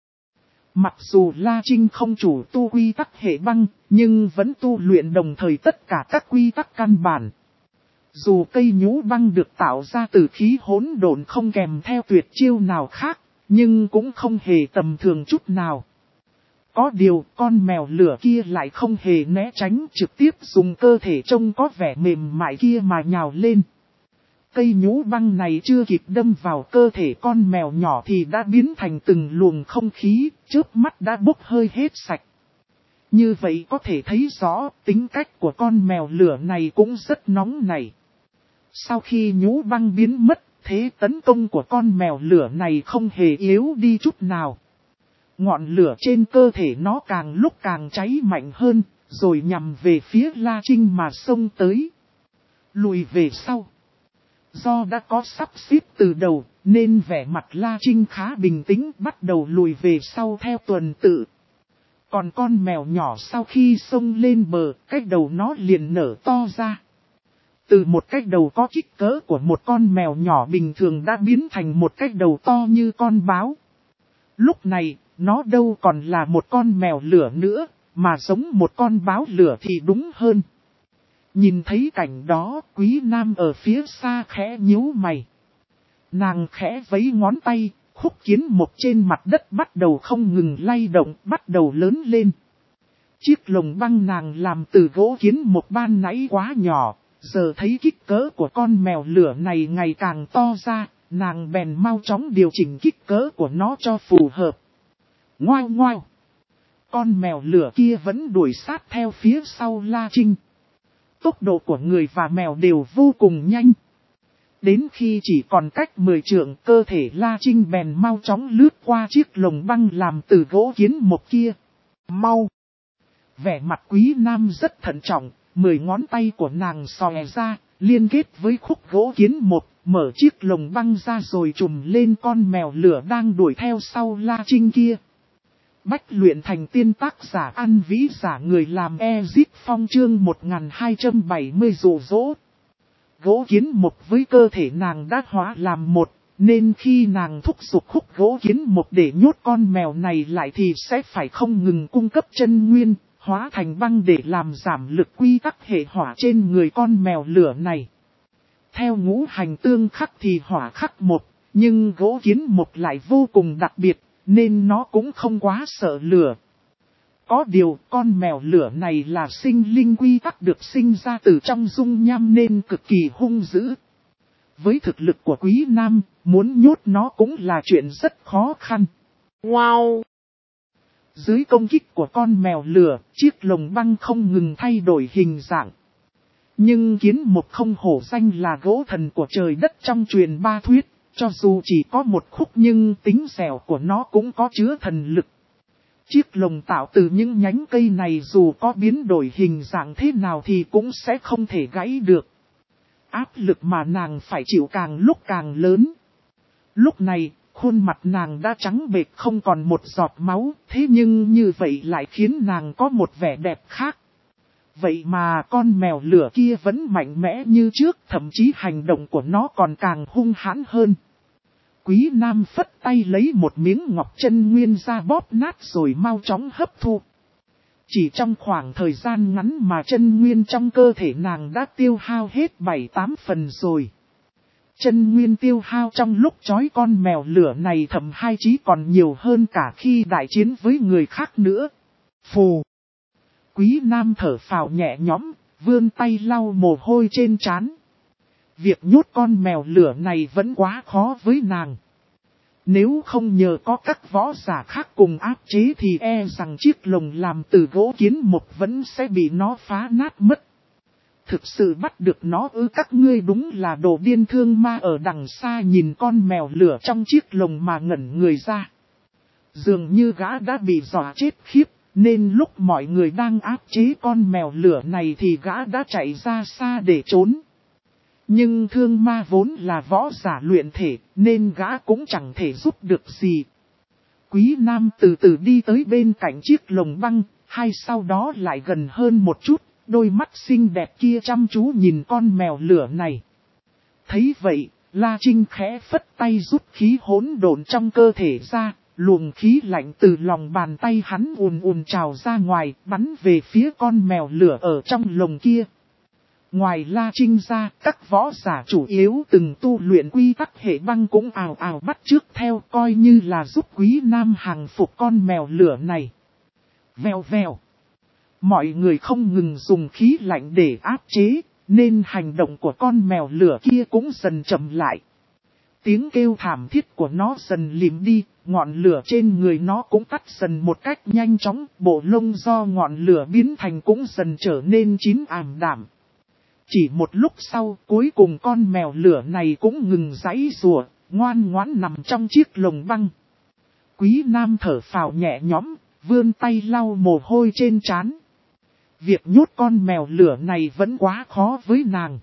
Mặc dù La Trinh không chủ tu quy tắc hệ băng, nhưng vẫn tu luyện đồng thời tất cả các quy tắc căn bản. Dù cây nhũ băng được tạo ra từ khí hỗn độn không kèm theo tuyệt chiêu nào khác, nhưng cũng không hề tầm thường chút nào. Có điều, con mèo lửa kia lại không hề né tránh, trực tiếp dùng cơ thể trông có vẻ mềm mại kia mà nhào lên. Cây nhũ băng này chưa kịp đâm vào cơ thể con mèo nhỏ thì đã biến thành từng luồng không khí, chớp mắt đã bốc hơi hết sạch. Như vậy có thể thấy rõ tính cách của con mèo lửa này cũng rất nóng nảy. Sau khi nhũ băng biến mất, thế tấn công của con mèo lửa này không hề yếu đi chút nào. Ngọn lửa trên cơ thể nó càng lúc càng cháy mạnh hơn, rồi nhằm về phía La Trinh mà xông tới. Lùi về sau. Do đã có sắp xếp từ đầu, nên vẻ mặt La Trinh khá bình tĩnh, bắt đầu lùi về sau theo tuần tự. Còn con mèo nhỏ sau khi xông lên bờ, cái đầu nó liền nở to ra. Từ một cái đầu có kích cỡ của một con mèo nhỏ bình thường đã biến thành một cái đầu to như con báo. Lúc này, nó đâu còn là một con mèo lửa nữa, mà giống một con báo lửa thì đúng hơn. Nhìn thấy cảnh đó, Quý Nam ở phía xa khẽ nhíu mày. Nàng khẽ vẫy ngón tay, khúc kiến mộc trên mặt đất bắt đầu không ngừng lay động, bắt đầu lớn lên. Chiếc lồng băng nàng làm từ gỗ kiến mộc ban nãy quá nhỏ, giờ thấy kích cỡ của con mèo lửa này ngày càng to ra, nàng bèn mau chóng điều chỉnh kích cỡ của nó cho phù hợp. Ngoao ngoao! Con mèo lửa kia vẫn đuổi sát theo phía sau La Trinh. Tốc độ của người và mèo đều vô cùng nhanh. Đến khi chỉ còn cách mười trượng, cơ thể La Trinh bèn mau chóng lướt qua chiếc lồng băng làm từ gỗ kiến mộc kia. Mau! Vẻ mặt Quý Nam rất thận trọng, mười ngón tay của nàng xòe ra, liên kết với khúc gỗ kiến mộc, mở chiếc lồng băng ra rồi trùm lên con mèo lửa đang đuổi theo sau La Trinh kia. Bách luyện thành tiên tác giả An Vĩ giả người làm Ezip Phong chương một nghìn hai trăm bảy mươi dụ dỗ. Gỗ kiến mộc với cơ thể nàng đã hóa làm một, nên khi nàng thúc giục khúc gỗ kiến mộc để nhốt con mèo này lại thì sẽ phải không ngừng cung cấp chân nguyên, hóa thành băng để làm giảm lực quy tắc hệ hỏa trên người con mèo lửa này. Theo ngũ hành tương khắc thì hỏa khắc một, nhưng gỗ kiến mộc lại vô cùng đặc biệt, nên nó cũng không quá sợ lửa. Có điều con mèo lửa này là sinh linh quy tắc được sinh ra từ trong dung nham nên cực kỳ hung dữ. Với thực lực của Quý Nam, muốn nhốt nó cũng là chuyện rất khó khăn. Wow! Dưới công kích của con mèo lửa, chiếc lồng băng không ngừng thay đổi hình dạng. Nhưng kiến mộc không hổ danh là gỗ thần của trời đất trong truyền ba thuyết, cho dù chỉ có một khúc nhưng tính dẻo của nó cũng có chứa thần lực. Chiếc lồng tạo từ những nhánh cây này dù có biến đổi hình dạng thế nào thì cũng sẽ không thể gãy được. Áp lực mà nàng phải chịu càng lúc càng lớn. Lúc này, khuôn mặt nàng đã trắng bệch không còn một giọt máu, thế nhưng như vậy lại khiến nàng có một vẻ đẹp khác. Vậy mà con mèo lửa kia vẫn mạnh mẽ như trước, thậm chí hành động của nó còn càng hung hãn hơn. Quý Nam phất tay lấy một miếng ngọc chân nguyên ra bóp nát rồi mau chóng hấp thu. Chỉ trong khoảng thời gian ngắn mà chân nguyên trong cơ thể nàng đã tiêu hao hết bảy tám phần rồi. Chân nguyên tiêu hao trong lúc trói con mèo lửa này thậm hai chí còn nhiều hơn cả khi đại chiến với người khác nữa. Phù! Quý Nam thở phào nhẹ nhõm, vươn tay lau mồ hôi trên trán. Việc nhốt con mèo lửa này vẫn quá khó với nàng. Nếu không nhờ có các võ giả khác cùng áp chế thì e rằng chiếc lồng làm từ gỗ kiến mộc vẫn sẽ bị nó phá nát mất. Thực sự bắt được nó ư? Các ngươi đúng là đồ điên thương ma. Ở đằng xa nhìn con mèo lửa trong chiếc lồng mà ngẩn người ra. Dường như gã đã bị dọa chết khiếp, nên lúc mọi người đang áp chế con mèo lửa này thì gã đã chạy ra xa để trốn. Nhưng thương ma vốn là võ giả luyện thể, nên gã cũng chẳng thể giúp được gì. Quý Nam từ từ đi tới bên cạnh chiếc lồng băng, hay sau đó lại gần hơn một chút, đôi mắt xinh đẹp kia chăm chú nhìn con mèo lửa này. Thấy vậy, La Trinh khẽ phất tay rút khí hỗn độn trong cơ thể ra, luồng khí lạnh từ lòng bàn tay hắn ùn ùn trào ra ngoài, bắn về phía con mèo lửa ở trong lồng kia. Ngoài La Trinh ra, các võ giả chủ yếu từng tu luyện quy tắc hệ băng cũng ào ào bắt chước theo, coi như là giúp Quý Nam hàng phục con mèo lửa này. Vèo vèo. Mọi người không ngừng dùng khí lạnh để áp chế, nên hành động của con mèo lửa kia cũng dần chậm lại. Tiếng kêu thảm thiết của nó dần lìm đi, ngọn lửa trên người nó cũng tắt dần một cách nhanh chóng, bộ lông do ngọn lửa biến thành cũng dần trở nên chín ảm đạm. Chỉ một lúc sau, cuối cùng con mèo lửa này cũng ngừng giãy giụa, ngoan ngoãn nằm trong chiếc lồng băng. Quý Nam thở phào nhẹ nhõm, vươn tay lau mồ hôi trên trán. Việc nhốt con mèo lửa này vẫn quá khó với nàng.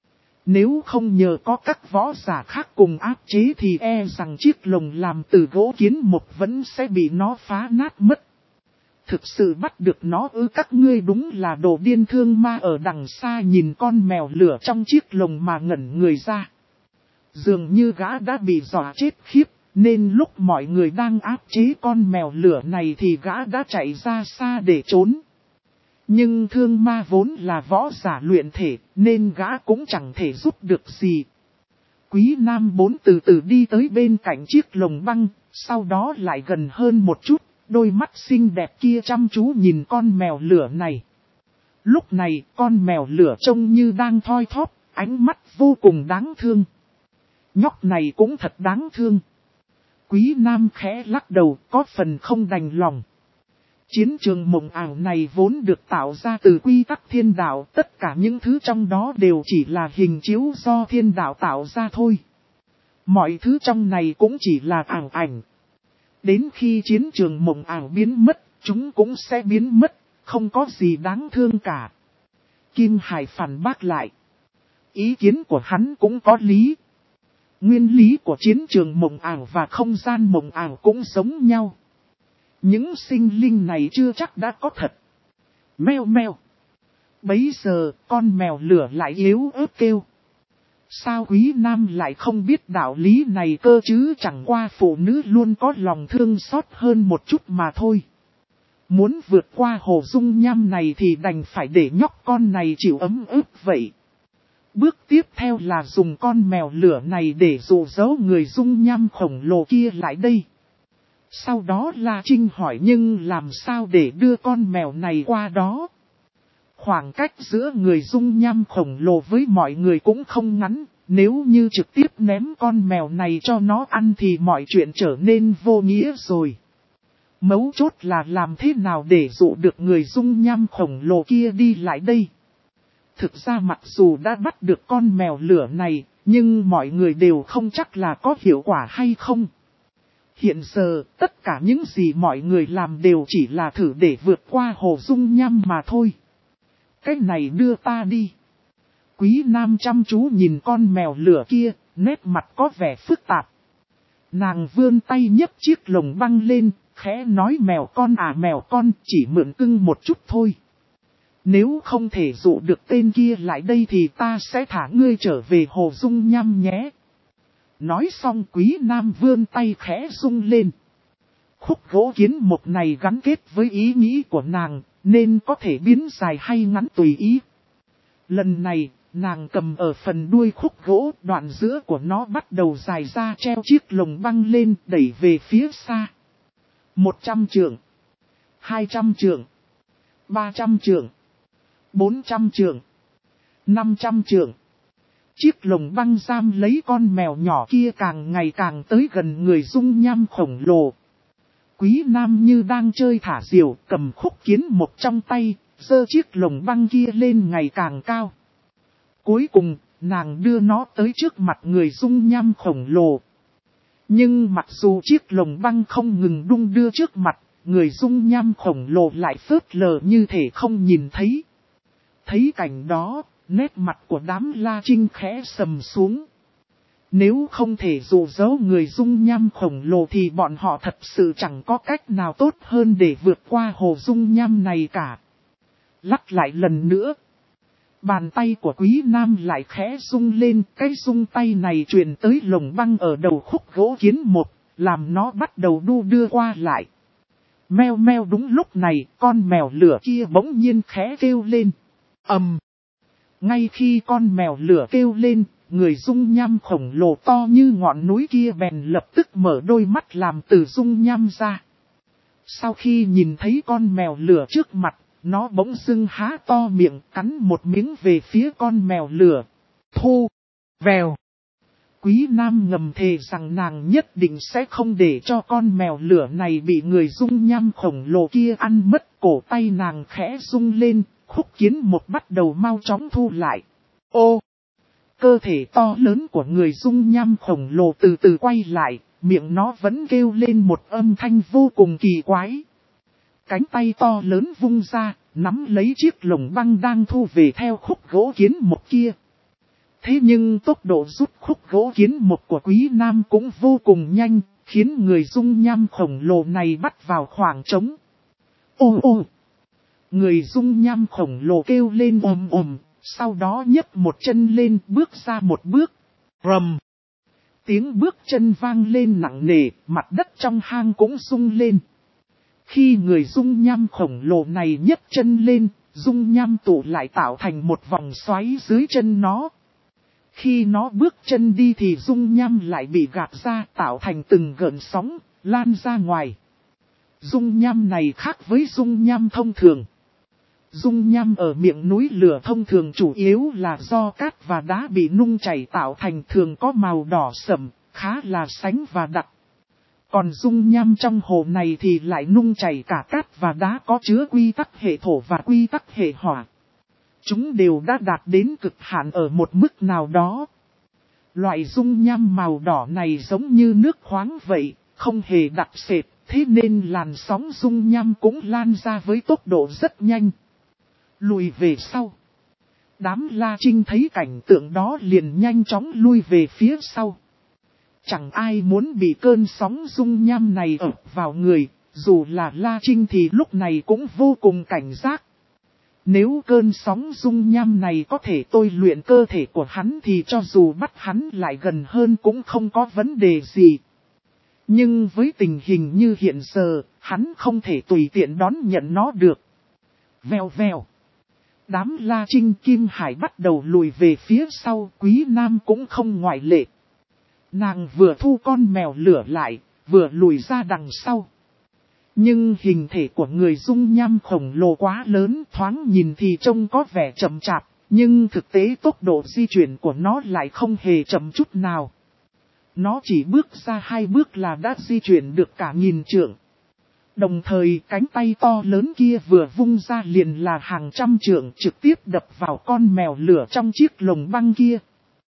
Nếu không nhờ có các võ giả khác cùng áp chế thì e rằng chiếc lồng làm từ gỗ kiến mộc vẫn sẽ bị nó phá nát mất. Thực sự bắt được nó ư? Các ngươi đúng là đồ điên. Thương ma ở đằng xa nhìn con mèo lửa trong chiếc lồng mà ngẩn người ra. Dường như gã đã bị dọa chết khiếp, nên lúc mọi người đang áp chế con mèo lửa này thì gã đã chạy ra xa để trốn. Nhưng thương ma vốn là võ giả luyện thể, nên gã cũng chẳng thể giúp được gì. Quý Nam Bốn từ từ đi tới bên cạnh chiếc lồng băng, sau đó lại gần hơn một chút, đôi mắt xinh đẹp kia chăm chú nhìn con mèo lửa này. Lúc này, con mèo lửa trông như đang thoi thóp, ánh mắt vô cùng đáng thương. Nhóc này cũng thật đáng thương. Quý Nam khẽ lắc đầu, có phần không đành lòng. Chiến trường mộng ảo này vốn được tạo ra từ quy tắc thiên đạo, tất cả những thứ trong đó đều chỉ là hình chiếu do thiên đạo tạo ra thôi. Mọi thứ trong này cũng chỉ là ảo ảnh. Đến khi chiến trường mộng ảo biến mất, chúng cũng sẽ biến mất, không có gì đáng thương cả. Kim Hải phản bác lại. Ý kiến của hắn cũng có lý. Nguyên lý của chiến trường mộng ảo và không gian mộng ảo cũng giống nhau. Những sinh linh này chưa chắc đã có thật. Meo meo. Bấy giờ, con mèo lửa lại yếu ớt kêu. Sao Quý Nam lại không biết đạo lý này cơ chứ? Chẳng qua phụ nữ luôn có lòng thương xót hơn một chút mà thôi. Muốn vượt qua hồ dung nham này thì đành phải để nhóc con này chịu ấm ức vậy. Bước tiếp theo là dùng con mèo lửa này để dụ dỗ người dung nham khổng lồ kia lại đây. Sau đó La Trinh hỏi nhưng làm sao để đưa con mèo này qua đó? Khoảng cách giữa người dung nham khổng lồ với mọi người cũng không ngắn, nếu như trực tiếp ném con mèo này cho nó ăn thì mọi chuyện trở nên vô nghĩa rồi. Mấu chốt là làm thế nào để dụ được người dung nham khổng lồ kia đi lại đây? Thực ra mặc dù đã bắt được con mèo lửa này, nhưng mọi người đều không chắc là có hiệu quả hay không. Hiện giờ, tất cả những gì mọi người làm đều chỉ là thử để vượt qua hồ dung nham mà thôi. Cái này đưa ta đi. Quý Nam chăm chú nhìn con mèo lửa kia, nét mặt có vẻ phức tạp. Nàng vươn tay nhấc chiếc lồng băng lên, khẽ nói mèo con à mèo con, chỉ mượn cưng một chút thôi. Nếu không thể dụ được tên kia lại đây thì ta sẽ thả ngươi trở về hồ dung nham nhé. Nói xong Quý Nam vươn tay khẽ rung lên. Khúc gỗ kiến mục này gắn kết với ý nghĩ của nàng, nên có thể biến dài hay ngắn tùy ý. Lần này, nàng cầm ở phần đuôi khúc gỗ, đoạn giữa của nó bắt đầu dài ra treo chiếc lồng băng lên đẩy về phía xa. Một trăm trượng, hai trăm trượng, ba trăm trượng, bốn trăm trượng, năm trăm trượng. Chiếc lồng băng giam lấy con mèo nhỏ kia càng ngày càng tới gần người dung nham khổng lồ. Quý Nam như đang chơi thả diều, cầm khúc kiến một trong tay, giơ chiếc lồng băng kia lên ngày càng cao. Cuối cùng, nàng đưa nó tới trước mặt người dung nham khổng lồ. Nhưng mặc dù chiếc lồng băng không ngừng đung đưa trước mặt, người dung nham khổng lồ lại phớt lờ như thể không nhìn thấy. Thấy cảnh đó, nét mặt của đám La Trinh khẽ sầm xuống. Nếu không thể dụ dỗ người dung nham khổng lồ thì bọn họ thật sự chẳng có cách nào tốt hơn để vượt qua hồ dung nham này cả. Lắc lại lần nữa. Bàn tay của Quý Nam lại khẽ rung lên, cái rung tay này truyền tới lồng băng ở đầu khúc gỗ kiến một, làm nó bắt đầu đu đưa qua lại. Meo meo, đúng lúc này, con mèo lửa kia bỗng nhiên khẽ kêu lên. Ầm. Ngay khi con mèo lửa kêu lên, người dung nham khổng lồ to như ngọn núi kia bèn lập tức mở đôi mắt làm từ dung nham ra. Sau khi nhìn thấy con mèo lửa trước mặt, nó bỗng dưng há to miệng cắn một miếng về phía con mèo lửa. Thu! Vèo! Quý Nam ngầm thề rằng nàng nhất định sẽ không để cho con mèo lửa này bị người dung nham khổng lồ kia ăn mất. Cổ tay nàng khẽ rung lên, khúc kiến một bắt đầu mau chóng thu lại. Ô! Cơ thể to lớn của người dung nham khổng lồ từ từ quay lại, miệng nó vẫn kêu lên một âm thanh vô cùng kỳ quái. Cánh tay to lớn vung ra, nắm lấy chiếc lồng băng đang thu về theo khúc gỗ kiến một kia. Thế nhưng tốc độ rút khúc gỗ kiến một của Quý Nam cũng vô cùng nhanh, khiến người dung nham khổng lồ này bắt vào khoảng trống. Ôm ôm. Người dung nham khổng lồ kêu lên ồm ồm, sau đó nhấc một chân lên bước ra một bước. Rầm. Tiếng bước chân vang lên nặng nề, mặt đất trong hang cũng rung lên. Khi người dung nham khổng lồ này nhấc chân lên, dung nham tụ lại tạo thành một vòng xoáy dưới chân nó. Khi nó bước chân đi thì dung nham lại bị gạt ra tạo thành từng gợn sóng, lan ra ngoài. Dung nham này khác với dung nham thông thường. Dung nham ở miệng núi lửa thông thường chủ yếu là do cát và đá bị nung chảy tạo thành, thường có màu đỏ sẫm, khá là sánh và đặc. Còn dung nham trong hồ này thì lại nung chảy cả cát và đá có chứa quy tắc hệ thổ và quy tắc hệ hỏa. Chúng đều đã đạt đến cực hạn ở một mức nào đó. Loại dung nham màu đỏ này giống như nước khoáng vậy, không hề đặc sệt, thế nên làn sóng dung nham cũng lan ra với tốc độ rất nhanh. Lùi về sau. Đám La Trinh thấy cảnh tượng đó liền nhanh chóng lui về phía sau. Chẳng ai muốn bị cơn sóng dung nham này ập vào người, dù là La Trinh thì lúc này cũng vô cùng cảnh giác. Nếu cơn sóng dung nham này có thể tôi luyện cơ thể của hắn thì cho dù bắt hắn lại gần hơn cũng không có vấn đề gì. Nhưng với tình hình như hiện giờ, hắn không thể tùy tiện đón nhận nó được. Vèo vèo. Đám La Trinh Kim Hải bắt đầu lùi về phía sau, Quý Nam cũng không ngoại lệ. Nàng vừa thu con mèo lửa lại, vừa lùi ra đằng sau. Nhưng hình thể của người dung nham khổng lồ quá lớn, thoáng nhìn thì trông có vẻ chậm chạp, nhưng thực tế tốc độ di chuyển của nó lại không hề chậm chút nào. Nó chỉ bước ra hai bước là đã di chuyển được cả nghìn trượng. Đồng thời cánh tay to lớn kia vừa vung ra liền là hàng trăm trượng trực tiếp đập vào con mèo lửa trong chiếc lồng băng kia.